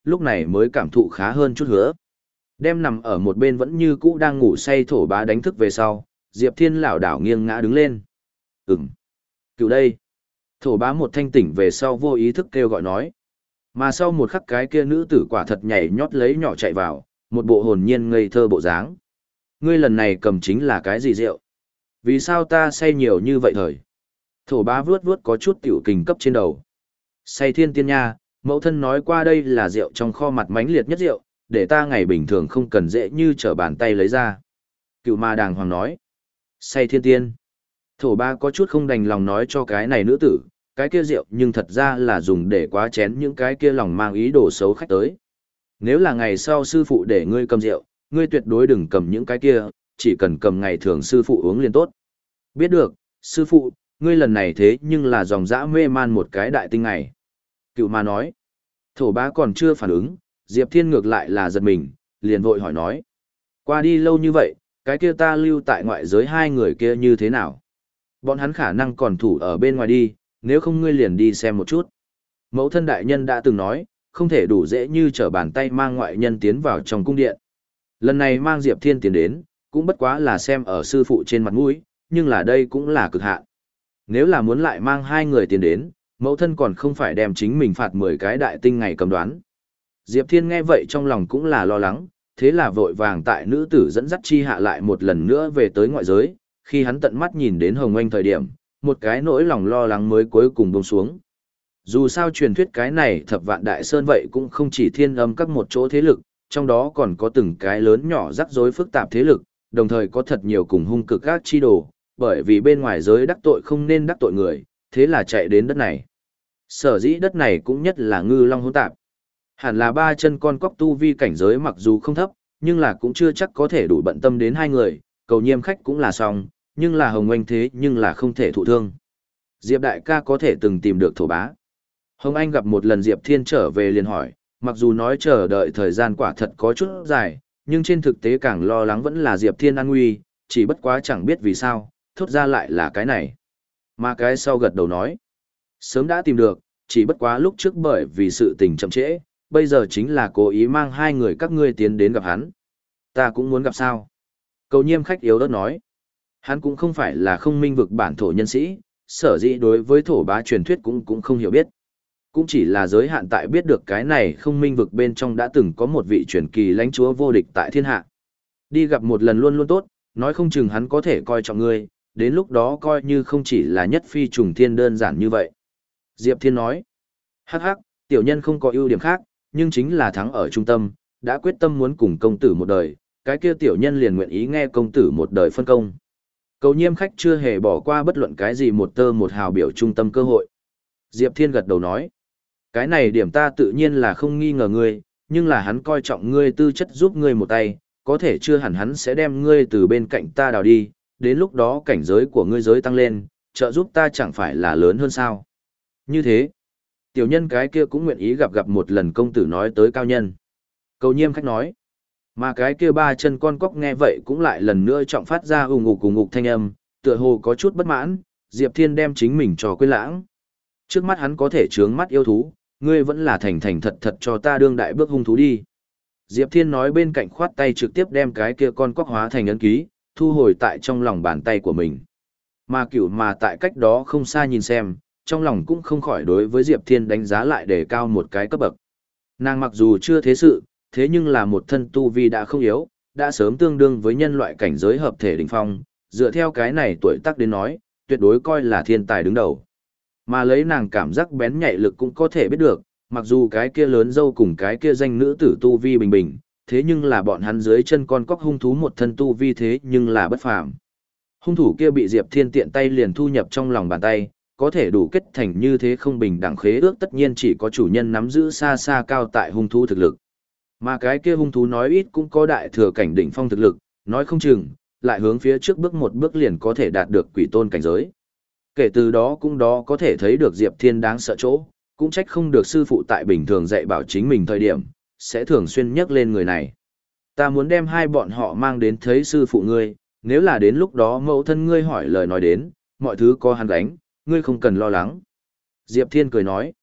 lúc này mới cảm thụ khá hơn chút hứa. Đem nằm ở một bên vẫn như cũ đang ngủ say thổ bá đánh thức về sau, Diệp Thiên lảo đảo nghiêng ngã đứng lên. Ừm, cựu đây. Thổ bá một thanh tỉnh về sau vô ý thức kêu gọi nói. Mà sau một khắc cái kia nữ tử quả thật nhảy nhót lấy nhỏ chạy vào, một bộ hồn nhiên ngây thơ bộ dáng. Ngươi lần này cầm chính là cái gì rượu? Vì sao ta say nhiều như vậy thời? Thổ bá vuốt vuốt có chút tiểu kình cấp trên đầu. Say thiên tiên nha, mẫu thân nói qua đây là rượu trong kho mặt mánh liệt nhất rượu, để ta ngày bình thường không cần dễ như trở bàn tay lấy ra. Cựu ma đàng hoàng nói. Say thiên tiên. Thổ ba có chút không đành lòng nói cho cái này nữ tử, cái kia rượu nhưng thật ra là dùng để quá chén những cái kia lòng mang ý đồ xấu khách tới. Nếu là ngày sau sư phụ để ngươi cầm rượu, ngươi tuyệt đối đừng cầm những cái kia, chỉ cần cầm ngày thường sư phụ uống liền tốt. Biết được, sư phụ, ngươi lần này thế nhưng là dòng dã mê man một cái đại tinh ngày. Cựu ma nói. Thổ bá còn chưa phản ứng, Diệp Thiên ngược lại là giật mình, liền vội hỏi nói. Qua đi lâu như vậy, cái kia ta lưu tại ngoại giới hai người kia như thế nào? Bọn hắn khả năng còn thủ ở bên ngoài đi, nếu không ngươi liền đi xem một chút. Mẫu thân đại nhân đã từng nói, không thể đủ dễ như trở bàn tay mang ngoại nhân tiến vào trong cung điện. Lần này mang Diệp Thiên tiến đến, cũng bất quá là xem ở sư phụ trên mặt mũi, nhưng là đây cũng là cực hạn. Nếu là muốn lại mang hai người tiến đến, mẫu thân còn không phải đem chính mình phạt mười cái đại tinh ngày cầm đoán. Diệp Thiên nghe vậy trong lòng cũng là lo lắng, thế là vội vàng tại nữ tử dẫn dắt chi hạ lại một lần nữa về tới ngoại giới, khi hắn tận mắt nhìn đến Hồng Anh thời điểm, một cái nỗi lòng lo lắng mới cuối cùng buông xuống. Dù sao truyền thuyết cái này thập vạn đại sơn vậy cũng không chỉ thiên âm các một chỗ thế lực, trong đó còn có từng cái lớn nhỏ rắc rối phức tạp thế lực, đồng thời có thật nhiều cùng hung cực các chi đồ, bởi vì bên ngoài giới đắc tội không nên đắc tội người, thế là chạy đến đất này. Sở dĩ đất này cũng nhất là ngư long hỗn tạp. Hẳn là ba chân con cóc tu vi cảnh giới mặc dù không thấp, nhưng là cũng chưa chắc có thể đủ bận tâm đến hai người, cầu nhiêm khách cũng là xong, nhưng là Hồng Anh thế nhưng là không thể thụ thương. Diệp đại ca có thể từng tìm được thổ bá. Hồng Anh gặp một lần Diệp Thiên trở về liền hỏi, mặc dù nói chờ đợi thời gian quả thật có chút dài, nhưng trên thực tế càng lo lắng vẫn là Diệp Thiên an nguy, chỉ bất quá chẳng biết vì sao, thốt ra lại là cái này. Mà cái sau gật đầu nói, sớm đã tìm được, chỉ bất quá lúc trước bởi vì sự tình chậm trễ, bây giờ chính là cố ý mang hai người các ngươi tiến đến gặp hắn. Ta cũng muốn gặp sao? Cầu nhiêm khách yếu đất nói, hắn cũng không phải là không minh vực bản thổ nhân sĩ, sở dĩ đối với thổ bá truyền thuyết cũng cũng không hiểu biết. Cũng chỉ là giới hạn tại biết được cái này không minh vực bên trong đã từng có một vị truyền kỳ lãnh chúa vô địch tại thiên hạ. Đi gặp một lần luôn luôn tốt, nói không chừng hắn có thể coi trọng ngươi, đến lúc đó coi như không chỉ là nhất phi trùng thiên đơn giản như vậy. Diệp Thiên nói, hắc hắc, tiểu nhân không có ưu điểm khác, nhưng chính là thắng ở trung tâm, đã quyết tâm muốn cùng công tử một đời, cái kia tiểu nhân liền nguyện ý nghe công tử một đời phân công. Cầu nhiêm khách chưa hề bỏ qua bất luận cái gì một tơ một hào biểu trung tâm cơ hội. Diệp Thiên gật đầu nói, cái này điểm ta tự nhiên là không nghi ngờ ngươi, nhưng là hắn coi trọng ngươi tư chất giúp ngươi một tay, có thể chưa hẳn hắn sẽ đem ngươi từ bên cạnh ta đào đi, đến lúc đó cảnh giới của ngươi giới tăng lên, trợ giúp ta chẳng phải là lớn hơn sao. Như thế, tiểu nhân cái kia cũng nguyện ý gặp gặp một lần công tử nói tới cao nhân. Cầu nhiêm khách nói, mà cái kia ba chân con cóc nghe vậy cũng lại lần nữa trọng phát ra ù ngục ù ngục thanh âm, tựa hồ có chút bất mãn, Diệp Thiên đem chính mình cho quên lãng. Trước mắt hắn có thể trướng mắt yêu thú, ngươi vẫn là thành thành thật thật cho ta đương đại bước hung thú đi. Diệp Thiên nói bên cạnh khoát tay trực tiếp đem cái kia con cóc hóa thành ấn ký, thu hồi tại trong lòng bàn tay của mình. Mà cửu mà tại cách đó không xa nhìn xem, trong lòng cũng không khỏi đối với Diệp Thiên đánh giá lại để cao một cái cấp bậc. Nàng mặc dù chưa thế sự, thế nhưng là một thân tu vi đã không yếu, đã sớm tương đương với nhân loại cảnh giới hợp thể đỉnh phong, dựa theo cái này tuổi tác đến nói, tuyệt đối coi là thiên tài đứng đầu. Mà lấy nàng cảm giác bén nhạy lực cũng có thể biết được, mặc dù cái kia lớn dâu cùng cái kia danh nữ tử tu vi bình bình, thế nhưng là bọn hắn dưới chân con cóc hung thú một thân tu vi thế nhưng là bất phàm. Hung thủ kia bị Diệp Thiên tiện tay liền thu nhập trong lòng bàn tay, có thể đủ kết thành như thế không bình đẳng khế ước tất nhiên chỉ có chủ nhân nắm giữ xa xa cao tại hung thú thực lực. Mà cái kia hung thú nói ít cũng có đại thừa cảnh đỉnh phong thực lực, nói không chừng, lại hướng phía trước bước một bước liền có thể đạt được quỷ tôn cảnh giới. Kể từ đó cũng đó có thể thấy được Diệp Thiên đáng sợ chỗ, cũng trách không được sư phụ tại bình thường dạy bảo chính mình thời điểm, sẽ thường xuyên nhắc lên người này. Ta muốn đem hai bọn họ mang đến thấy sư phụ ngươi, nếu là đến lúc đó mẫu thân ngươi hỏi lời nói đến, mọi thứ có hắn gánh, ngươi không cần lo lắng. Diệp Thiên cười nói,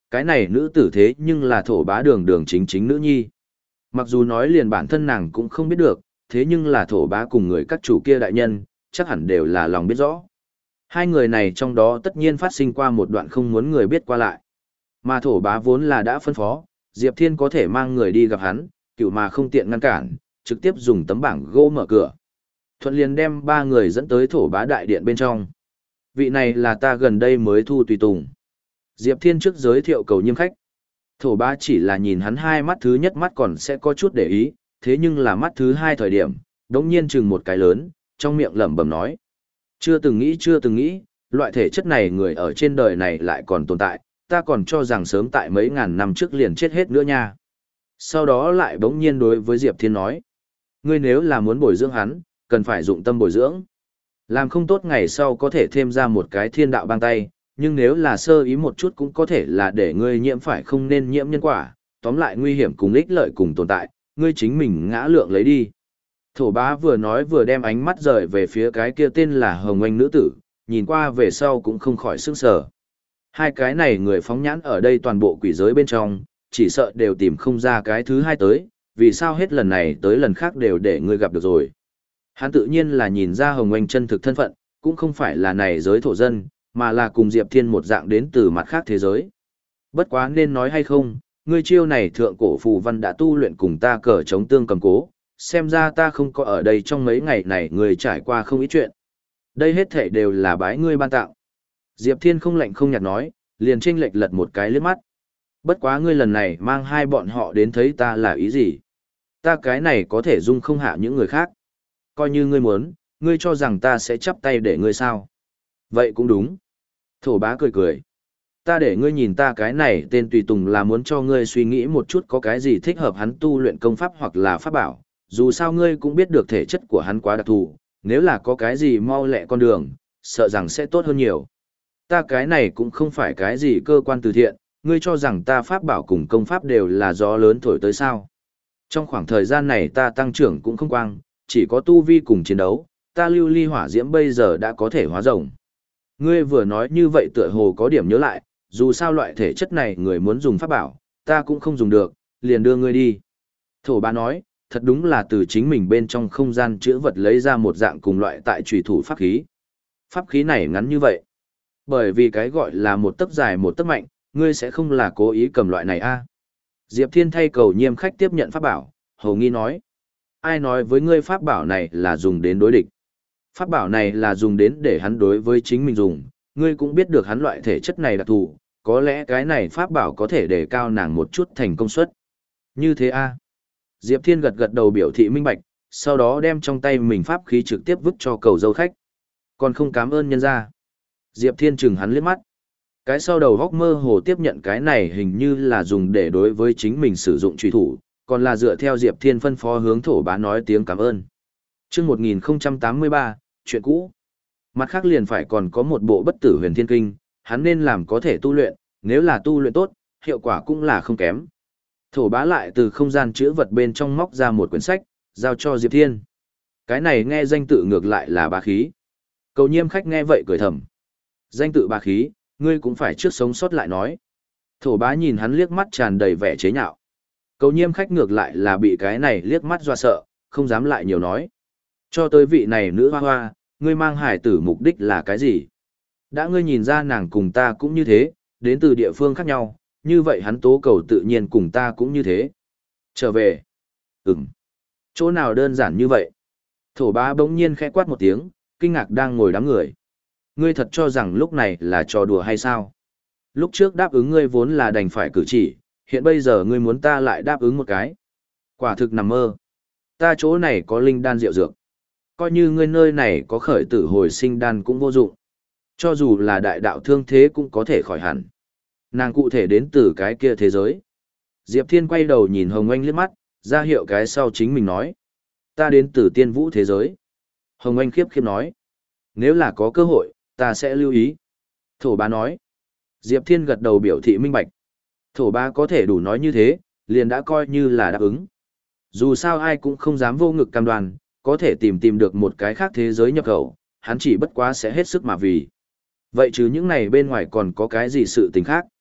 Cái này nữ tử thế nhưng là thổ bá đường đường chính chính nữ nhi. Mặc dù nói liền bản thân nàng cũng không biết được, thế nhưng là thổ bá cùng người các chủ kia đại nhân, chắc hẳn đều là lòng biết rõ. Hai người này trong đó tất nhiên phát sinh qua một đoạn không muốn người biết qua lại. Mà thổ bá vốn là đã phân phó, Diệp Thiên có thể mang người đi gặp hắn, cựu mà không tiện ngăn cản, trực tiếp dùng tấm bảng gỗ mở cửa. Thuận liền đem ba người dẫn tới thổ bá đại điện bên trong. Vị này là ta gần đây mới thu tùy tùng. Diệp Thiên trước giới thiệu cầu nhiêm khách. Thổ bá chỉ là nhìn hắn hai mắt thứ nhất mắt còn sẽ có chút để ý, thế nhưng là mắt thứ hai thời điểm, đống nhiên chừng một cái lớn, trong miệng lẩm bẩm nói. Chưa từng nghĩ chưa từng nghĩ, loại thể chất này người ở trên đời này lại còn tồn tại, ta còn cho rằng sớm tại mấy ngàn năm trước liền chết hết nữa nha. Sau đó lại bỗng nhiên đối với Diệp Thiên nói. Ngươi nếu là muốn bồi dưỡng hắn, cần phải dụng tâm bồi dưỡng. Làm không tốt ngày sau có thể thêm ra một cái thiên đạo bang tay, nhưng nếu là sơ ý một chút cũng có thể là để ngươi nhiễm phải không nên nhiễm nhân quả, tóm lại nguy hiểm cùng ích lợi cùng tồn tại, ngươi chính mình ngã lượng lấy đi. Thổ bá vừa nói vừa đem ánh mắt rời về phía cái kia tên là Hồng Anh nữ tử, nhìn qua về sau cũng không khỏi sững sờ. Hai cái này người phóng nhãn ở đây toàn bộ quỷ giới bên trong, chỉ sợ đều tìm không ra cái thứ hai tới, vì sao hết lần này tới lần khác đều để ngươi gặp được rồi. Hắn tự nhiên là nhìn ra Hồng Anh chân thực thân phận, cũng không phải là này giới thổ dân, mà là cùng Diệp Thiên một dạng đến từ mặt khác thế giới. Bất quá nên nói hay không, ngươi chiêu này thượng cổ phù văn đã tu luyện cùng ta cờ chống tương cầm cố, xem ra ta không có ở đây trong mấy ngày này ngươi trải qua không ít chuyện. Đây hết thể đều là bái ngươi ban tạo. Diệp Thiên không lạnh không nhạt nói, liền chênh lệch lật một cái liếc mắt. Bất quá ngươi lần này mang hai bọn họ đến thấy ta là ý gì? Ta cái này có thể dung không hạ những người khác. Coi như ngươi muốn, ngươi cho rằng ta sẽ chắp tay để ngươi sao? Vậy cũng đúng. Thổ bá cười cười. Ta để ngươi nhìn ta cái này tên tùy tùng là muốn cho ngươi suy nghĩ một chút có cái gì thích hợp hắn tu luyện công pháp hoặc là pháp bảo. Dù sao ngươi cũng biết được thể chất của hắn quá đặc thù, nếu là có cái gì mau lẹ con đường, sợ rằng sẽ tốt hơn nhiều. Ta cái này cũng không phải cái gì cơ quan từ thiện, ngươi cho rằng ta pháp bảo cùng công pháp đều là gió lớn thổi tới sao. Trong khoảng thời gian này ta tăng trưởng cũng không quang, chỉ có tu vi cùng chiến đấu, ta lưu ly hỏa diễm bây giờ đã có thể hóa rồng. Ngươi vừa nói như vậy tựa hồ có điểm nhớ lại, dù sao loại thể chất này người muốn dùng pháp bảo, ta cũng không dùng được, liền đưa ngươi đi. Thổ bá nói, thật đúng là từ chính mình bên trong không gian chữa vật lấy ra một dạng cùng loại tại trùy thủ pháp khí. Pháp khí này ngắn như vậy. Bởi vì cái gọi là một tấc dài một tấc mạnh, ngươi sẽ không là cố ý cầm loại này a? Diệp Thiên thay cầu nhiêm khách tiếp nhận pháp bảo, hầu nghi nói. Ai nói với ngươi pháp bảo này là dùng đến đối địch? Pháp bảo này là dùng đến để hắn đối với chính mình dùng, ngươi cũng biết được hắn loại thể chất này đặc thù, có lẽ cái này pháp bảo có thể để cao nàng một chút thành công suất. Như thế a? Diệp Thiên gật gật đầu biểu thị minh bạch, sau đó đem trong tay mình pháp khí trực tiếp vứt cho cầu dâu khách. Còn không cảm ơn nhân gia. Diệp Thiên chừng hắn liếc mắt. Cái sau đầu góc mơ hồ tiếp nhận cái này hình như là dùng để đối với chính mình sử dụng truy thủ, còn là dựa theo Diệp Thiên phân phó hướng thổ bá nói tiếng cảm ơn. Chương một nghìn không trăm tám mươi ba, chuyện cũ. Mặt khác liền phải còn có một bộ bất tử huyền thiên kinh, hắn nên làm có thể tu luyện, nếu là tu luyện tốt, hiệu quả cũng là không kém. Thổ bá lại từ không gian chữ vật bên trong móc ra một quyển sách, giao cho Diệp Thiên. Cái này nghe danh tự ngược lại là bá khí. Cầu nhiêm khách nghe vậy cười thầm. Danh tự bá khí, ngươi cũng phải trước sống sót lại nói. Thổ bá nhìn hắn liếc mắt tràn đầy vẻ chế nhạo. Cầu nhiêm khách ngược lại là bị cái này liếc mắt dọa sợ, không dám lại nhiều nói. Cho tới vị này nữ hoa hoa, ngươi mang hải tử mục đích là cái gì? Đã ngươi nhìn ra nàng cùng ta cũng như thế, đến từ địa phương khác nhau, như vậy hắn tố cầu tự nhiên cùng ta cũng như thế. Trở về. Ừm. Chỗ nào đơn giản như vậy? Thổ bá bỗng nhiên khẽ quát một tiếng, kinh ngạc đang ngồi đám người. Ngươi thật cho rằng lúc này là trò đùa hay sao? Lúc trước đáp ứng ngươi vốn là đành phải cử chỉ, hiện bây giờ ngươi muốn ta lại đáp ứng một cái. Quả thực nằm mơ. Ta chỗ này có linh đan rượu dược. Coi như ngươi nơi này có khởi tử hồi sinh đan cũng vô dụng. Cho dù là đại đạo thương thế cũng có thể khỏi hẳn. Nàng cụ thể đến từ cái kia thế giới. Diệp Thiên quay đầu nhìn Hồng Anh liếc mắt, ra hiệu cái sau chính mình nói. Ta đến từ tiên vũ thế giới. Hồng Anh khiếp khiếp nói. Nếu là có cơ hội, ta sẽ lưu ý. Thổ bá nói. Diệp Thiên gật đầu biểu thị minh bạch. Thổ bá có thể đủ nói như thế, liền đã coi như là đáp ứng. Dù sao ai cũng không dám vô ngực cam đoan, có thể tìm tìm được một cái khác thế giới nhập khẩu, hắn chỉ bất quá sẽ hết sức mà vì. Vậy chứ những này bên ngoài còn có cái gì sự tình khác?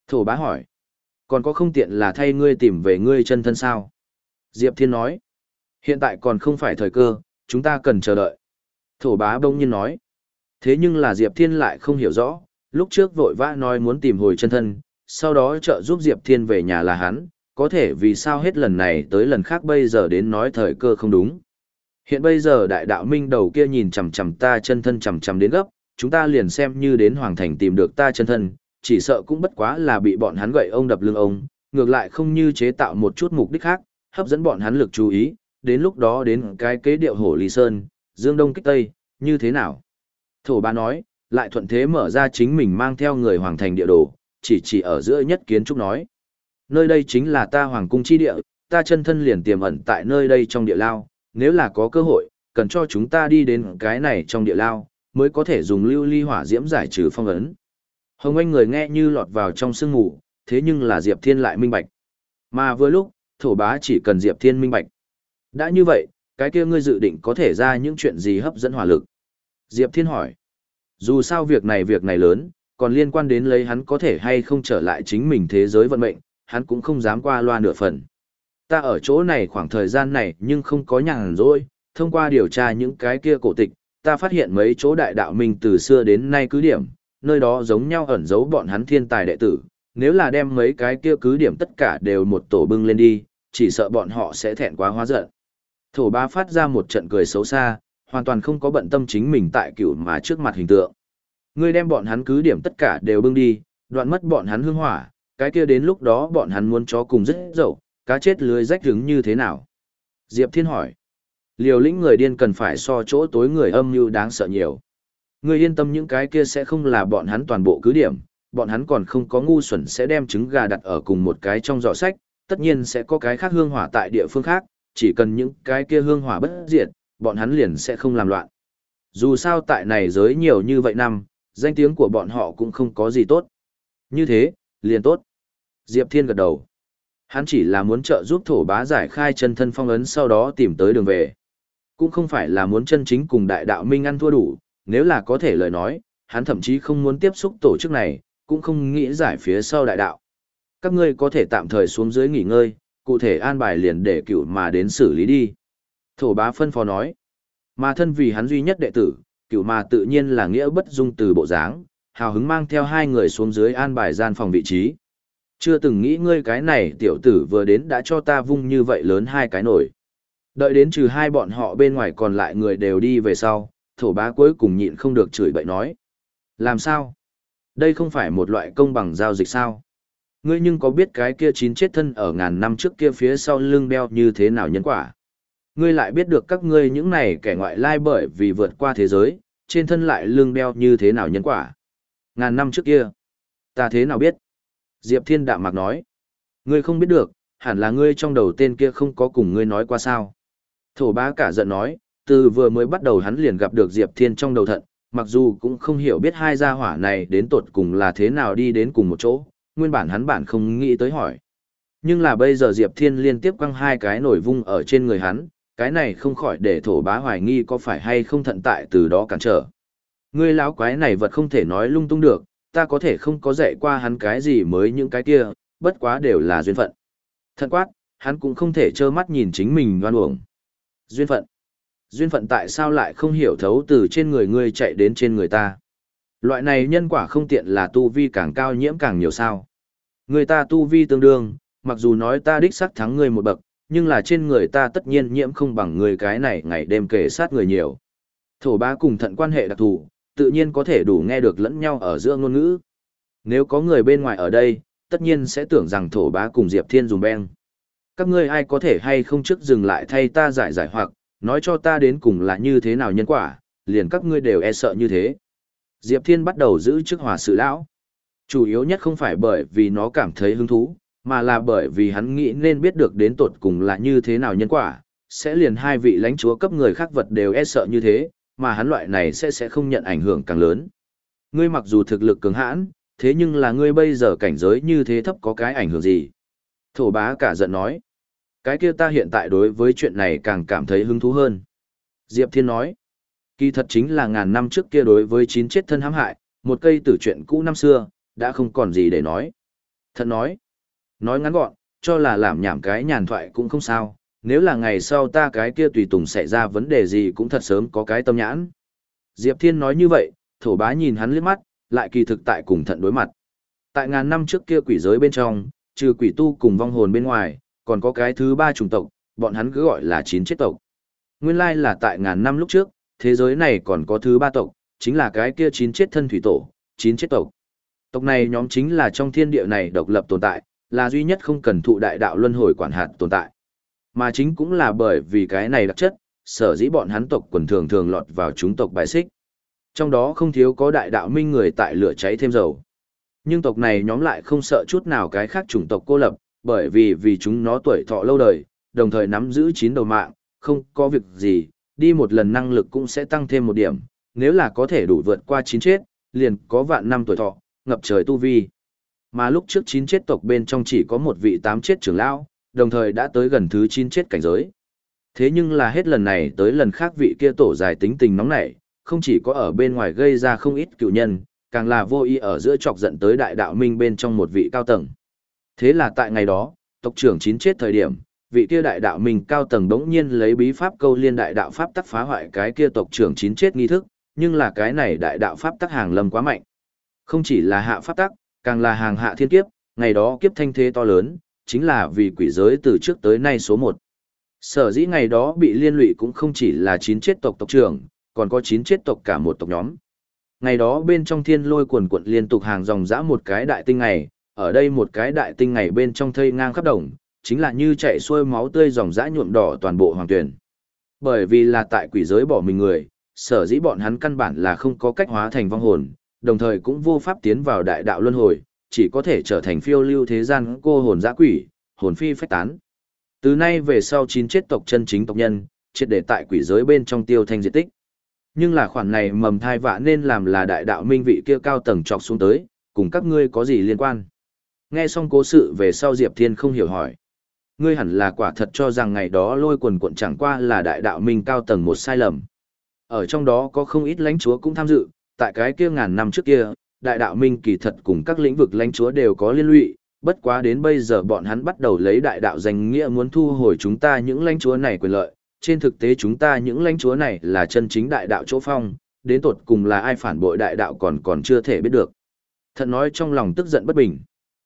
Thổ bá hỏi. Còn có không tiện là thay ngươi tìm về ngươi chân thân sao? Diệp Thiên nói. Hiện tại còn không phải thời cơ, chúng ta cần chờ đợi. Thổ bá bỗng nhiên nói. Thế nhưng là Diệp Thiên lại không hiểu rõ, lúc trước vội vã nói muốn tìm hồi chân thân, sau đó trợ giúp Diệp Thiên về nhà là hắn, có thể vì sao hết lần này tới lần khác bây giờ đến nói thời cơ không đúng. Hiện bây giờ đại đạo minh đầu kia nhìn chằm chằm ta chân thân chằm chằm đến gấp, chúng ta liền xem như đến Hoàng Thành tìm được ta chân thân, chỉ sợ cũng bất quá là bị bọn hắn gậy ông đập lưng ông, ngược lại không như chế tạo một chút mục đích khác, hấp dẫn bọn hắn lực chú ý, đến lúc đó đến cái kế điệu hổ Lý Sơn, Dương Đông kích Tây, như thế nào? Thổ bá nói, lại thuận thế mở ra chính mình mang theo người Hoàng Thành địa đồ, chỉ chỉ ở giữa nhất kiến trúc nói. Nơi đây chính là ta Hoàng Cung chi địa, ta chân thân liền tiềm ẩn tại nơi đây trong địa lao, nếu là có cơ hội, cần cho chúng ta đi đến cái này trong địa lao, mới có thể dùng lưu ly hỏa diễm giải trừ phong ấn. Hồng Anh người nghe như lọt vào trong sương ngủ, thế nhưng là Diệp Thiên lại minh bạch. Mà vừa lúc, thổ bá chỉ cần Diệp Thiên minh bạch. Đã như vậy, cái kia ngươi dự định có thể ra những chuyện gì hấp dẫn hỏa lực? Diệp Thiên hỏi. Dù sao việc này việc này lớn, còn liên quan đến lấy hắn có thể hay không trở lại chính mình thế giới vận mệnh, hắn cũng không dám qua loa nửa phần. Ta ở chỗ này khoảng thời gian này nhưng không có nhàn rỗi, thông qua điều tra những cái kia cổ tịch, ta phát hiện mấy chỗ đại đạo minh từ xưa đến nay cứ điểm, nơi đó giống nhau ẩn giấu bọn hắn thiên tài đệ tử, nếu là đem mấy cái kia cứ điểm tất cả đều một tổ bưng lên đi, chỉ sợ bọn họ sẽ thẹn quá hóa giận. Thổ bá phát ra một trận cười xấu xa, hoàn toàn không có bận tâm chính mình tại cựu mà trước mặt hình tượng. Ngươi đem bọn hắn cứ điểm tất cả đều bưng đi, đoạn mất bọn hắn hương hỏa, cái kia đến lúc đó bọn hắn muốn chó cùng rất dậu, cá chết lưới rách hứng như thế nào? Diệp Thiên hỏi. Liều lĩnh người điên cần phải so chỗ tối người âm mưu đáng sợ nhiều. Ngươi yên tâm những cái kia sẽ không là bọn hắn toàn bộ cứ điểm, bọn hắn còn không có ngu xuẩn sẽ đem trứng gà đặt ở cùng một cái trong giỏ sách, tất nhiên sẽ có cái khác hương hỏa tại địa phương khác, chỉ cần những cái kia hương hỏa bất diệt, bọn hắn liền sẽ không làm loạn. Dù sao tại này giới nhiều như vậy năm, danh tiếng của bọn họ cũng không có gì tốt. Như thế, liền tốt. Diệp Thiên gật đầu. Hắn chỉ là muốn trợ giúp thổ bá giải khai chân thân phong ấn sau đó tìm tới đường về. Cũng không phải là muốn chân chính cùng đại đạo minh ăn thua đủ, nếu là có thể lời nói, hắn thậm chí không muốn tiếp xúc tổ chức này, cũng không nghĩ giải phía sau đại đạo. Các ngươi có thể tạm thời xuống dưới nghỉ ngơi, cụ thể an bài liền để cựu mà đến xử lý đi. Thổ bá phân phó nói. Mà thân vì hắn duy nhất đệ tử, cựu mà tự nhiên là nghĩa bất dung từ bộ dáng, hào hứng mang theo hai người xuống dưới an bài gian phòng vị trí. Chưa từng nghĩ ngươi cái này tiểu tử vừa đến đã cho ta vung như vậy lớn hai cái nổi. Đợi đến trừ hai bọn họ bên ngoài còn lại người đều đi về sau, thổ bá cuối cùng nhịn không được chửi bậy nói. Làm sao? Đây không phải một loại công bằng giao dịch sao? Ngươi nhưng có biết cái kia chín chết thân ở ngàn năm trước kia phía sau lưng đeo như thế nào nhân quả? Ngươi lại biết được các ngươi những này kẻ ngoại lai bởi vì vượt qua thế giới, trên thân lại lưng đeo như thế nào nhân quả? Ngàn năm trước kia, ta thế nào biết? Diệp Thiên đạm mạc nói. Ngươi không biết được, hẳn là ngươi trong đầu tên kia không có cùng ngươi nói qua sao. Thổ bá cả giận nói, từ vừa mới bắt đầu hắn liền gặp được Diệp Thiên trong đầu thận, mặc dù cũng không hiểu biết hai gia hỏa này đến tột cùng là thế nào đi đến cùng một chỗ, nguyên bản hắn bản không nghĩ tới hỏi. Nhưng là bây giờ Diệp Thiên liên tiếp quăng hai cái nổi vung ở trên người hắn, cái này không khỏi để thổ bá hoài nghi có phải hay không thận tại từ đó cản trở. Ngươi lão quái này vật không thể nói lung tung được, ta có thể không có dạy qua hắn cái gì mới những cái kia, bất quá đều là duyên phận. Thận quát, hắn cũng không thể trơ mắt nhìn chính mình đoan uổng. Duyên phận. Duyên phận tại sao lại không hiểu thấu từ trên người ngươi chạy đến trên người ta? Loại này nhân quả không tiện là tu vi càng cao nhiễm càng nhiều sao. Người ta tu vi tương đương, mặc dù nói ta đích xác thắng ngươi một bậc, nhưng là trên người ta tất nhiên nhiễm không bằng người cái này ngày đêm kể sát người nhiều. Thổ bá cùng thận quan hệ đặc thù, tự nhiên có thể đủ nghe được lẫn nhau ở giữa ngôn ngữ. Nếu có người bên ngoài ở đây, tất nhiên sẽ tưởng rằng thổ bá cùng Diệp Thiên dùng beng. Các ngươi ai có thể hay không trước dừng lại thay ta giải giải hoặc, nói cho ta đến cùng là như thế nào nhân quả, liền các ngươi đều e sợ như thế. Diệp Thiên bắt đầu giữ chức hòa sự lão. Chủ yếu nhất không phải bởi vì nó cảm thấy hứng thú, mà là bởi vì hắn nghĩ nên biết được đến tột cùng là như thế nào nhân quả, sẽ liền hai vị lãnh chúa cấp người khác vật đều e sợ như thế, mà hắn loại này sẽ sẽ không nhận ảnh hưởng càng lớn. Ngươi mặc dù thực lực cường hãn, thế nhưng là ngươi bây giờ cảnh giới như thế thấp có cái ảnh hưởng gì? Thổ bá cả giận nói. Cái kia ta hiện tại đối với chuyện này càng cảm thấy hứng thú hơn. Diệp Thiên nói. Kỳ thật chính là ngàn năm trước kia đối với chín chết thân hãm hại, một cây tử chuyện cũ năm xưa, đã không còn gì để nói. Thận nói, nói ngắn gọn, cho là làm nhảm cái nhàn thoại cũng không sao, nếu là ngày sau ta cái kia tùy tùng xảy ra vấn đề gì cũng thật sớm có cái tâm nhãn. Diệp Thiên nói như vậy, thổ bá nhìn hắn liếc mắt, lại kỳ thực tại cùng thận đối mặt. Tại ngàn năm trước kia quỷ giới bên trong, trừ quỷ tu cùng vong hồn bên ngoài, còn có cái thứ ba chủng tộc, bọn hắn cứ gọi là chín chết tộc. Nguyên lai là tại ngàn năm lúc trước, thế giới này còn có thứ ba tộc, chính là cái kia chín chết thân thủy tổ, chín chết tộc. Tộc này nhóm chính là trong thiên địa này độc lập tồn tại, là duy nhất không cần thụ đại đạo luân hồi quản hạt tồn tại. Mà chính cũng là bởi vì cái này đặc chất, sở dĩ bọn hắn tộc quần thường thường lọt vào chúng tộc bài xích. Trong đó không thiếu có đại đạo minh người tại lửa cháy thêm dầu. Nhưng tộc này nhóm lại không sợ chút nào cái khác chủng tộc cô lập, bởi vì vì chúng nó tuổi thọ lâu đời, đồng thời nắm giữ chín đầu mạng, không có việc gì, đi một lần năng lực cũng sẽ tăng thêm một điểm, nếu là có thể đủ vượt qua chín chết, liền có vạn năm tuổi thọ, ngập trời tu vi. Mà lúc trước chín chết tộc bên trong chỉ có một vị tám chết trưởng lão, đồng thời đã tới gần thứ chín chết cảnh giới. Thế nhưng là hết lần này tới lần khác vị kia tổ dài tính tình nóng nảy, không chỉ có ở bên ngoài gây ra không ít cựu nhân, càng là vô ý ở giữa chọc giận tới đại đạo minh bên trong một vị cao tầng. Thế là tại ngày đó, tộc trưởng chín chết thời điểm, vị kia đại đạo minh cao tầng đống nhiên lấy bí pháp câu liên đại đạo pháp tắc phá hoại cái kia tộc trưởng chín chết nghi thức, nhưng là cái này đại đạo pháp tắc hàng lâm quá mạnh. Không chỉ là hạ pháp tắc, càng là hàng hạ thiên kiếp, ngày đó kiếp thanh thế to lớn, chính là vì quỷ giới từ trước tới nay số một. Sở dĩ ngày đó bị liên lụy cũng không chỉ là chín chết tộc tộc trưởng, còn có chín chết tộc cả một tộc nhóm. Ngày đó bên trong thiên lôi quần quận liên tục hàng dòng dã một cái đại tinh ngày, ở đây một cái đại tinh ngày bên trong thây ngang khắp đồng, chính là như chạy xuôi máu tươi dòng dã nhuộm đỏ toàn bộ hoàng tuyển. Bởi vì là tại quỷ giới bỏ mình người, sở dĩ bọn hắn căn bản là không có cách hóa thành vong hồn, đồng thời cũng vô pháp tiến vào đại đạo luân hồi, chỉ có thể trở thành phiêu lưu thế gian cô hồn dã quỷ, hồn phi phách tán. Từ nay về sau chín chết tộc chân chính tộc nhân, triệt để tại quỷ giới bên trong tiêu thanh diệt tích. Nhưng là khoản này mầm thai vạ nên làm là đại đạo minh vị kia cao tầng chọc xuống tới, cùng các ngươi có gì liên quan? Nghe xong cố sự về sau Diệp Thiên không hiểu hỏi. Ngươi hẳn là quả thật cho rằng ngày đó lôi quần quận chẳng qua là đại đạo minh cao tầng một sai lầm. Ở trong đó có không ít lãnh chúa cũng tham dự, tại cái kia ngàn năm trước kia, đại đạo minh kỳ thật cùng các lĩnh vực lãnh chúa đều có liên lụy, bất quá đến bây giờ bọn hắn bắt đầu lấy đại đạo danh nghĩa muốn thu hồi chúng ta những lãnh chúa này quyền lợi. Trên thực tế chúng ta những lãnh chúa này là chân chính đại đạo chỗ phong, đến tột cùng là ai phản bội đại đạo còn còn chưa thể biết được. Thận nói trong lòng tức giận bất bình.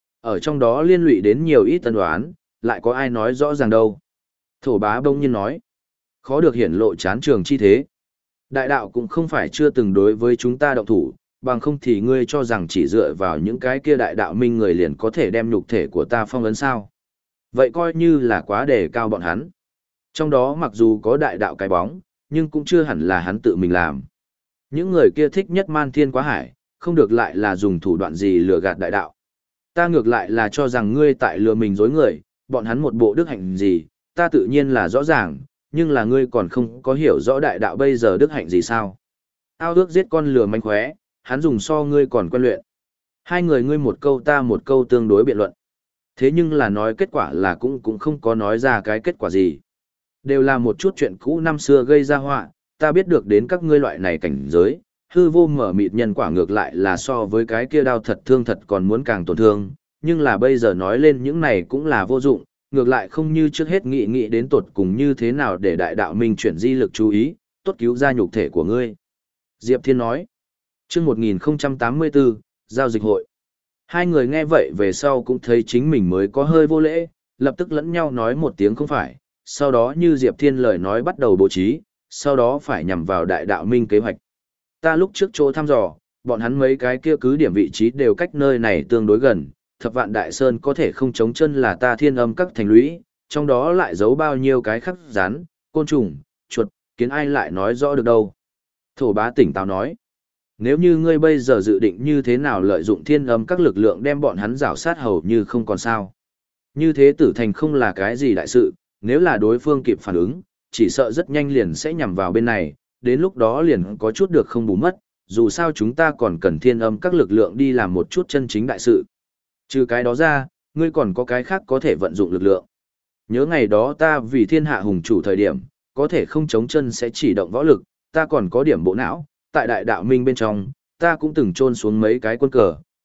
Ở trong đó liên lụy đến nhiều ít tân đoán, lại có ai nói rõ ràng đâu. Thổ bá bỗng nhiên nói, khó được hiển lộ chán trường chi thế. Đại đạo cũng không phải chưa từng đối với chúng ta động thủ, bằng không thì ngươi cho rằng chỉ dựa vào những cái kia đại đạo minh người liền có thể đem nhục thể của ta phong ấn sao. Vậy coi như là quá đề cao bọn hắn. Trong đó mặc dù có đại đạo cái bóng, nhưng cũng chưa hẳn là hắn tự mình làm. Những người kia thích nhất man thiên quá hải, không được lại là dùng thủ đoạn gì lừa gạt đại đạo. Ta ngược lại là cho rằng ngươi tại lừa mình dối người, bọn hắn một bộ đức hạnh gì, ta tự nhiên là rõ ràng, nhưng là ngươi còn không có hiểu rõ đại đạo bây giờ đức hạnh gì sao. Ao ước giết con lừa manh khóe, hắn dùng so ngươi còn quen luyện. Hai người ngươi một câu ta một câu tương đối biện luận. Thế nhưng là nói kết quả là cũng cũng không có nói ra cái kết quả gì. Đều là một chút chuyện cũ năm xưa gây ra họa, ta biết được đến các ngươi loại này cảnh giới, hư vô mở mịt nhân quả ngược lại là so với cái kia đau thật thương thật còn muốn càng tổn thương, nhưng là bây giờ nói lên những này cũng là vô dụng, ngược lại không như trước hết nghĩ nghĩ đến tột cùng như thế nào để đại đạo minh chuyển di lực chú ý, tốt cứu ra nhục thể của ngươi. Diệp Thiên nói, chương một nghìn tám mươi tư, Giao dịch hội. Hai người nghe vậy về sau cũng thấy chính mình mới có hơi vô lễ, lập tức lẫn nhau nói một tiếng không phải, sau đó như Diệp Thiên lời nói bắt đầu bố trí, sau đó phải nhằm vào đại đạo minh kế hoạch. Ta lúc trước chỗ thăm dò, bọn hắn mấy cái kia cứ điểm vị trí đều cách nơi này tương đối gần, thập vạn đại sơn có thể không chống chân là ta thiên âm các thành lũy, trong đó lại giấu bao nhiêu cái khắc rắn, côn trùng, chuột, kiến ai lại nói rõ được đâu. Thổ bá tỉnh táo nói, nếu như ngươi bây giờ dự định như thế nào lợi dụng thiên âm các lực lượng đem bọn hắn rảo sát hầu như không còn sao. Như thế tử thành không là cái gì đại sự, nếu là đối phương kịp phản ứng, chỉ sợ rất nhanh liền sẽ nhằm vào bên này, đến lúc đó liền có chút được không bù mất, dù sao chúng ta còn cần thiên âm các lực lượng đi làm một chút chân chính đại sự. Trừ cái đó ra, ngươi còn có cái khác có thể vận dụng lực lượng. Nhớ ngày đó ta vì thiên hạ hùng chủ thời điểm, có thể không chống chân sẽ chỉ động võ lực, ta còn có điểm bộ não, tại đại đạo minh bên trong, ta cũng từng trôn xuống mấy cái quân cờ,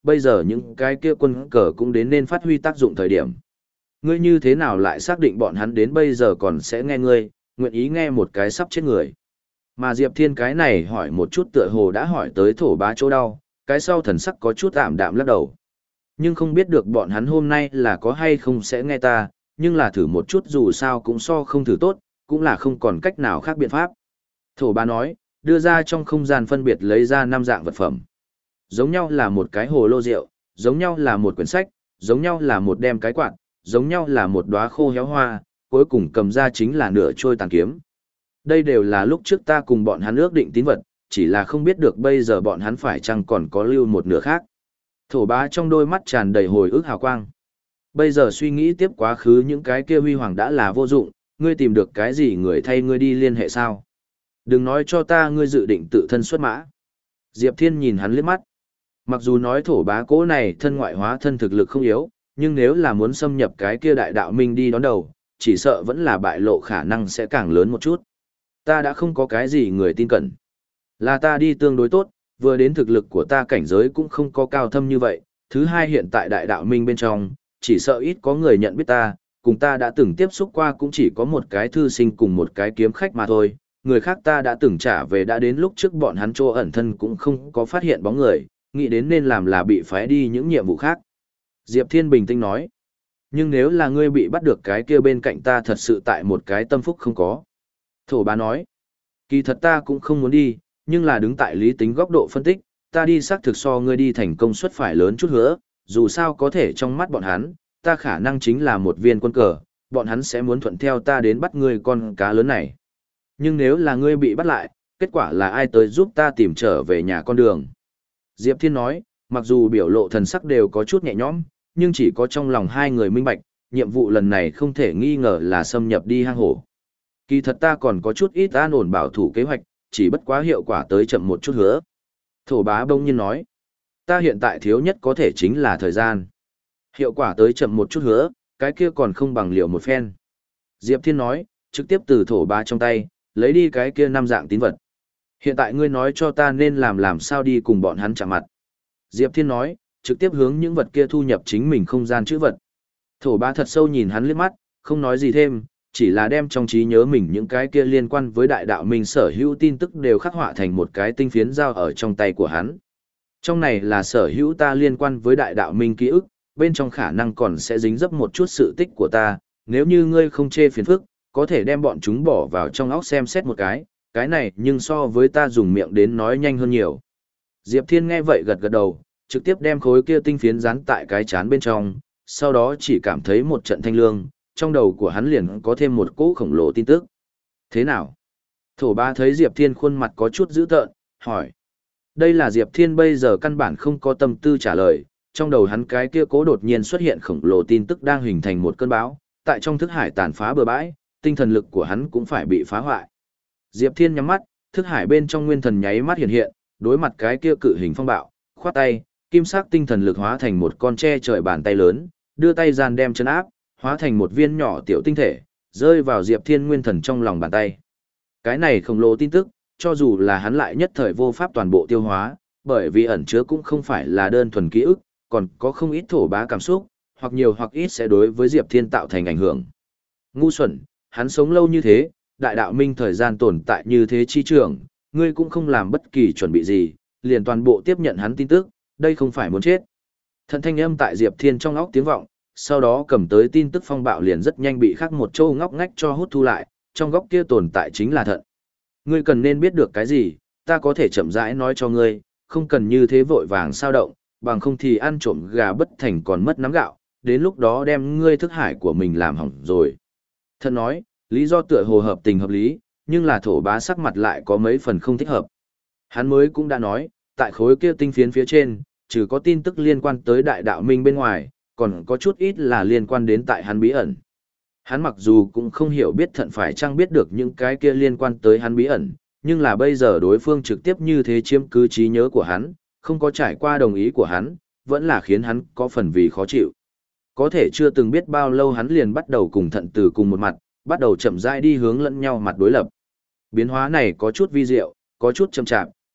bây giờ những cái kia quân cờ cũng đến nên phát huy tác dụng thời điểm. Ngươi như thế nào lại xác định bọn hắn đến bây giờ còn sẽ nghe ngươi, nguyện ý nghe một cái sắp chết người. Mà Diệp Thiên cái này hỏi một chút tựa hồ đã hỏi tới thổ bá chỗ đau, cái sau thần sắc có chút tạm đạm lắc đầu. Nhưng không biết được bọn hắn hôm nay là có hay không sẽ nghe ta, nhưng là thử một chút dù sao cũng so không thử tốt, cũng là không còn cách nào khác biện pháp. Thổ bá nói, đưa ra trong không gian phân biệt lấy ra năm dạng vật phẩm. Giống nhau là một cái hồ lô rượu, giống nhau là một quyển sách, giống nhau là một đem cái quạt, giống nhau là một đóa khô héo hoa, cuối cùng cầm ra chính là nửa trôi tàn kiếm. Đây đều là lúc trước ta cùng bọn hắn ước định tín vật, chỉ là không biết được bây giờ bọn hắn phải chăng còn có lưu một nửa khác. Thổ bá trong đôi mắt tràn đầy hồi ức hào quang. Bây giờ suy nghĩ tiếp quá khứ những cái kia huy hoàng đã là vô dụng, ngươi tìm được cái gì người thay ngươi đi liên hệ sao? Đừng nói cho ta ngươi dự định tự thân xuất mã. Diệp Thiên nhìn hắn liếc mắt. Mặc dù nói thổ bá cố này thân ngoại hóa thân thực lực không yếu, nhưng nếu là muốn xâm nhập cái kia đại đạo minh đi đón đầu, chỉ sợ vẫn là bại lộ khả năng sẽ càng lớn một chút. Ta đã không có cái gì người tin cẩn. Là ta đi tương đối tốt, vừa đến thực lực của ta cảnh giới cũng không có cao thâm như vậy. Thứ hai hiện tại đại đạo minh bên trong, chỉ sợ ít có người nhận biết ta, cùng ta đã từng tiếp xúc qua cũng chỉ có một cái thư sinh cùng một cái kiếm khách mà thôi. Người khác ta đã từng trả về đã đến lúc trước bọn hắn chỗ ẩn thân cũng không có phát hiện bóng người, nghĩ đến nên làm là bị phái đi những nhiệm vụ khác. Diệp Thiên bình tĩnh nói, nhưng nếu là ngươi bị bắt được cái kia bên cạnh ta thật sự tại một cái tâm phúc không có. Thổ bá nói, kỳ thật ta cũng không muốn đi, nhưng là đứng tại lý tính góc độ phân tích, ta đi xác thực so ngươi đi thành công suất phải lớn chút hứa, dù sao có thể trong mắt bọn hắn, ta khả năng chính là một viên quân cờ, bọn hắn sẽ muốn thuận theo ta đến bắt ngươi con cá lớn này. Nhưng nếu là ngươi bị bắt lại, kết quả là ai tới giúp ta tìm trở về nhà con đường. Diệp Thiên nói, mặc dù biểu lộ thần sắc đều có chút nhẹ nhõm, nhưng chỉ có trong lòng hai người minh bạch, nhiệm vụ lần này không thể nghi ngờ là xâm nhập đi hang hổ. Kỳ thật ta còn có chút ít an ổn bảo thủ kế hoạch, chỉ bất quá hiệu quả tới chậm một chút hứa. Thổ bá bỗng nhiên nói, ta hiện tại thiếu nhất có thể chính là thời gian. Hiệu quả tới chậm một chút hứa, cái kia còn không bằng liệu một phen. Diệp Thiên nói, trực tiếp từ thổ bá trong tay, lấy đi cái kia năm dạng tín vật. Hiện tại ngươi nói cho ta nên làm làm sao đi cùng bọn hắn chạm mặt. Diệp Thiên nói, trực tiếp hướng những vật kia thu nhập chính mình không gian chữ vật. Thổ bá thật sâu nhìn hắn liếc mắt, không nói gì thêm, chỉ là đem trong trí nhớ mình những cái kia liên quan với đại đạo mình sở hữu tin tức đều khắc họa thành một cái tinh phiến giao ở trong tay của hắn. Trong này là sở hữu ta liên quan với đại đạo minh ký ức, bên trong khả năng còn sẽ dính dấp một chút sự tích của ta, nếu như ngươi không chê phiền phức, có thể đem bọn chúng bỏ vào trong óc xem xét một cái, cái này nhưng so với ta dùng miệng đến nói nhanh hơn nhiều. Diệp Thiên nghe vậy gật gật đầu, trực tiếp đem khối kia tinh phiến dán tại cái chán bên trong, sau đó chỉ cảm thấy một trận thanh lương, trong đầu của hắn liền có thêm một cỗ khổng lồ tin tức. Thế nào? Thổ ba thấy Diệp Thiên khuôn mặt có chút dữ tợn, hỏi. Đây là Diệp Thiên bây giờ căn bản không có tâm tư trả lời, trong đầu hắn cái kia cố đột nhiên xuất hiện khổng lồ tin tức đang hình thành một cơn bão, tại trong thức hải tàn phá bừa bãi, tinh thần lực của hắn cũng phải bị phá hoại. Diệp Thiên nhắm mắt, thức hải bên trong nguyên thần nháy mắt hiện hiện, đối mặt cái kia cự hình phong bạo, khoát tay, kim sắc tinh thần lực hóa thành một con tre trời bàn tay lớn, đưa tay gian đem chân áp, hóa thành một viên nhỏ tiểu tinh thể, rơi vào Diệp Thiên nguyên thần trong lòng bàn tay. Cái này khổng lồ tin tức, cho dù là hắn lại nhất thời vô pháp toàn bộ tiêu hóa, bởi vì ẩn chứa cũng không phải là đơn thuần ký ức, còn có không ít thổ bá cảm xúc, hoặc nhiều hoặc ít sẽ đối với Diệp Thiên tạo thành ảnh hưởng. Ngu xuẩn, hắn sống lâu như thế, đại đạo minh thời gian tồn tại như thế chi trường, ngươi cũng không làm bất kỳ chuẩn bị gì, liền toàn bộ tiếp nhận hắn tin tức, đây không phải muốn chết. Thần thanh âm tại Diệp Thiên trong óc tiếng vọng, sau đó cầm tới tin tức phong bạo liền rất nhanh bị khắc một châu ngóc ngách cho hút thu lại, trong góc kia tồn tại chính là thận. Ngươi cần nên biết được cái gì, ta có thể chậm rãi nói cho ngươi, không cần như thế vội vàng sao động, bằng không thì ăn trộm gà bất thành còn mất nắm gạo, đến lúc đó đem ngươi thức hải của mình làm hỏng rồi. Thận nói, lý do tựa hồ hợp tình hợp lý, nhưng là thổ bá sắc mặt lại có mấy phần không thích hợp. Hắn mới cũng đã nói, tại khối kia tinh phiến phía trên, trừ có tin tức liên quan tới đại đạo minh bên ngoài, còn có chút ít là liên quan đến tại hắn bí ẩn. Hắn mặc dù cũng không hiểu biết thận phải chăng biết được những cái kia liên quan tới hắn bí ẩn, nhưng là bây giờ đối phương trực tiếp như thế chiếm cứ trí nhớ của hắn, không có trải qua đồng ý của hắn, vẫn là khiến hắn có phần vì khó chịu. Có thể chưa từng biết bao lâu hắn liền bắt đầu cùng thận từ cùng một mặt, bắt đầu chậm rãi đi hướng lẫn nhau mặt đối lập. Biến hóa này có chút vi diệu, có chút chậm chạp,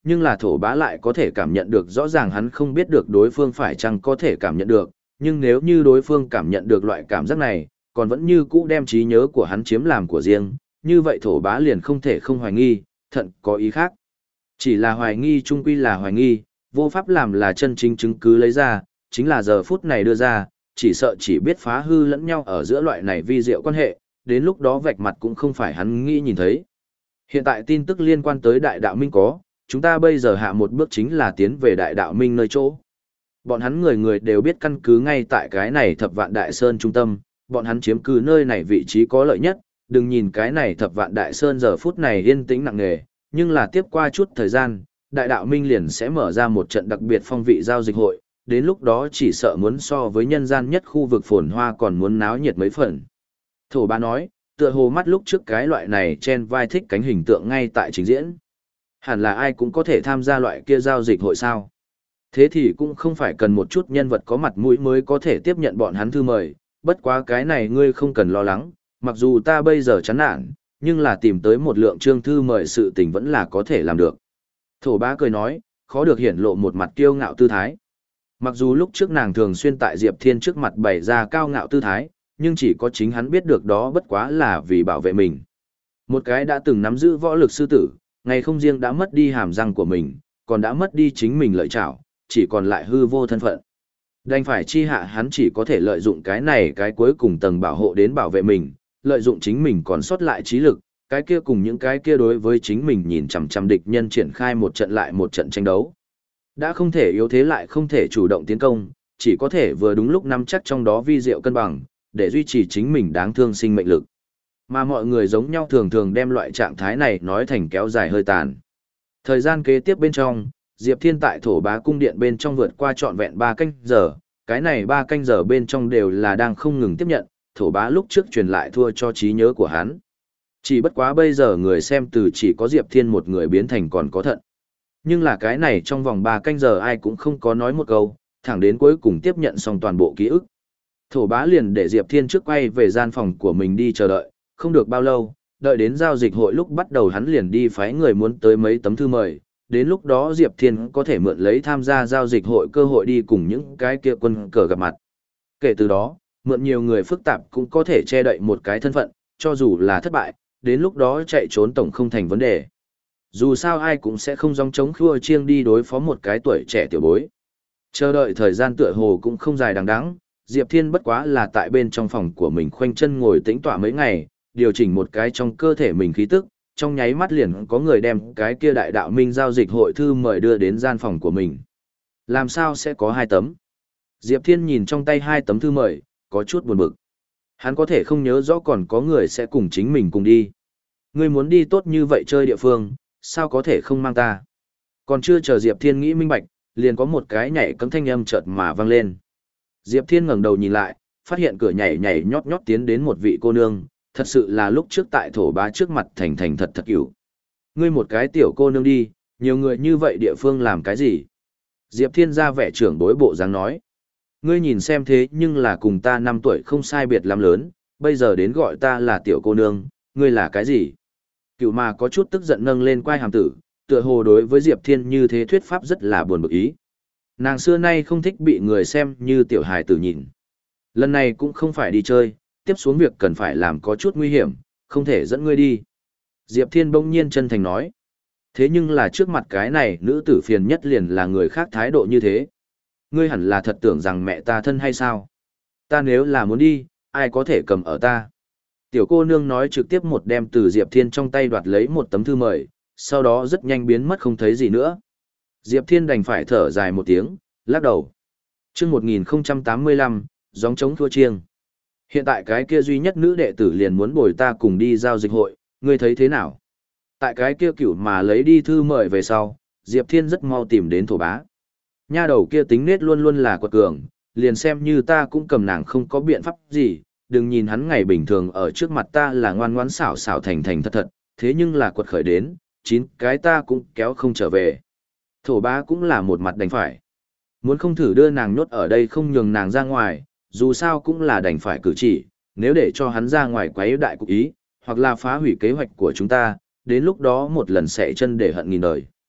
Nhưng là thổ bá lại có thể cảm nhận được rõ ràng hắn không biết được đối phương phải chăng có thể cảm nhận được, nhưng nếu như đối phương cảm nhận được loại cảm giác này, còn vẫn như cũ đem trí nhớ của hắn chiếm làm của riêng, như vậy thổ bá liền không thể không hoài nghi, thận có ý khác. Chỉ là hoài nghi chung quy là hoài nghi, vô pháp làm là chân chính chứng cứ lấy ra, chính là giờ phút này đưa ra, chỉ sợ chỉ biết phá hư lẫn nhau ở giữa loại này vi diệu quan hệ, đến lúc đó vạch mặt cũng không phải hắn nghĩ nhìn thấy. Hiện tại tin tức liên quan tới đại đạo minh có, chúng ta bây giờ hạ một bước chính là tiến về đại đạo minh nơi chỗ. Bọn hắn người người đều biết căn cứ ngay tại cái này thập vạn đại sơn trung tâm, bọn hắn chiếm cứ nơi này vị trí có lợi nhất, đừng nhìn cái này thập vạn đại sơn giờ phút này yên tĩnh nặng nề, nhưng là tiếp qua chút thời gian, đại đạo minh liền sẽ mở ra một trận đặc biệt phong vị giao dịch hội, đến lúc đó chỉ sợ muốn so với nhân gian nhất khu vực phồn hoa còn muốn náo nhiệt mấy phần. Thổ bá nói, tựa hồ mắt lúc trước cái loại này chen vai thích cánh hình tượng ngay tại trình diễn. Hẳn là ai cũng có thể tham gia loại kia giao dịch hội sao. Thế thì cũng không phải cần một chút nhân vật có mặt mũi mới có thể tiếp nhận bọn hắn thư mời, bất quá cái này ngươi không cần lo lắng, mặc dù ta bây giờ chán nản, nhưng là tìm tới một lượng trương thư mời sự tình vẫn là có thể làm được. Thổ bá cười nói, khó được hiển lộ một mặt kiêu ngạo tư thái. Mặc dù lúc trước nàng thường xuyên tại Diệp Thiên trước mặt bày ra cao ngạo tư thái, nhưng chỉ có chính hắn biết được đó bất quá là vì bảo vệ mình. Một cái đã từng nắm giữ võ lực sư tử, ngày không riêng đã mất đi hàm răng của mình, còn đã mất đi chính mình lợi trảo, chỉ còn lại hư vô thân phận. Đành phải chi hạ hắn chỉ có thể lợi dụng cái này cái cuối cùng tầng bảo hộ đến bảo vệ mình, lợi dụng chính mình còn sót lại trí lực, cái kia cùng những cái kia đối với chính mình nhìn chằm chằm địch nhân triển khai một trận lại một trận tranh đấu. Đã không thể yếu thế lại không thể chủ động tiến công, chỉ có thể vừa đúng lúc nắm chắc trong đó vi diệu cân bằng, để duy trì chính mình đáng thương sinh mệnh lực. Mà mọi người giống nhau thường thường đem loại trạng thái này nói thành kéo dài hơi tàn. Thời gian kế tiếp bên trong, Diệp Thiên tại thổ bá cung điện bên trong vượt qua trọn vẹn ba canh giờ, cái này ba canh giờ bên trong đều là đang không ngừng tiếp nhận, thổ bá lúc trước truyền lại thua cho trí nhớ của hắn. Chỉ bất quá bây giờ người xem từ chỉ có Diệp Thiên một người biến thành còn có thận. Nhưng là cái này trong vòng ba canh giờ ai cũng không có nói một câu, thẳng đến cuối cùng tiếp nhận xong toàn bộ ký ức. Thổ bá liền để Diệp Thiên trước quay về gian phòng của mình đi chờ đợi, không được bao lâu, đợi đến giao dịch hội lúc bắt đầu hắn liền đi phái người muốn tới mấy tấm thư mời, đến lúc đó Diệp Thiên có thể mượn lấy tham gia giao dịch hội cơ hội đi cùng những cái kia quân cờ gặp mặt. Kể từ đó, mượn nhiều người phức tạp cũng có thể che đậy một cái thân phận, cho dù là thất bại, đến lúc đó chạy trốn tổng không thành vấn đề. Dù sao ai cũng sẽ không dòng chống khua chiêng đi đối phó một cái tuổi trẻ tiểu bối. Chờ đợi thời gian tựa hồ cũng không dài đằng đẵng, Diệp Thiên bất quá là tại bên trong phòng của mình khoanh chân ngồi tĩnh tọa mấy ngày, điều chỉnh một cái trong cơ thể mình khí tức, trong nháy mắt liền có người đem cái kia đại đạo minh giao dịch hội thư mời đưa đến gian phòng của mình. Làm sao sẽ có hai tấm? Diệp Thiên nhìn trong tay hai tấm thư mời, có chút buồn bực. Hắn có thể không nhớ rõ còn có người sẽ cùng chính mình cùng đi. Ngươi muốn đi tốt như vậy chơi địa phương, sao có thể không mang ta? Còn chưa chờ Diệp Thiên nghĩ minh bạch, liền có một cái nhảy cấm thanh âm chợt mà vang lên. Diệp Thiên ngẩng đầu nhìn lại, phát hiện cửa nhảy nhảy nhót nhót tiến đến một vị cô nương, thật sự là lúc trước tại thổ bá trước mặt thành thành thật thật cửu. Ngươi một cái tiểu cô nương đi, nhiều người như vậy địa phương làm cái gì? Diệp Thiên ra vẻ trưởng bối bộ dáng nói. Ngươi nhìn xem thế nhưng là cùng ta năm tuổi không sai biệt lắm lớn, bây giờ đến gọi ta là tiểu cô nương, ngươi là cái gì? Cửu mà có chút tức giận nâng lên quai hàm tử, tựa hồ đối với Diệp Thiên như thế thuyết pháp rất là buồn bực ý. Nàng xưa nay không thích bị người xem như tiểu hài tử nhìn. Lần này cũng không phải đi chơi, tiếp xuống việc cần phải làm có chút nguy hiểm, không thể dẫn ngươi đi. Diệp Thiên bỗng nhiên chân thành nói. Thế nhưng là trước mặt cái này nữ tử phiền nhất liền là người khác thái độ như thế. Ngươi hẳn là thật tưởng rằng mẹ ta thân hay sao? Ta nếu là muốn đi, ai có thể cầm ở ta? Tiểu cô nương nói trực tiếp một đem từ Diệp Thiên trong tay đoạt lấy một tấm thư mời, sau đó rất nhanh biến mất không thấy gì nữa. Diệp Thiên đành phải thở dài một tiếng, lắc đầu. Chương một nghìn tám mươi lăm, gióng trống thua chiêng. Hiện tại cái kia duy nhất nữ đệ tử liền muốn bồi ta cùng đi giao dịch hội, ngươi thấy thế nào? Tại cái kia cửu mà lấy đi thư mời về sau, Diệp Thiên rất mau tìm đến thổ bá. Nha đầu kia tính nết luôn luôn là quật cường, liền xem như ta cũng cầm nàng không có biện pháp gì, đừng nhìn hắn ngày bình thường ở trước mặt ta là ngoan ngoãn xảo xảo thành thành thật thật, thế nhưng là quật khởi đến, chín cái ta cũng kéo không trở về. Thổ bá cũng là một mặt đành phải. Muốn không thử đưa nàng nhốt ở đây không nhường nàng ra ngoài, dù sao cũng là đành phải cử chỉ, nếu để cho hắn ra ngoài quấy đại cục ý, hoặc là phá hủy kế hoạch của chúng ta, đến lúc đó một lần sẽ chân để hận nghìn đời.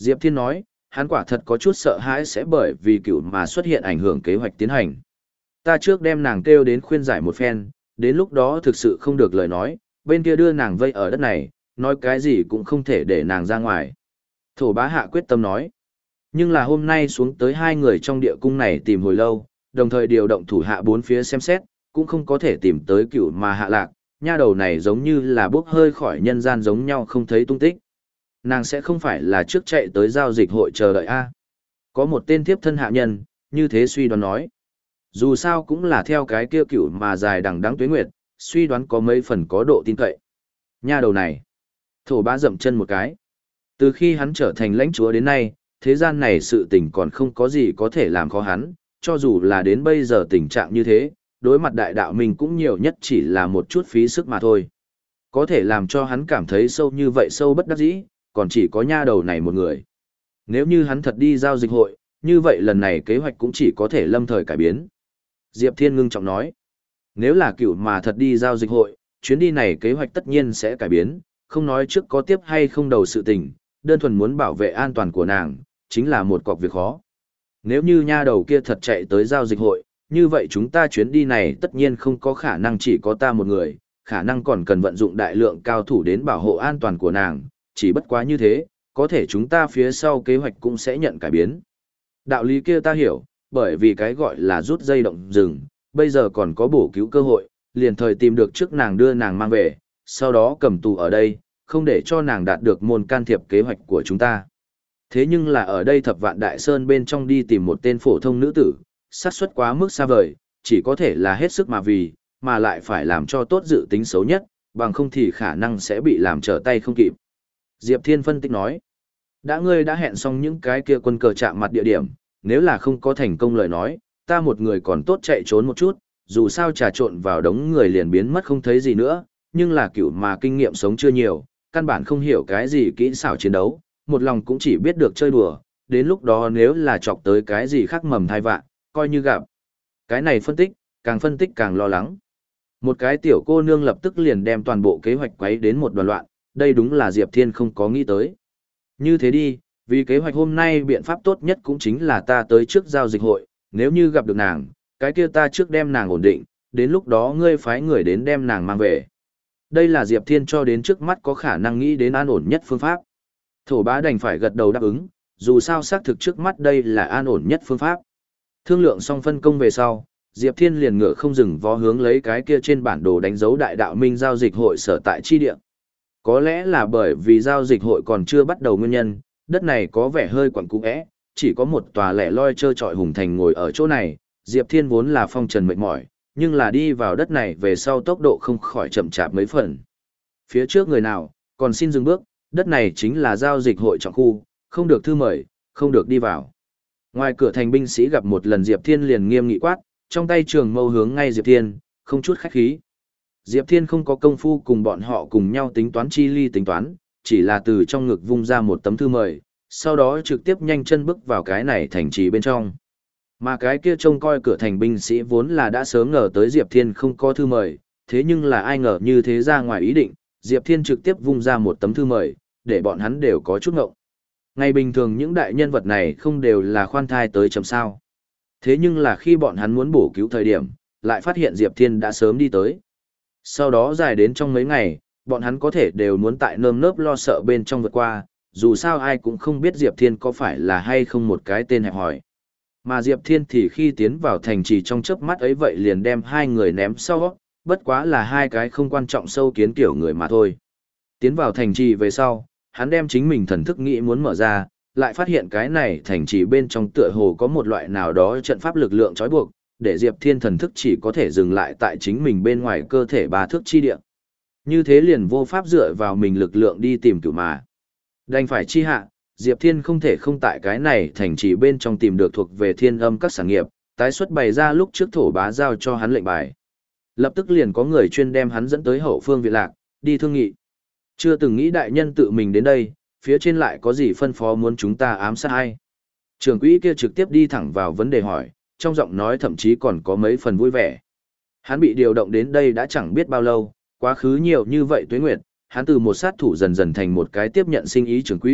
Diệp Thiên nói, hắn quả thật có chút sợ hãi sẽ bởi vì cựu mà xuất hiện ảnh hưởng kế hoạch tiến hành. Ta trước đem nàng kêu đến khuyên giải một phen, đến lúc đó thực sự không được lời nói, bên kia đưa nàng vây ở đất này, nói cái gì cũng không thể để nàng ra ngoài. Thổ bá hạ quyết tâm nói. Nhưng là hôm nay xuống tới hai người trong địa cung này tìm hồi lâu, đồng thời điều động thủ hạ bốn phía xem xét, cũng không có thể tìm tới cựu mà hạ lạc, nha đầu này giống như là bốc hơi khỏi nhân gian giống nhau không thấy tung tích. Nàng sẽ không phải là trước chạy tới giao dịch hội chờ đợi a. Có một tên tiếp thân hạ nhân, như thế suy đoán nói. Dù sao cũng là theo cái kia cựu mà dài đằng đẵng tuế nguyệt, suy đoán có mấy phần có độ tin cậy. Nha đầu này. Thổ bá dậm chân một cái. Từ khi hắn trở thành lãnh chúa đến nay, thế gian này sự tình còn không có gì có thể làm khó hắn, cho dù là đến bây giờ tình trạng như thế, đối mặt đại đạo mình cũng nhiều nhất chỉ là một chút phí sức mà thôi. Có thể làm cho hắn cảm thấy sâu như vậy sâu bất đắc dĩ, còn chỉ có nha đầu này một người. Nếu như hắn thật đi giao dịch hội, như vậy lần này kế hoạch cũng chỉ có thể lâm thời cải biến. Diệp Thiên ngưng trọng nói, nếu là cựu mà thật đi giao dịch hội, chuyến đi này kế hoạch tất nhiên sẽ cải biến, không nói trước có tiếp hay không đầu sự tình, đơn thuần muốn bảo vệ an toàn của nàng, chính là một cọc việc khó. Nếu như nha đầu kia thật chạy tới giao dịch hội, như vậy chúng ta chuyến đi này tất nhiên không có khả năng chỉ có ta một người, khả năng còn cần vận dụng đại lượng cao thủ đến bảo hộ an toàn của nàng, chỉ bất quá như thế, có thể chúng ta phía sau kế hoạch cũng sẽ nhận cải biến. Đạo lý kia ta hiểu, bởi vì cái gọi là rút dây động rừng, bây giờ còn có bổ cứu cơ hội, liền thời tìm được trước nàng đưa nàng mang về, sau đó cầm tù ở đây, không để cho nàng đạt được môn can thiệp kế hoạch của chúng ta. Thế nhưng là ở đây thập vạn đại sơn bên trong đi tìm một tên phổ thông nữ tử, xác suất quá mức xa vời, chỉ có thể là hết sức mà vì, mà lại phải làm cho tốt dự tính xấu nhất, bằng không thì khả năng sẽ bị làm trở tay không kịp. Diệp Thiên phân tích nói, đã ngươi đã hẹn xong những cái kia quân cờ chạm mặt địa điểm, nếu là không có thành công lời nói, ta một người còn tốt chạy trốn một chút, dù sao trà trộn vào đống người liền biến mất không thấy gì nữa, nhưng là cựu mà kinh nghiệm sống chưa nhiều, căn bản không hiểu cái gì kỹ xảo chiến đấu, một lòng cũng chỉ biết được chơi đùa, đến lúc đó nếu là chọc tới cái gì khác mầm thai vạn, coi như gặp. Cái này phân tích, càng phân tích càng lo lắng. Một cái tiểu cô nương lập tức liền đem toàn bộ kế hoạch quấy đến một đoàn loạn, đây đúng là Diệp Thiên không có nghĩ tới. Như thế đi, vì kế hoạch hôm nay biện pháp tốt nhất cũng chính là ta tới trước giao dịch hội, nếu như gặp được nàng, cái kia ta trước đem nàng ổn định, đến lúc đó ngươi phái người đến đem nàng mang về. Đây là Diệp Thiên cho đến trước mắt có khả năng nghĩ đến an ổn nhất phương pháp. Thổ bá đành phải gật đầu đáp ứng, dù sao xác thực trước mắt đây là an ổn nhất phương pháp. Thương lượng xong phân công về sau, Diệp Thiên liền ngựa không dừng vó hướng lấy cái kia trên bản đồ đánh dấu đại đạo minh giao dịch hội sở tại chi địa. Có lẽ là bởi vì giao dịch hội còn chưa bắt đầu nguyên nhân, đất này có vẻ hơi quẩn cũ é, chỉ có một tòa lẻ loi trơ trọi hùng thành ngồi ở chỗ này, Diệp Thiên vốn là phong trần mệt mỏi, nhưng là đi vào đất này về sau tốc độ không khỏi chậm chạp mấy phần. Phía trước người nào, còn xin dừng bước, đất này chính là giao dịch hội trọng khu, không được thư mời, không được đi vào. Ngoài cửa thành binh sĩ gặp một lần Diệp Thiên liền nghiêm nghị quát, trong tay trường mâu hướng ngay Diệp Thiên, không chút khách khí. Diệp Thiên không có công phu cùng bọn họ cùng nhau tính toán chi ly tính toán, chỉ là từ trong ngực vung ra một tấm thư mời, sau đó trực tiếp nhanh chân bước vào cái này thành trì bên trong. Mà cái kia trông coi cửa thành binh sĩ vốn là đã sớm ngờ tới Diệp Thiên không có thư mời, thế nhưng là ai ngờ như thế ra ngoài ý định, Diệp Thiên trực tiếp vung ra một tấm thư mời, để bọn hắn đều có chút ngộng. Ngày bình thường những đại nhân vật này không đều là khoan thai tới chấm sao. Thế nhưng là khi bọn hắn muốn bổ cứu thời điểm, lại phát hiện Diệp Thiên đã sớm đi tới. Sau đó dài đến trong mấy ngày, bọn hắn có thể đều muốn tại nơm nớp lo sợ bên trong vượt qua, dù sao ai cũng không biết Diệp Thiên có phải là hay không một cái tên hẹp hòi. Mà Diệp Thiên thì khi tiến vào thành trì trong chớp mắt ấy vậy liền đem hai người ném sau, bất quá là hai cái không quan trọng sâu kiến kiểu người mà thôi. Tiến vào thành trì về sau, hắn đem chính mình thần thức nghĩ muốn mở ra, lại phát hiện cái này thành trì bên trong tựa hồ có một loại nào đó trận pháp lực lượng trói buộc, để Diệp Thiên thần thức chỉ có thể dừng lại tại chính mình bên ngoài cơ thể ba thước chi địa. Như thế liền vô pháp dựa vào mình lực lượng đi tìm cửu mà. Đành phải chi hạ, Diệp Thiên không thể không tại cái này thành trì bên trong tìm được thuộc về thiên âm các sản nghiệp, tái xuất bày ra lúc trước thổ bá giao cho hắn lệnh bài. Lập tức liền có người chuyên đem hắn dẫn tới hậu phương viện lạc, đi thương nghị. Chưa từng nghĩ đại nhân tự mình đến đây, phía trên lại có gì phân phó muốn chúng ta ám sát hay. Trưởng quỹ kia trực tiếp đi thẳng vào vấn đề hỏi, trong giọng nói thậm chí còn có mấy phần vui vẻ. Hắn bị điều động đến đây đã chẳng biết bao lâu, quá khứ nhiều như vậy tuế nguyệt, hắn từ một sát thủ dần dần thành một cái tiếp nhận sinh ý trưởng quỹ,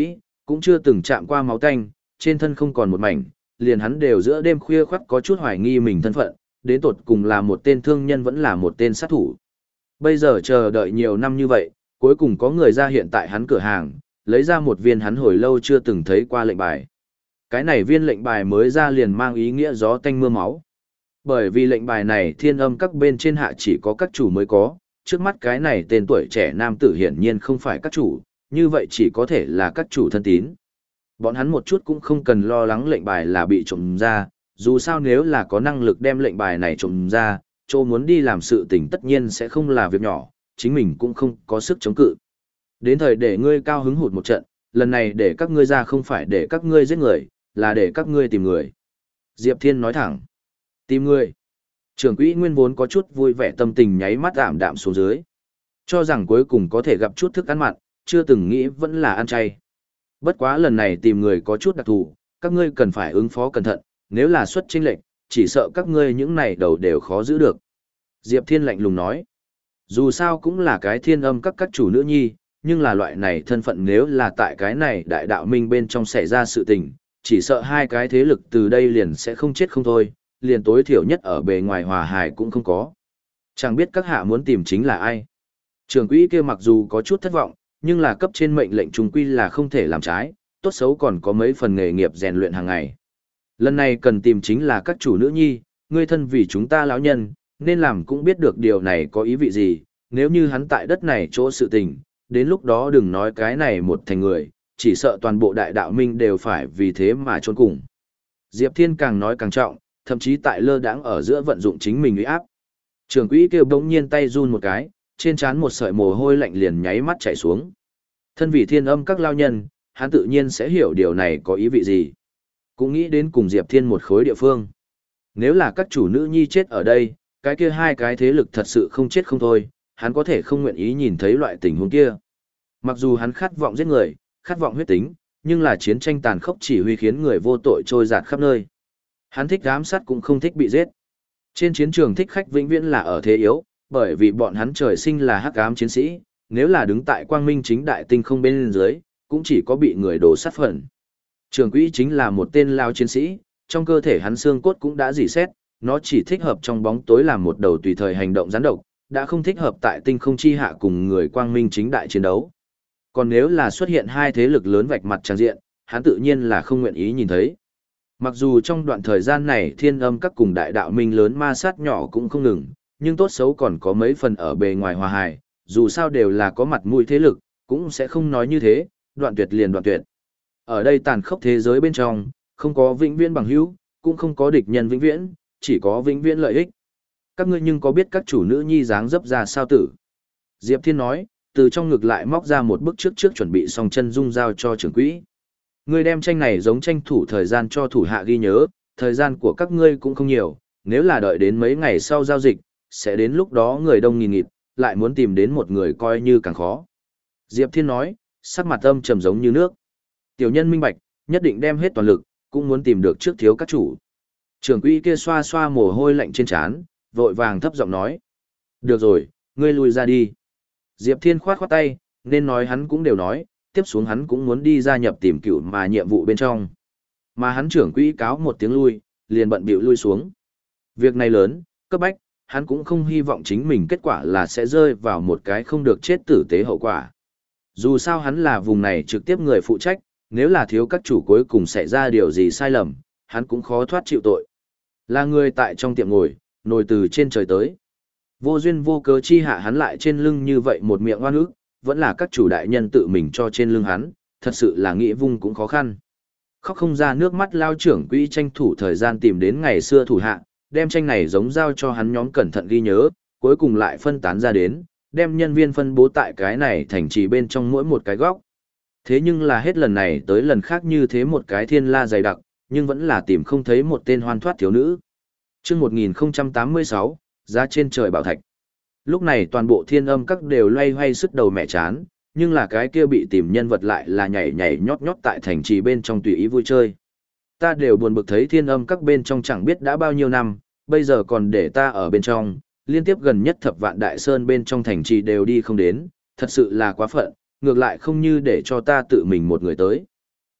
cũng chưa từng chạm qua máu tanh, trên thân không còn một mảnh, liền hắn đều giữa đêm khuya khoắt có chút hoài nghi mình thân phận, đến tột cùng là một tên thương nhân vẫn là một tên sát thủ. Bây giờ chờ đợi nhiều năm như vậy, cuối cùng có người ra hiện tại hắn cửa hàng, lấy ra một viên hắn hồi lâu chưa từng thấy qua lệnh bài. Cái này viên lệnh bài mới ra liền mang ý nghĩa gió tanh mưa máu. Bởi vì lệnh bài này thiên âm các bên trên hạ chỉ có các chủ mới có, trước mắt cái này tên tuổi trẻ nam tử hiển nhiên không phải các chủ, như vậy chỉ có thể là các chủ thân tín. Bọn hắn một chút cũng không cần lo lắng lệnh bài là bị trộm ra, dù sao nếu là có năng lực đem lệnh bài này trộm ra, chỗ muốn đi làm sự tình tất nhiên sẽ không là việc nhỏ, chính mình cũng không có sức chống cự. Đến thời để ngươi cao hứng hụt một trận, lần này để các ngươi ra không phải để các ngươi giết người, là để các ngươi tìm người. Diệp Thiên nói thẳng. Tìm người. Trưởng quỹ nguyên vốn có chút vui vẻ tâm tình nháy mắt ảm đạm xuống dưới. Cho rằng cuối cùng có thể gặp chút thức ăn mặn, chưa từng nghĩ vẫn là ăn chay. Bất quá lần này tìm người có chút đặc thù, các ngươi cần phải ứng phó cẩn thận, nếu là xuất chênh lệch, chỉ sợ các ngươi những này đầu đều khó giữ được. Diệp Thiên lạnh lùng nói. Dù sao cũng là cái thiên âm các các chủ nữ nhi, nhưng là loại này thân phận nếu là tại cái này đại đạo minh bên trong xảy ra sự tình, chỉ sợ hai cái thế lực từ đây liền sẽ không chết không thôi, liền tối thiểu nhất ở bề ngoài hòa hài cũng không có. Chẳng biết các hạ muốn tìm chính là ai. Trưởng quỹ kia mặc dù có chút thất vọng, nhưng là cấp trên mệnh lệnh trung quy là không thể làm trái, tốt xấu còn có mấy phần nghề nghiệp rèn luyện hàng ngày. Lần này cần tìm chính là các chủ nữ nhi, ngươi thân vì chúng ta lão nhân, nên làm cũng biết được điều này có ý vị gì, nếu như hắn tại đất này chỗ sự tình, đến lúc đó đừng nói cái này một thành người, chỉ sợ toàn bộ đại đạo minh đều phải vì thế mà trốn cùng. Diệp Thiên càng nói càng trọng, thậm chí tại lơ đãng ở giữa vận dụng chính mình uy áp. Trưởng quỹ kêu bỗng nhiên tay run một cái, trên trán một sợi mồ hôi lạnh liền nháy mắt chảy xuống. Thân vị thiên âm các lao nhân, hắn tự nhiên sẽ hiểu điều này có ý vị gì. Cũng nghĩ đến cùng Diệp Thiên một khối địa phương. Nếu là các chủ nữ nhi chết ở đây, cái kia hai cái thế lực thật sự không chết không thôi, hắn có thể không nguyện ý nhìn thấy loại tình huống kia. Mặc dù hắn khát vọng giết người, khát vọng huyết tính, nhưng là chiến tranh tàn khốc chỉ huy khiến người vô tội trôi dạt khắp nơi. Hắn thích ám sát cũng không thích bị giết. Trên chiến trường thích khách vĩnh viễn là ở thế yếu, bởi vì bọn hắn trời sinh là hắc ám chiến sĩ, nếu là đứng tại quang minh chính đại tinh không bên dưới, cũng chỉ có bị người đổ sát phần. Trường quỹ chính là một tên lao chiến sĩ, trong cơ thể hắn xương cốt cũng đã rỉ sét, nó chỉ thích hợp trong bóng tối làm một đầu tùy thời hành động gián độc, đã không thích hợp tại tinh không chi hạ cùng người quang minh chính đại chiến đấu. Còn nếu là xuất hiện hai thế lực lớn vạch mặt tràng diện, hắn tự nhiên là không nguyện ý nhìn thấy. Mặc dù trong đoạn thời gian này thiên âm các cùng đại đạo minh lớn ma sát nhỏ cũng không ngừng, nhưng tốt xấu còn có mấy phần ở bề ngoài hòa hài, dù sao đều là có mặt mũi thế lực, cũng sẽ không nói như thế, đoạn tuyệt liền đoạn tuyệt. Ở đây tàn khốc thế giới bên trong, không có vĩnh viễn bằng hữu, cũng không có địch nhân vĩnh viễn, chỉ có vĩnh viễn lợi ích. Các ngươi nhưng có biết các chủ nữ nhi dáng dấp ra sao tử? Diệp Thiên nói, từ trong ngực lại móc ra một bức trước trước chuẩn bị xong chân dung giao cho trưởng quỹ. Ngươi đem tranh này giống tranh thủ thời gian cho thủ hạ ghi nhớ, thời gian của các ngươi cũng không nhiều, nếu là đợi đến mấy ngày sau giao dịch, sẽ đến lúc đó người đông nghìn nghịt, lại muốn tìm đến một người coi như càng khó. Diệp Thiên nói, sắc mặt âm trầm giống như nước. Tiểu nhân minh bạch, nhất định đem hết toàn lực, cũng muốn tìm được trước thiếu các chủ. Trưởng quỹ kia xoa xoa mồ hôi lạnh trên trán, vội vàng thấp giọng nói. Được rồi, ngươi lui ra đi. Diệp Thiên khoát khoát tay, nên nói hắn cũng đều nói, tiếp xuống hắn cũng muốn đi gia nhập tìm cửu mà nhiệm vụ bên trong. Mà hắn trưởng quỹ cáo một tiếng lui, liền bận bịu lui xuống. Việc này lớn, cấp bách, hắn cũng không hy vọng chính mình kết quả là sẽ rơi vào một cái không được chết tử tế hậu quả. Dù sao hắn là vùng này trực tiếp người phụ trách, nếu là thiếu các chủ cuối cùng xảy ra điều gì sai lầm, hắn cũng khó thoát chịu tội. Là người tại trong tiệm ngồi, nổi từ trên trời tới. Vô duyên vô cớ chi hạ hắn lại trên lưng như vậy một miệng oan ức, vẫn là các chủ đại nhân tự mình cho trên lưng hắn, thật sự là nghĩ vung cũng khó khăn. Khóc không ra nước mắt lao trưởng quỹ tranh thủ thời gian tìm đến ngày xưa thủ hạ, đem tranh này giống giao cho hắn nhóm cẩn thận ghi nhớ, cuối cùng lại phân tán ra đến, đem nhân viên phân bố tại cái này thành trì bên trong mỗi một cái góc. Thế nhưng là hết lần này tới lần khác như thế một cái thiên la dày đặc, nhưng vẫn là tìm không thấy một tên hoan thoát thiếu nữ. Chương một nghìn không trăm tám mươi sáu, giá trên trời bảo thạch. Lúc này toàn bộ thiên âm các đều loay hoay sức đầu mẹ chán, nhưng là cái kia bị tìm nhân vật lại là nhảy nhảy nhót nhót tại thành trì bên trong tùy ý vui chơi. Ta đều buồn bực thấy thiên âm các bên trong chẳng biết đã bao nhiêu năm, bây giờ còn để ta ở bên trong, liên tiếp gần nhất thập vạn đại sơn bên trong thành trì đều đi không đến, thật sự là quá phận, ngược lại không như để cho ta tự mình một người tới.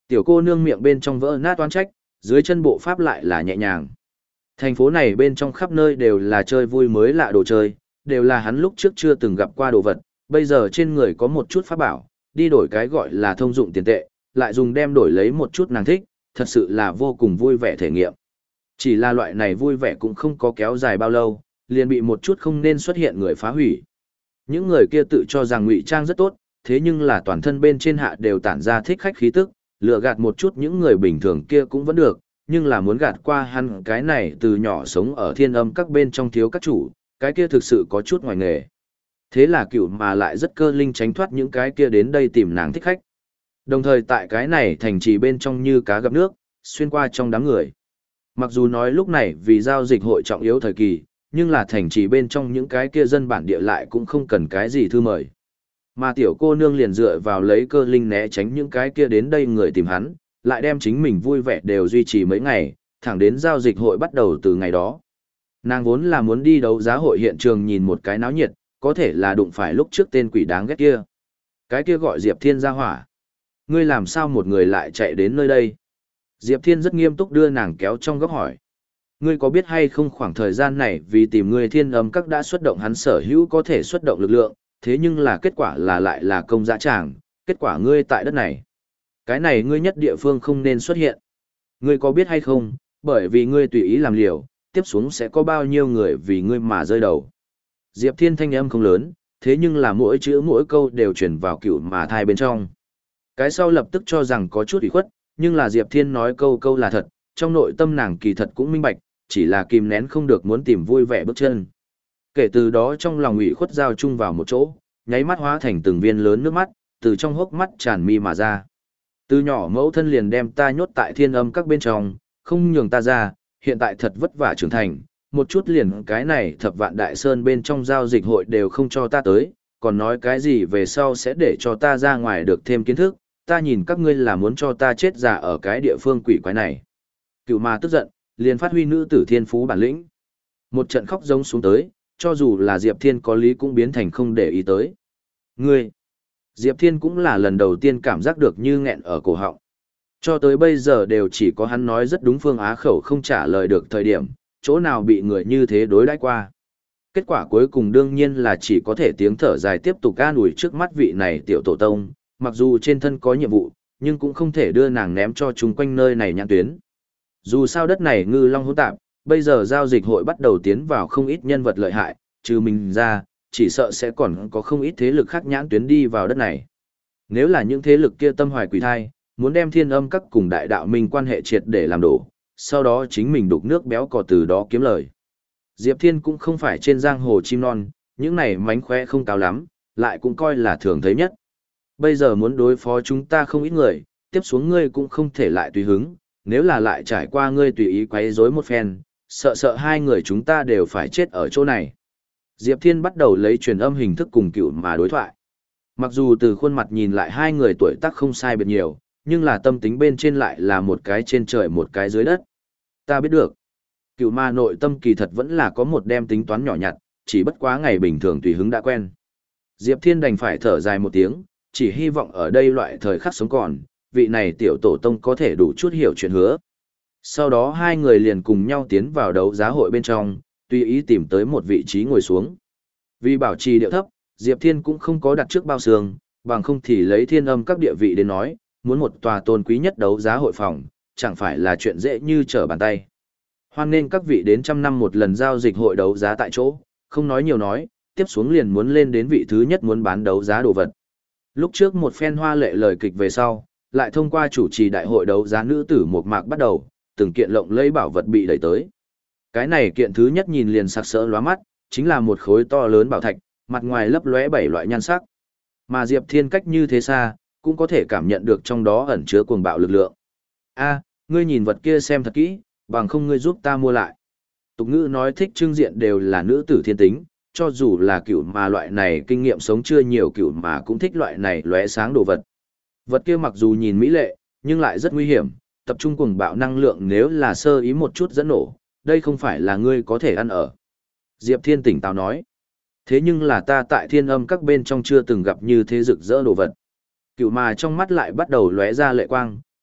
Tiểu cô nương miệng bên trong vỡ nát oán trách, dưới chân bộ pháp lại là nhẹ nhàng. Thành phố này bên trong khắp nơi đều là chơi vui mới lạ đồ chơi, đều là hắn lúc trước chưa từng gặp qua đồ vật, bây giờ trên người có một chút pháp bảo, đi đổi cái gọi là thông dụng tiền tệ, lại dùng đem đổi lấy một chút nàng thích, thật sự là vô cùng vui vẻ thể nghiệm. Chỉ là loại này vui vẻ cũng không có kéo dài bao lâu, liền bị một chút không nên xuất hiện người phá hủy. Những người kia tự cho rằng ngụy trang rất tốt, thế nhưng là toàn thân bên trên hạ đều tản ra thích khách khí tức, lừa gạt một chút những người bình thường kia cũng vẫn được, nhưng là muốn gạt qua hắn cái này từ nhỏ sống ở thiên âm các bên trong thiếu các chủ, cái kia thực sự có chút ngoài nghề. Thế là cựu mà lại rất cơ linh tránh thoát những cái kia đến đây tìm nàng thích khách. Đồng thời tại cái này thành trì bên trong như cá gặp nước, xuyên qua trong đám người. Mặc dù nói lúc này vì giao dịch hội trọng yếu thời kỳ, nhưng là thành trì bên trong những cái kia dân bản địa lại cũng không cần cái gì thư mời. Mà tiểu cô nương liền dựa vào lấy cơ linh né tránh những cái kia đến đây người tìm hắn, lại đem chính mình vui vẻ đều duy trì mấy ngày, thẳng đến giao dịch hội bắt đầu từ ngày đó. Nàng vốn là muốn đi đấu giá hội hiện trường nhìn một cái náo nhiệt, có thể là đụng phải lúc trước tên quỷ đáng ghét kia. Cái kia gọi Diệp Thiên ra hỏa. Ngươi làm sao một người lại chạy đến nơi đây? Diệp Thiên rất nghiêm túc đưa nàng kéo trong góc hỏi. Ngươi có biết hay không khoảng thời gian này vì tìm ngươi thiên âm các đã xuất động hắn sở hữu có thể xuất động lực lượng, thế nhưng là kết quả là lại là công dã tràng, kết quả ngươi tại đất này. Cái này ngươi nhất địa phương không nên xuất hiện. Ngươi có biết hay không, bởi vì ngươi tùy ý làm liều, tiếp xuống sẽ có bao nhiêu người vì ngươi mà rơi đầu. Diệp Thiên thanh âm không lớn, thế nhưng là mỗi chữ mỗi câu đều truyền vào cựu mà thai bên trong. Cái sau lập tức cho rằng có chút ủy khuất, nhưng là Diệp Thiên nói câu câu là thật, trong nội tâm nàng kỳ thật cũng minh bạch, chỉ là kìm nén không được muốn tìm vui vẻ bước chân. Kể từ đó trong lòng ủy khuất giao chung vào một chỗ, nháy mắt hóa thành từng viên lớn nước mắt, từ trong hốc mắt tràn mi mà ra. Từ nhỏ mẫu thân liền đem ta nhốt tại thiên âm các bên trong, không nhường ta ra, hiện tại thật vất vả trưởng thành, một chút liền cái này thập vạn đại sơn bên trong giao dịch hội đều không cho ta tới, còn nói cái gì về sau sẽ để cho ta ra ngoài được thêm kiến thức, ta nhìn các ngươi là muốn cho ta chết già ở cái địa phương quỷ quái này. Cựu ma tức giận, liền phát huy nữ tử thiên phú bản lĩnh. Một trận khóc giống xuống tới, cho dù là Diệp Thiên có lý cũng biến thành không để ý tới. Ngươi! Diệp Thiên cũng là lần đầu tiên cảm giác được như nghẹn ở cổ họng. Cho tới bây giờ đều chỉ có hắn nói rất đúng phương á khẩu không trả lời được thời điểm, chỗ nào bị người như thế đối đãi qua. Kết quả cuối cùng đương nhiên là chỉ có thể tiếng thở dài tiếp tục an ủi trước mắt vị này tiểu tổ tông, mặc dù trên thân có nhiệm vụ, nhưng cũng không thể đưa nàng ném cho chúng quanh nơi này nhãn tuyến. Dù sao đất này ngư long hỗn tạp, bây giờ giao dịch hội bắt đầu tiến vào không ít nhân vật lợi hại, trừ mình ra, chỉ sợ sẽ còn có không ít thế lực khác nhãn tuyến đi vào đất này. Nếu là những thế lực kia tâm hoài quỷ thai, muốn đem thiên âm các cùng đại đạo minh quan hệ triệt để làm đổ, sau đó chính mình đục nước béo cò từ đó kiếm lời. Diệp Thiên cũng không phải trên giang hồ chim non, những này mánh khóe không cao lắm, lại cũng coi là thường thấy nhất. Bây giờ muốn đối phó chúng ta không ít người, tiếp xuống ngươi cũng không thể lại tùy hứng, nếu là lại trải qua ngươi tùy ý quấy rối một phen, sợ sợ hai người chúng ta đều phải chết ở chỗ này. Diệp Thiên bắt đầu lấy truyền âm hình thức cùng cựu mà đối thoại. Mặc dù từ khuôn mặt nhìn lại hai người tuổi tác không sai biệt nhiều, nhưng là tâm tính bên trên lại là một cái trên trời một cái dưới đất. Ta biết được. Cựu ma nội tâm kỳ thật vẫn là có một đem tính toán nhỏ nhặt, chỉ bất quá ngày bình thường tùy hứng đã quen. Diệp Thiên đành phải thở dài một tiếng, chỉ hy vọng ở đây loại thời khắc sống còn, vị này tiểu tổ tông có thể đủ chút hiểu chuyện hứa. Sau đó hai người liền cùng nhau tiến vào đấu giá hội bên trong, tùy ý tìm tới một vị trí ngồi xuống. Vì bảo trì điệu thấp, Diệp Thiên cũng không có đặt trước bao sương, bằng không thì lấy thiên âm các địa vị đến nói, muốn một tòa tôn quý nhất đấu giá hội phòng, chẳng phải là chuyện dễ như trở bàn tay. Hoan nên các vị đến trăm năm một lần giao dịch hội đấu giá tại chỗ, không nói nhiều nói, tiếp xuống liền muốn lên đến vị thứ nhất muốn bán đấu giá đồ vật. Lúc trước một phen hoa lệ lời kịch về sau, lại thông qua chủ trì đại hội đấu giá nữ tử một mạc bắt đầu, từng kiện lộng lẫy bảo vật bị đẩy tới. Cái này kiện thứ nhất nhìn liền sặc sỡ lóa mắt, chính là một khối to lớn bảo thạch, mặt ngoài lấp lóe bảy loại nhan sắc. Mà Diệp Thiên cách như thế xa, cũng có thể cảm nhận được trong đó ẩn chứa cuồng bạo lực lượng. A, ngươi nhìn vật kia xem thật kỹ, bằng không ngươi giúp ta mua lại. Tục ngữ nói thích trưng diện đều là nữ tử thiên tính, cho dù là cựu mà loại này kinh nghiệm sống chưa nhiều cựu mà cũng thích loại này lóe sáng đồ vật. Vật kia mặc dù nhìn mỹ lệ, nhưng lại rất nguy hiểm, tập trung cuồng bạo năng lượng nếu là sơ ý một chút dẫn nổ, đây không phải là ngươi có thể ăn ở. Diệp Thiên tỉnh táo nói. Thế nhưng là ta tại thiên âm các bên trong chưa từng gặp như thế rực rỡ đồ vật. Cựu mà trong mắt lại bắt đầu lóe ra lệ quang,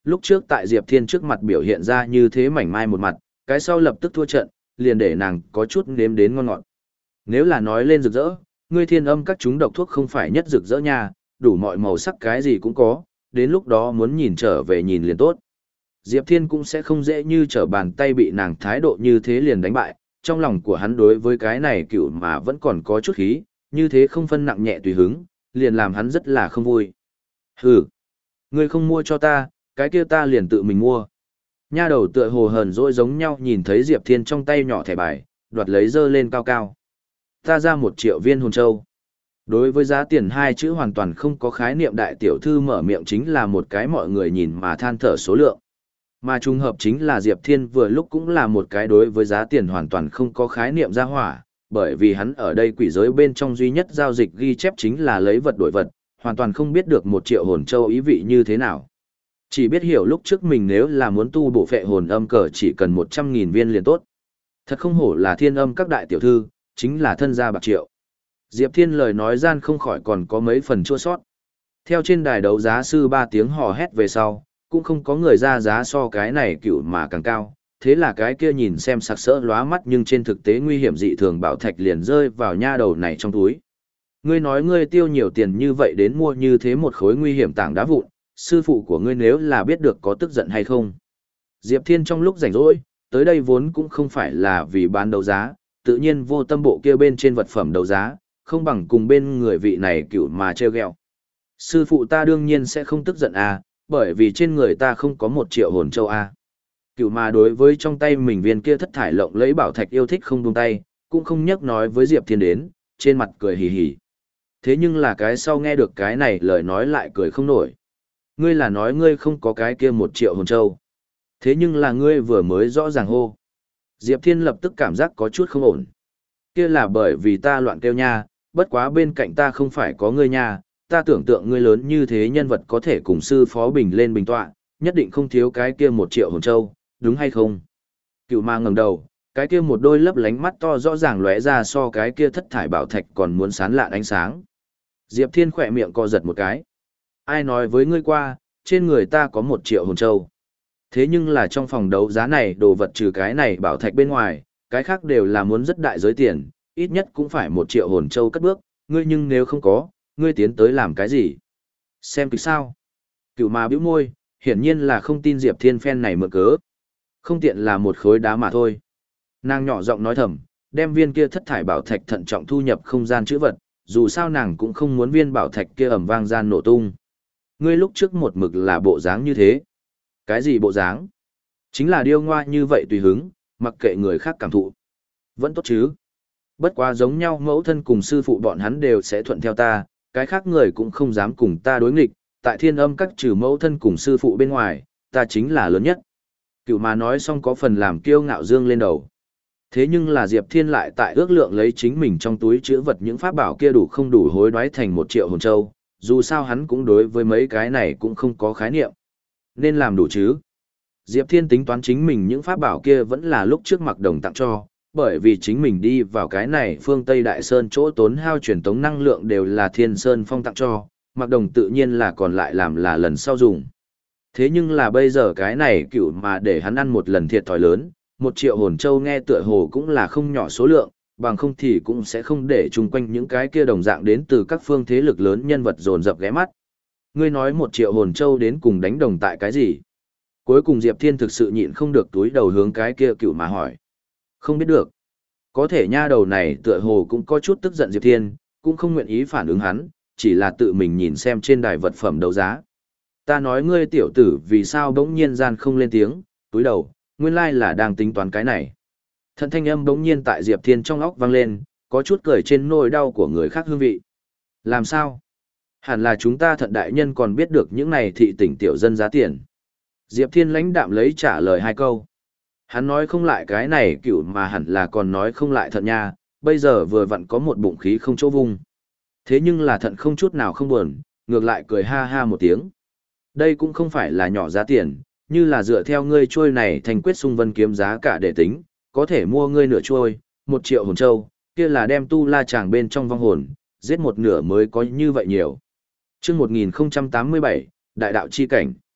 lúc trước tại Diệp Thiên trước mặt biểu hiện ra như thế mảnh mai một mặt, cái sau lập tức thua trận, liền để nàng có chút nếm đến ngon ngọt. Nếu là nói lên rực rỡ, ngươi thiên âm các chúng độc thuốc không phải nhất rực rỡ nha, đủ mọi màu sắc cái gì cũng có, đến lúc đó muốn nhìn trở về nhìn liền tốt. Diệp Thiên cũng sẽ không dễ như trở bàn tay bị nàng thái độ như thế liền đánh bại, trong lòng của hắn đối với cái này cựu mà vẫn còn có chút khí, như thế không phân nặng nhẹ tùy hứng, liền làm hắn rất là không vui. Hừ, ngươi không mua cho ta, cái kia ta liền tự mình mua. Nha đầu tựa hồ hờn dỗi giống nhau nhìn thấy Diệp Thiên trong tay nhỏ thẻ bài, đoạt lấy dơ lên cao cao. Ta ra một triệu viên hồn châu. Đối với giá tiền hai chữ hoàn toàn không có khái niệm, đại tiểu thư mở miệng chính là một cái mọi người nhìn mà than thở số lượng. Mà trùng hợp chính là Diệp Thiên vừa lúc cũng là một cái đối với giá tiền hoàn toàn không có khái niệm ra hỏa, bởi vì hắn ở đây quỷ giới bên trong duy nhất giao dịch ghi chép chính là lấy vật đổi vật, hoàn toàn không biết được một triệu hồn châu ý vị như thế nào. Chỉ biết hiểu lúc trước mình nếu là muốn tu bổ phệ hồn âm cờ chỉ cần một trăm nghìn viên liền tốt. Thật không hổ là thiên âm các đại tiểu thư, chính là thân gia bạc triệu. Diệp Thiên lời nói gian không khỏi còn có mấy phần chua sót. Theo trên đài đấu giá sư ba tiếng hò hét về sau, cũng không có người ra giá so cái này cựu mà càng cao, thế là cái kia nhìn xem sặc sỡ lóa mắt nhưng trên thực tế nguy hiểm dị thường bảo thạch liền rơi vào nha đầu này trong túi. Ngươi nói ngươi tiêu nhiều tiền như vậy đến mua như thế một khối nguy hiểm tảng đá vụn, sư phụ của ngươi nếu là biết được có tức giận hay không? Diệp Thiên trong lúc rảnh rỗi, tới đây vốn cũng không phải là vì bán đấu giá, tự nhiên vô tâm bộ kia bên trên vật phẩm đấu giá, không bằng cùng bên người vị này cựu mà treo ghẹo. Sư phụ ta đương nhiên sẽ không tức giận à, bởi vì trên người ta không có một triệu hồn châu à. Cựu mà đối với trong tay mình viên kia thất thải lộng lẫy bảo thạch yêu thích không buông tay, cũng không nhắc nói với Diệp Thiên đến, trên mặt cười hì hì. Thế nhưng là cái sau nghe được cái này lời nói lại cười không nổi. Ngươi là nói ngươi không có cái kia một triệu hồn châu. Thế nhưng là ngươi vừa mới rõ ràng hô. Diệp Thiên lập tức cảm giác có chút không ổn. Kia là bởi vì ta loạn kêu nha, bất quá bên cạnh ta không phải có ngươi nha, ta tưởng tượng ngươi lớn như thế nhân vật có thể cùng sư phó bình lên bình tọa, nhất định không thiếu cái kia một triệu hồn châu, đúng hay không? Cựu ma ngẩng đầu, cái kia một đôi lấp lánh mắt to rõ ràng lóe ra so cái kia thất thải bảo thạch còn muốn sán lạn ánh sáng. Diệp Thiên khỏe miệng co giật một cái. Ai nói với ngươi qua, trên người ta có một triệu hồn châu. Thế nhưng là trong phòng đấu giá này đồ vật trừ cái này bảo thạch bên ngoài, cái khác đều là muốn rất đại giới tiền, ít nhất cũng phải một triệu hồn châu cất bước, ngươi nhưng nếu không có, ngươi tiến tới làm cái gì? Xem kịch sao? Cựu ma bĩu môi, hiển nhiên là không tin Diệp Thiên phen này mượn cớ. Không tiện là một khối đá mà thôi. Nàng nhỏ giọng nói thầm, đem viên kia thất thải bảo thạch thận trọng thu nhập không gian chữ vật, dù sao nàng cũng không muốn viên bảo thạch kia ầm vang gian nổ tung. Ngươi lúc trước một mực là bộ dáng như thế. Cái gì bộ dáng? Chính là điêu ngoa như vậy tùy hứng, mặc kệ người khác cảm thụ. Vẫn tốt chứ. Bất quá giống nhau mẫu thân cùng sư phụ bọn hắn đều sẽ thuận theo ta, cái khác người cũng không dám cùng ta đối nghịch, tại thiên âm các trừ mẫu thân cùng sư phụ bên ngoài, ta chính là lớn nhất. Cựu mà nói xong có phần làm kiêu ngạo dương lên đầu. Thế nhưng là Diệp Thiên lại tại ước lượng lấy chính mình trong túi chữ vật những pháp bảo kia đủ không đủ hối đoái thành một triệu hồn châu, dù sao hắn cũng đối với mấy cái này cũng không có khái niệm. Nên làm đủ chứ. Diệp Thiên tính toán chính mình những pháp bảo kia vẫn là lúc trước Mặc Đồng tặng cho, bởi vì chính mình đi vào cái này phương Tây Đại Sơn chỗ tốn hao truyền tống năng lượng đều là Thiên Sơn Phong tặng cho, Mặc Đồng tự nhiên là còn lại làm là lần sau dùng. Thế nhưng là bây giờ cái này cựu mà để hắn ăn một lần thiệt thòi lớn, một triệu hồn châu nghe tựa hồ cũng là không nhỏ số lượng, bằng không thì cũng sẽ không để chung quanh những cái kia đồng dạng đến từ các phương thế lực lớn nhân vật dồn dập ghé mắt. Ngươi nói một triệu hồn châu đến cùng đánh đồng tại cái gì? Cuối cùng Diệp Thiên thực sự nhịn không được túi đầu hướng cái kia cựu mà hỏi. Không biết được. Có thể nha đầu này tựa hồ cũng có chút tức giận Diệp Thiên, cũng không nguyện ý phản ứng hắn, chỉ là tự mình nhìn xem trên đài vật phẩm đấu giá. Ta nói ngươi tiểu tử vì sao bỗng nhiên gian không lên tiếng, túi đầu, nguyên lai là đang tính toán cái này. Thận thanh âm bỗng nhiên tại Diệp Thiên trong óc vang lên, có chút cười trên nỗi đau của người khác hương vị. Làm sao? Hẳn là chúng ta thận đại nhân còn biết được những này thị tỉnh tiểu dân giá tiền. Diệp Thiên lãnh đạm lấy trả lời hai câu. Hắn nói không lại cái này cựu mà hẳn là còn nói không lại thận nha, bây giờ vừa vặn có một bụng khí không chỗ vung. Thế nhưng là thận không chút nào không buồn, ngược lại cười ha ha một tiếng. Đây cũng không phải là nhỏ giá tiền, như là dựa theo ngươi trôi này thành quyết sung vân kiếm giá cả để tính, có thể mua ngươi nửa trôi, một triệu hồn châu, kia là đem tu la chàng bên trong vong hồn, giết một nửa mới có như vậy nhiều. Chương một nghìn không trăm tám mươi bảy, Đại đạo chi cảnh.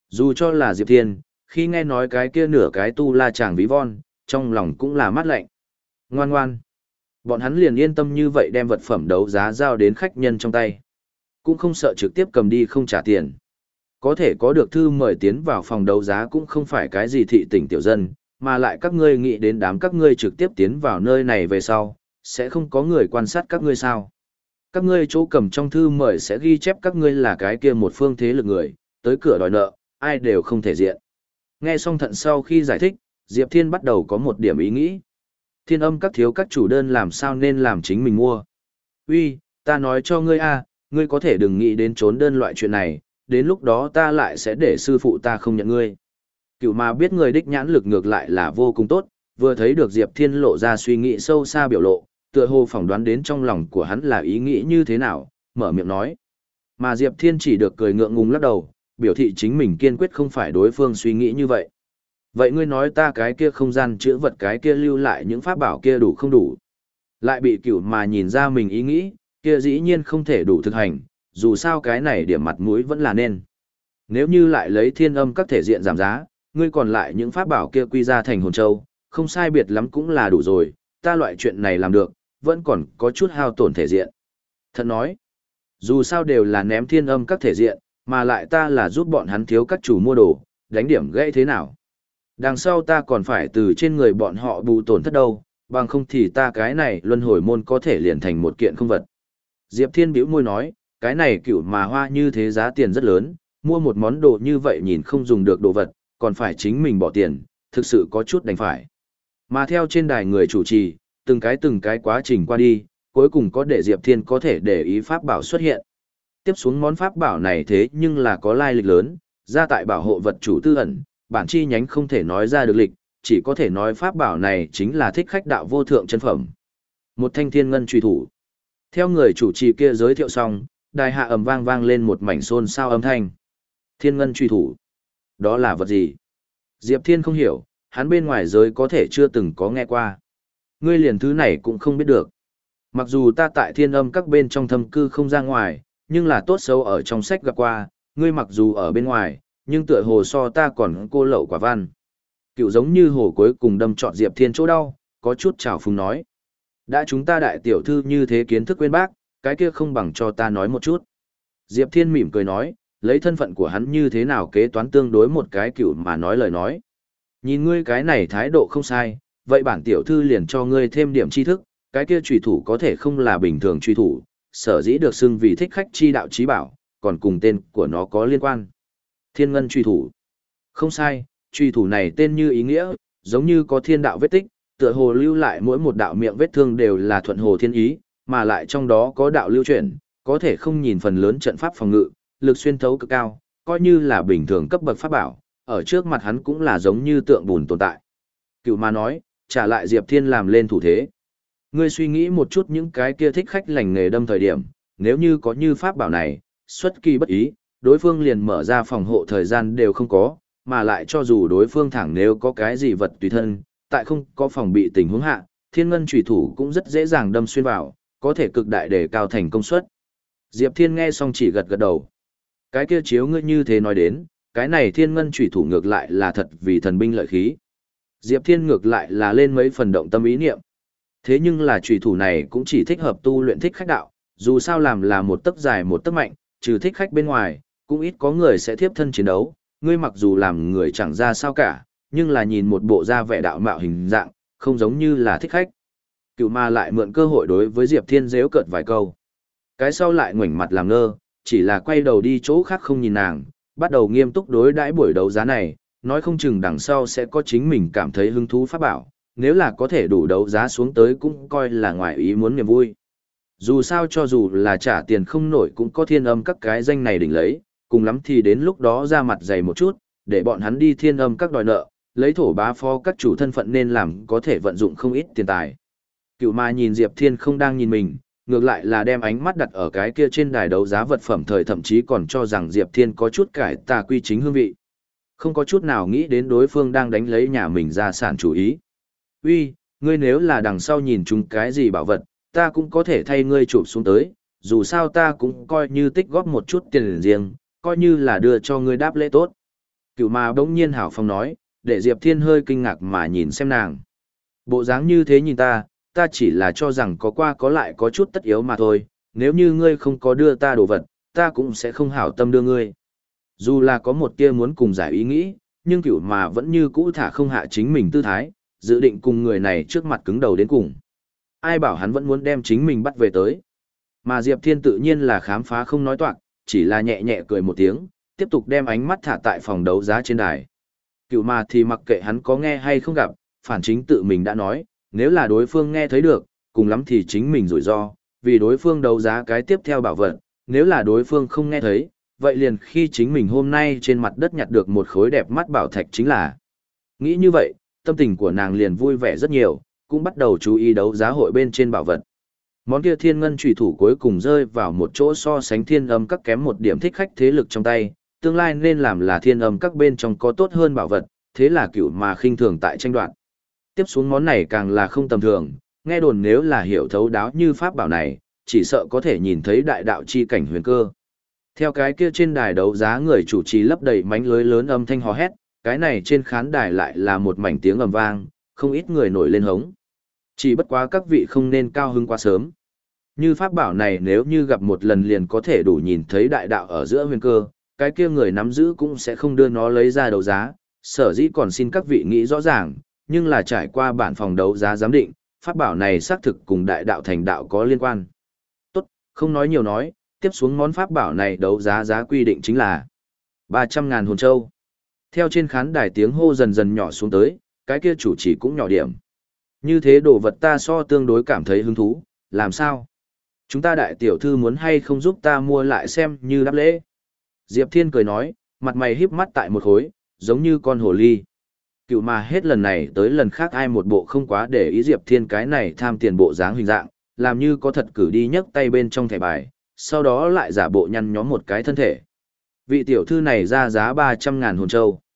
Dù cho là Diệp Thiên, khi nghe nói cái kia nửa cái tu la chàng ví von, trong lòng cũng là mát lạnh. Ngoan ngoan. Bọn hắn liền yên tâm như vậy đem vật phẩm đấu giá giao đến khách nhân trong tay. Cũng không sợ trực tiếp cầm đi không trả tiền. Có thể có được thư mời tiến vào phòng đấu giá cũng không phải cái gì thị tỉnh tiểu dân, mà lại các ngươi nghĩ đến đám các ngươi trực tiếp tiến vào nơi này về sau, sẽ không có người quan sát các ngươi sao. Các ngươi chỗ cầm trong thư mời sẽ ghi chép các ngươi là cái kia một phương thế lực người, tới cửa đòi nợ, ai đều không thể diện. Nghe xong thận sau khi giải thích, Diệp Thiên bắt đầu có một điểm ý nghĩ. Thiên âm các thiếu các chủ đơn làm sao nên làm chính mình mua. Uy, ta nói cho ngươi a, ngươi có thể đừng nghĩ đến trốn đơn loại chuyện này, đến lúc đó ta lại sẽ để sư phụ ta không nhận ngươi. Cựu mà biết người đích nhãn lực ngược lại là vô cùng tốt, vừa thấy được Diệp Thiên lộ ra suy nghĩ sâu xa biểu lộ, tựa hồ phỏng đoán đến trong lòng của hắn là ý nghĩ như thế nào, mở miệng nói. Mà Diệp Thiên chỉ được cười ngượng ngùng lắc đầu, biểu thị chính mình kiên quyết không phải đối phương suy nghĩ như vậy. Vậy ngươi nói ta cái kia không gian chữa vật cái kia lưu lại những pháp bảo kia đủ không đủ? Lại bị cửu mà nhìn ra mình ý nghĩ, kia dĩ nhiên không thể đủ thực hành, dù sao cái này điểm mặt mũi vẫn là nên. Nếu như lại lấy thiên âm các thể diện giảm giá, ngươi còn lại những pháp bảo kia quy ra thành hồn châu, không sai biệt lắm cũng là đủ rồi, ta loại chuyện này làm được, vẫn còn có chút hao tổn thể diện. Thật nói, dù sao đều là ném thiên âm các thể diện, mà lại ta là giúp bọn hắn thiếu các chủ mua đồ, đánh điểm gãy thế nào. Đằng sau ta còn phải từ trên người bọn họ bù tổn thất đâu, bằng không thì ta cái này luân hồi môn có thể liền thành một kiện không vật. Diệp Thiên bĩu môi nói, cái này cựu mà hoa như thế giá tiền rất lớn, mua một món đồ như vậy nhìn không dùng được đồ vật, còn phải chính mình bỏ tiền, thực sự có chút đành phải. Mà theo trên đài người chủ trì, từng cái từng cái quá trình qua đi, cuối cùng có để Diệp Thiên có thể để ý pháp bảo xuất hiện. Tiếp xuống món pháp bảo này thế nhưng là có lai lịch lớn, ra tại bảo hộ vật chủ tư ẩn, bản chi nhánh không thể nói ra được lịch, chỉ có thể nói pháp bảo này chính là thích khách đạo vô thượng chân phẩm. Một thanh thiên ngân truy thủ. Theo người chủ trì kia giới thiệu xong, đài hạ ầm vang vang lên một mảnh xôn xao âm thanh. Thiên ngân truy thủ. Đó là vật gì? Diệp Thiên không hiểu, hắn bên ngoài giới có thể chưa từng có nghe qua. Ngươi liền thứ này cũng không biết được. Mặc dù ta tại thiên âm các bên trong thâm cư không ra ngoài, nhưng là tốt xấu ở trong sách gặp qua, ngươi mặc dù ở bên ngoài, nhưng tựa hồ so ta còn cô lậu quả văn. Cựu giống như hồ cuối cùng đâm trọn Diệp Thiên chỗ đau, có chút trào phúng nói. Đã chúng ta đại tiểu thư như thế kiến thức quên bác, cái kia không bằng cho ta nói một chút. Diệp Thiên mỉm cười nói, lấy thân phận của hắn như thế nào kế toán tương đối một cái cựu mà nói lời nói. Nhìn ngươi cái này thái độ không sai, vậy bản tiểu thư liền cho ngươi thêm điểm tri thức, cái kia trùy thủ có thể không là bình thường truy thủ, sở dĩ được xưng vì thích khách chi đạo trí bảo, còn cùng tên của nó có liên quan. Thiên ngân truy thủ. Không sai, truy thủ này tên như ý nghĩa, giống như có thiên đạo vết tích, tựa hồ lưu lại mỗi một đạo miệng vết thương đều là thuận hồ thiên ý, mà lại trong đó có đạo lưu chuyển, có thể không nhìn phần lớn trận pháp phòng ngự, lực xuyên thấu cực cao, coi như là bình thường cấp bậc pháp bảo, ở trước mặt hắn cũng là giống như tượng bùn tồn tại. Cựu mà nói, trả lại Diệp Thiên làm lên thủ thế. Ngươi suy nghĩ một chút những cái kia thích khách lành nghề đâm thời điểm, nếu như có như pháp bảo này, xuất kỳ bất ý, đối phương liền mở ra phòng hộ thời gian đều không có, mà lại cho dù đối phương thẳng nếu có cái gì vật tùy thân, tại không có phòng bị tình huống hạ, thiên ngân chủy thủ cũng rất dễ dàng đâm xuyên vào, có thể cực đại để cao thành công suất. Diệp Thiên nghe xong chỉ gật gật đầu. Cái kia chiếu ngươi như thế nói đến, cái này thiên ngân chủy thủ ngược lại là thật vì thần binh lợi khí. Diệp Thiên ngược lại là lên mấy phần động tâm ý niệm. Thế nhưng là chủy thủ này cũng chỉ thích hợp tu luyện thích khách đạo, dù sao làm là một tấc dài một tấc mạnh, trừ thích khách bên ngoài, cũng ít có người sẽ tiếp thân chiến đấu, ngươi mặc dù làm người chẳng ra sao cả, nhưng là nhìn một bộ da vẻ đạo mạo hình dạng, không giống như là thích khách. Cựu ma lại mượn cơ hội đối với Diệp Thiên giễu cợt vài câu. Cái sau lại ngoảnh mặt làm ngơ, chỉ là quay đầu đi chỗ khác không nhìn nàng, bắt đầu nghiêm túc đối đãi buổi đấu giá này, nói không chừng đằng sau sẽ có chính mình cảm thấy hứng thú pháp bảo, nếu là có thể đủ đấu giá xuống tới cũng coi là ngoài ý muốn niềm vui. Dù sao cho dù là trả tiền không nổi cũng có thiên âm các cái danh này đỉnh lấy, cùng lắm thì đến lúc đó ra mặt dày một chút, để bọn hắn đi thiên âm các đòi nợ, lấy thổ bá phó các chủ thân phận nên làm có thể vận dụng không ít tiền tài. Cựu ma nhìn Diệp Thiên không đang nhìn mình, ngược lại là đem ánh mắt đặt ở cái kia trên đài đấu giá vật phẩm thời thậm chí còn cho rằng Diệp Thiên có chút cải tà quy chính hương vị. Không có chút nào nghĩ đến đối phương đang đánh lấy nhà mình ra sản chủ ý. Uy, ngươi nếu là đằng sau nhìn chúng cái gì bảo vật, ta cũng có thể thay ngươi chụp xuống tới, dù sao ta cũng coi như tích góp một chút tiền riêng, coi như là đưa cho ngươi đáp lễ tốt. Cựu mà bỗng nhiên hảo phong nói, để Diệp Thiên hơi kinh ngạc mà nhìn xem nàng. Bộ dáng như thế nhìn ta, ta chỉ là cho rằng có qua có lại có chút tất yếu mà thôi, nếu như ngươi không có đưa ta đồ vật, ta cũng sẽ không hảo tâm đưa ngươi. Dù là có một tia muốn cùng giải ý nghĩ, nhưng cựu mà vẫn như cũ thả không hạ chính mình tư thái, dự định cùng người này trước mặt cứng đầu đến cùng. Ai bảo hắn vẫn muốn đem chính mình bắt về tới. Mà Diệp Thiên tự nhiên là khám phá không nói toạc, chỉ là nhẹ nhẹ cười một tiếng, tiếp tục đem ánh mắt thả tại phòng đấu giá trên đài. Cựu mà thì mặc kệ hắn có nghe hay không gặp, phản chính tự mình đã nói, nếu là đối phương nghe thấy được, cùng lắm thì chính mình rủi ro, vì đối phương đấu giá cái tiếp theo bảo vật, nếu là đối phương không nghe thấy, vậy liền khi chính mình hôm nay trên mặt đất nhặt được một khối đẹp mắt bảo thạch chính là. Nghĩ như vậy, tâm tình của nàng liền vui vẻ rất nhiều, cũng bắt đầu chú ý đấu giá hội bên trên bảo vật. Món kia thiên ngân trùy thủ cuối cùng rơi vào một chỗ so sánh thiên âm các kém một điểm thích khách thế lực trong tay, tương lai nên làm là thiên âm các bên trong có tốt hơn bảo vật, thế là cựu mà khinh thường tại tranh đoạt. Tiếp xuống món này càng là không tầm thường, nghe đồn nếu là hiểu thấu đáo như pháp bảo này, chỉ sợ có thể nhìn thấy đại đạo chi cảnh huyền cơ. Theo cái kia trên đài đấu giá người chủ trì lấp đầy mánh lưới lớn âm thanh hò hét, cái này trên khán đài lại là một mảnh tiếng ầm vang, không ít người nổi lên hống. Chỉ bất quá các vị không nên cao hứng quá sớm. Như pháp bảo này nếu như gặp một lần liền có thể đủ nhìn thấy đại đạo ở giữa huyền cơ, cái kia người nắm giữ cũng sẽ không đưa nó lấy ra đấu giá, sở dĩ còn xin các vị nghĩ rõ ràng, nhưng là trải qua bản phòng đấu giá giám định, pháp bảo này xác thực cùng đại đạo thành đạo có liên quan. Tốt, không nói nhiều nói, tiếp xuống món pháp bảo này đấu giá giá quy định chính là ba trăm ngàn hồn châu. Theo trên khán đài tiếng hô dần dần nhỏ xuống tới, cái kia chủ chỉ cũng nhỏ điểm. Như thế đồ vật ta so tương đối cảm thấy hứng thú, làm sao? Chúng ta đại tiểu thư muốn hay không giúp ta mua lại xem như đáp lễ. Diệp Thiên cười nói, mặt mày híp mắt tại một khối, giống như con hồ ly. Cựu mà hết lần này tới lần khác ai một bộ không quá để ý Diệp Thiên cái này tham tiền bộ dáng hình dạng, làm như có thật cử đi nhấc tay bên trong thẻ bài, sau đó lại giả bộ nhăn nhóm một cái thân thể. Vị tiểu thư này ra giá ba trăm ngàn hồn châu.